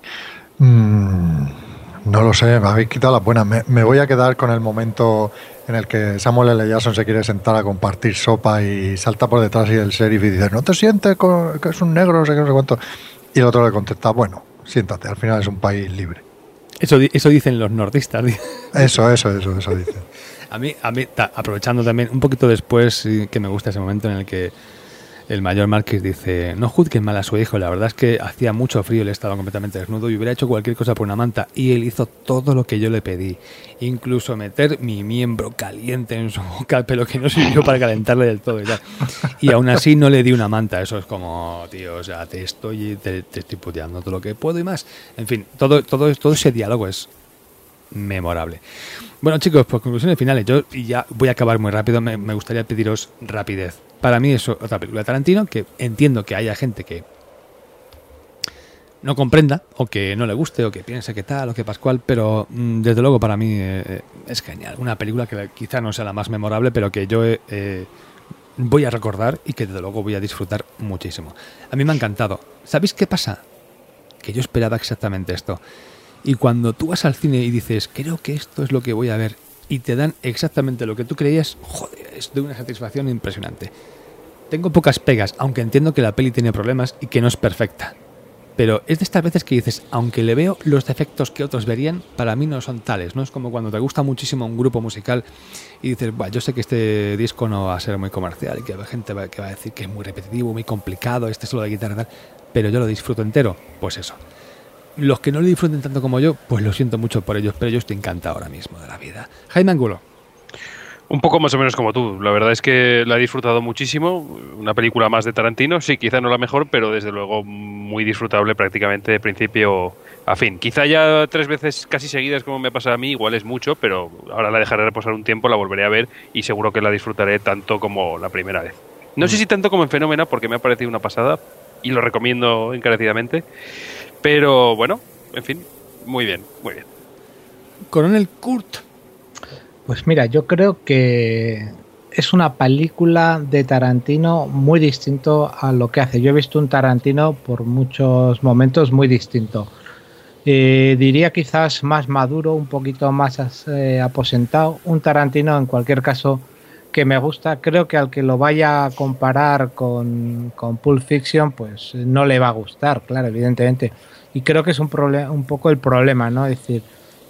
No lo sé, me habéis quitado las buenas. Me voy a quedar con el momento en el que Samuel L. Jackson se quiere sentar a compartir sopa y salta por detrás y el sheriff y dice, ¿no te sientes que es un negro, no sé qué, no sé cuánto? Y el otro le contesta, bueno, siéntate, al final es un país libre. Eso dicen los nordistas. Eso dicen. A mí, aprovechando también un poquito después, que me gusta ese momento en el que el mayor Marquis dice, no juzguen mal a su hijo, la verdad es que hacía mucho frío, él estaba completamente desnudo y hubiera hecho cualquier cosa por una manta, y él hizo todo lo que yo le pedí, incluso meter mi miembro caliente en su boca, pero que no sirvió para calentarle del todo y tal. Y aún así no le di una manta. Eso es como, tío, o sea, te estoy puteando todo lo que puedo y más. En fin, todo ese diálogo es memorable. Bueno, chicos, pues conclusiones finales. Yo ya voy a acabar muy rápido. Me gustaría pediros rapidez. Para mí es otra película de Tarantino que entiendo que haya gente que no comprenda o que no le guste o que piense que tal o que pascual, pero desde luego para mí es genial. Una película que quizá no sea la más memorable, pero que yo voy a recordar y que desde luego voy a disfrutar muchísimo. A mí me ha encantado. ¿Sabéis qué pasa? Que yo esperaba exactamente esto. Y cuando tú vas al cine y dices, creo que esto es lo que voy a ver, y te dan exactamente lo que tú creías, joder, es de una satisfacción impresionante. Tengo pocas pegas, aunque entiendo que la peli tiene problemas y que no es perfecta. Pero es de estas veces que dices, aunque le veo los defectos que otros verían, para mí no son tales. No es como cuando te gusta muchísimo un grupo musical y dices, yo sé que este disco no va a ser muy comercial y que hay gente que va a decir que es muy repetitivo, muy complicado, este solo de guitarra y tal, pero yo lo disfruto entero. Pues eso. Los que no lo disfruten tanto como yo, pues lo siento mucho por ellos, pero yo estoy encantado ahora mismo de la vida. Jaime Angulo. Un poco más o menos como tú. La verdad es que la he disfrutado muchísimo. Una película más de Tarantino. Sí, quizá no la mejor, pero desde luego muy disfrutable prácticamente de principio a fin. Quizá ya 3 veces casi seguidas como me pasa a mí, igual es mucho, pero ahora la dejaré reposar un tiempo, la volveré a ver y seguro que la disfrutaré tanto como la primera vez. No sé si tanto como en Fenómena, porque me ha parecido una pasada y lo recomiendo encarecidamente. Pero bueno, en fin, muy bien, muy bien. Coronel Kurt. Pues mira, yo creo que es una película de Tarantino muy distinto a lo que hace. Yo he visto un Tarantino por muchos momentos muy distinto. Diría quizás más maduro, un poquito más aposentado. Un Tarantino, en cualquier caso, que me gusta. Creo que al que lo vaya a comparar con Pulp Fiction, pues no le va a gustar, claro, evidentemente. Y creo que es un poco el problema, ¿no? Es decir,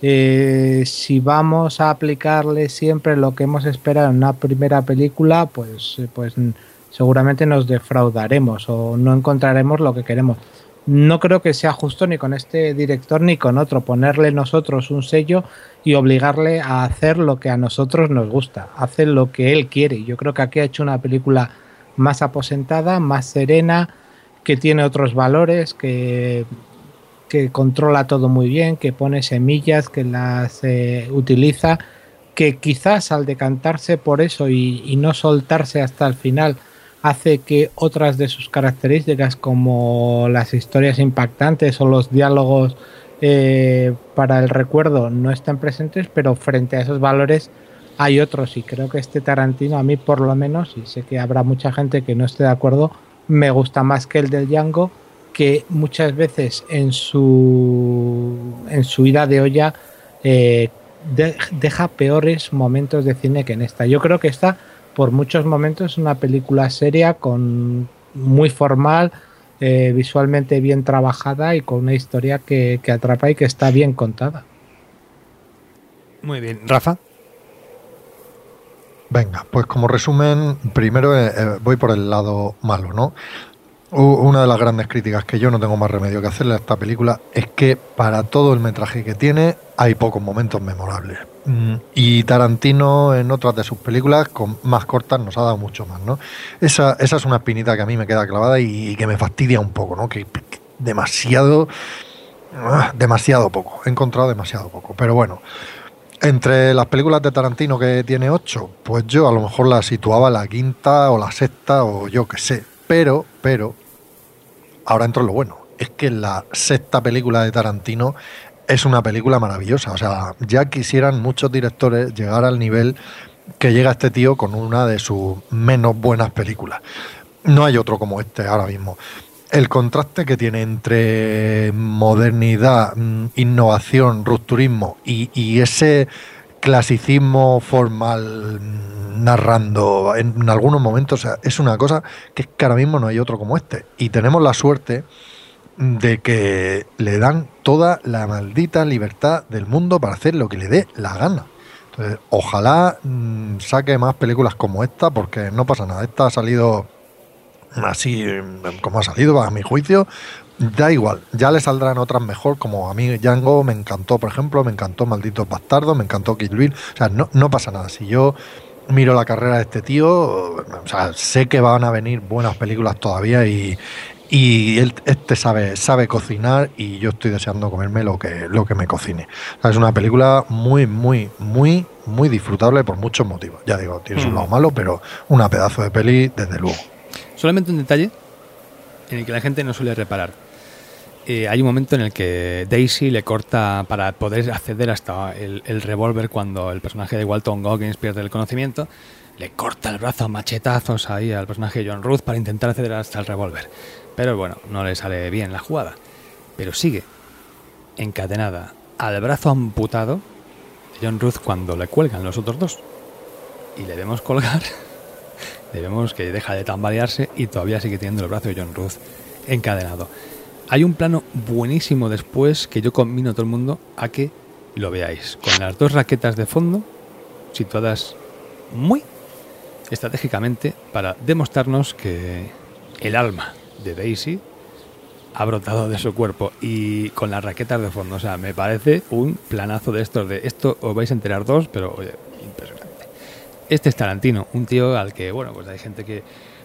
si vamos a aplicarle siempre lo que hemos esperado en una primera película, pues seguramente nos defraudaremos o no encontraremos lo que queremos. No creo que sea justo ni con este director ni con otro ponerle nosotros un sello y obligarle a hacer lo que a nosotros nos gusta, hacer lo que él quiere. Yo creo que aquí ha hecho una película más aposentada, más serena, que tiene otros valores, que controla todo muy bien, que pone semillas, que las utiliza, que quizás al decantarse por eso y no soltarse hasta el final hace que otras de sus características como las historias impactantes o los diálogos para el recuerdo no estén presentes, pero frente a esos valores hay otros, y creo que este Tarantino, a mí por lo menos, y sé que habrá mucha gente que no esté de acuerdo, me gusta más que el del Django, que muchas veces en su ida de olla deja peores momentos de cine que en esta. Yo creo que esta por muchos momentos es una película seria, muy formal, visualmente bien trabajada y con una historia que atrapa y que está bien contada. Muy bien. Rafa. Venga, pues como resumen, primero voy por el lado malo, ¿no? Una de las grandes críticas que yo no tengo más remedio que hacerle a esta película es que para todo el metraje que tiene hay pocos momentos memorables. Y Tarantino en otras de sus películas más cortas nos ha dado mucho más, ¿no? Esa es una espinita que a mí me queda clavada y que me fastidia un poco, ¿no? Que demasiado poco. He encontrado demasiado poco. Pero bueno, entre las películas de Tarantino que tiene 8, pues yo a lo mejor la situaba la quinta o la sexta o yo qué sé. Pero, ahora entro en lo bueno. Es que la sexta película de Tarantino es una película maravillosa. O sea, ya quisieran muchos directores llegar al nivel que llega este tío con una de sus menos buenas películas. No hay otro como este ahora mismo. El contraste que tiene entre modernidad, innovación, rupturismo y ese clasicismo formal narrando en algunos momentos, o sea, es una cosa que es que ahora mismo no hay otro como este. Y tenemos la suerte de que le dan toda la maldita libertad del mundo para hacer lo que le dé la gana. Entonces, ojalá saque más películas como esta, porque no pasa nada. Esta ha salido así como ha salido, a mi juicio. Da igual, ya le saldrán otras mejor, como a mí Django me encantó, por ejemplo, me encantó Malditos Bastardos, me encantó Kill Bill. O sea, no pasa nada. Si yo miro la carrera de este tío, o sea, sé que van a venir buenas películas todavía y este sabe cocinar, y yo estoy deseando comerme lo que me cocine. O sea, es una película muy, muy, muy, muy disfrutable por muchos motivos. Ya digo, tiene su lado malo, pero una pedazo de peli, desde luego. Solamente un detalle en el que la gente no suele reparar. Hay un momento en el que Daisy le corta para poder acceder hasta el revólver cuando el personaje de Walton Goggins pierde el conocimiento. Le corta el brazo a machetazos ahí al personaje de John Ruth para intentar acceder hasta el revólver. Pero bueno, no le sale bien la jugada. Pero sigue encadenada al brazo amputado de John Ruth cuando le cuelgan los otros dos. Y le vemos colgar, le vemos que deja de tambalearse y todavía sigue teniendo el brazo de John Ruth encadenado. Hay un plano buenísimo después que yo conmino a todo el mundo a que lo veáis. Con las dos raquetas de fondo situadas muy estratégicamente para demostrarnos que el alma de Daisy ha brotado de su cuerpo, y con las raquetas de fondo. O sea, me parece un planazo de estos. De esto os vais a enterar dos, pero oye, impresionante. Este es Tarantino, un tío al que, bueno, pues hay gente que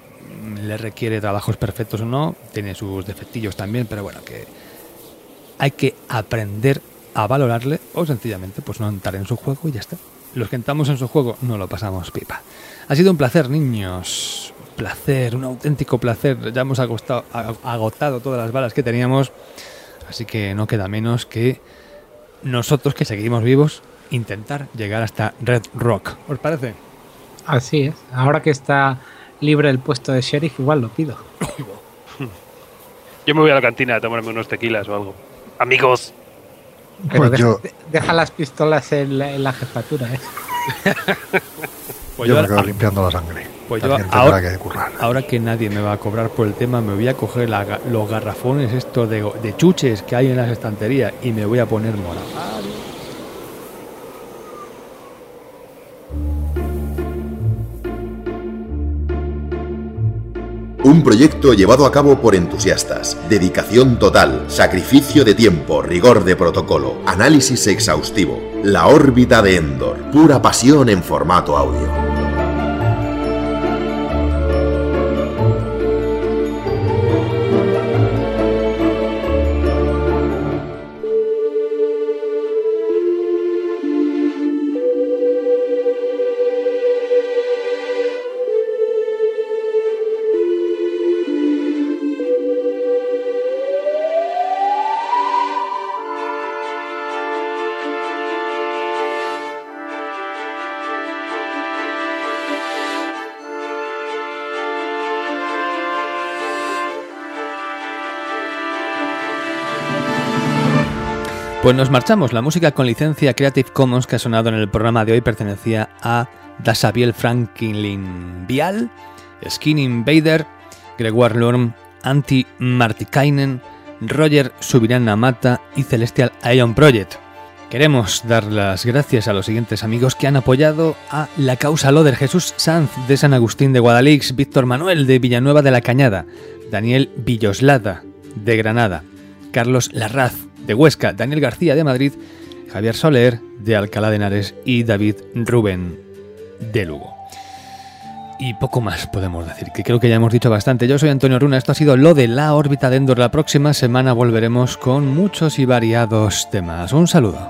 le requiere trabajos perfectos o no, tiene sus defectillos también, pero bueno, que hay que aprender a valorarle o sencillamente pues no entrar en su juego y ya está. Los que entramos en su juego no lo pasamos pipa. Ha sido un placer, niños. Placer, un auténtico placer. Ya hemos agotado todas las balas que teníamos, así que no queda menos que nosotros, que seguimos vivos, intentar llegar hasta Red Rock. ¿Os parece? Así es. Ahora que está libre el puesto de sheriff, igual lo pido. Yo me voy a la cantina a tomarme unos tequilas o algo. Amigos. Pero deja las pistolas en la jefatura, ¿eh? Pues yo me quedo limpiando la sangre. Pues yo ahora que nadie me va a cobrar por el tema, me voy a coger los garrafones estos de chuches que hay en las estanterías y me voy a poner morado. Un proyecto llevado a cabo por entusiastas, dedicación total, sacrificio de tiempo, rigor de protocolo, análisis exhaustivo. La órbita de Endor, pura pasión en formato audio. Pues nos marchamos. La música con licencia Creative Commons que ha sonado en el programa de hoy pertenecía a Dasabiel Franklin Vial, Skin Invader, Gregoire Lorme, Antti Martikainen, Roger Subirana Mata y Celestial Ion Project. Queremos dar las gracias a los siguientes amigos que han apoyado a la causa Loder: Jesús Sanz de San Agustín de Guadalix, Víctor Manuel de Villanueva de la Cañada, Daniel Villoslada de Granada, Carlos Larraz de Huesca, Daniel García de Madrid, Javier Soler de Alcalá de Henares y David Rubén de Lugo. Y poco más podemos decir, que creo que ya hemos dicho bastante. Yo soy Antonio Runa, esto ha sido lo de la órbita de Endor. La próxima semana volveremos con muchos y variados temas. Un saludo.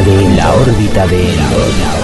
órbita de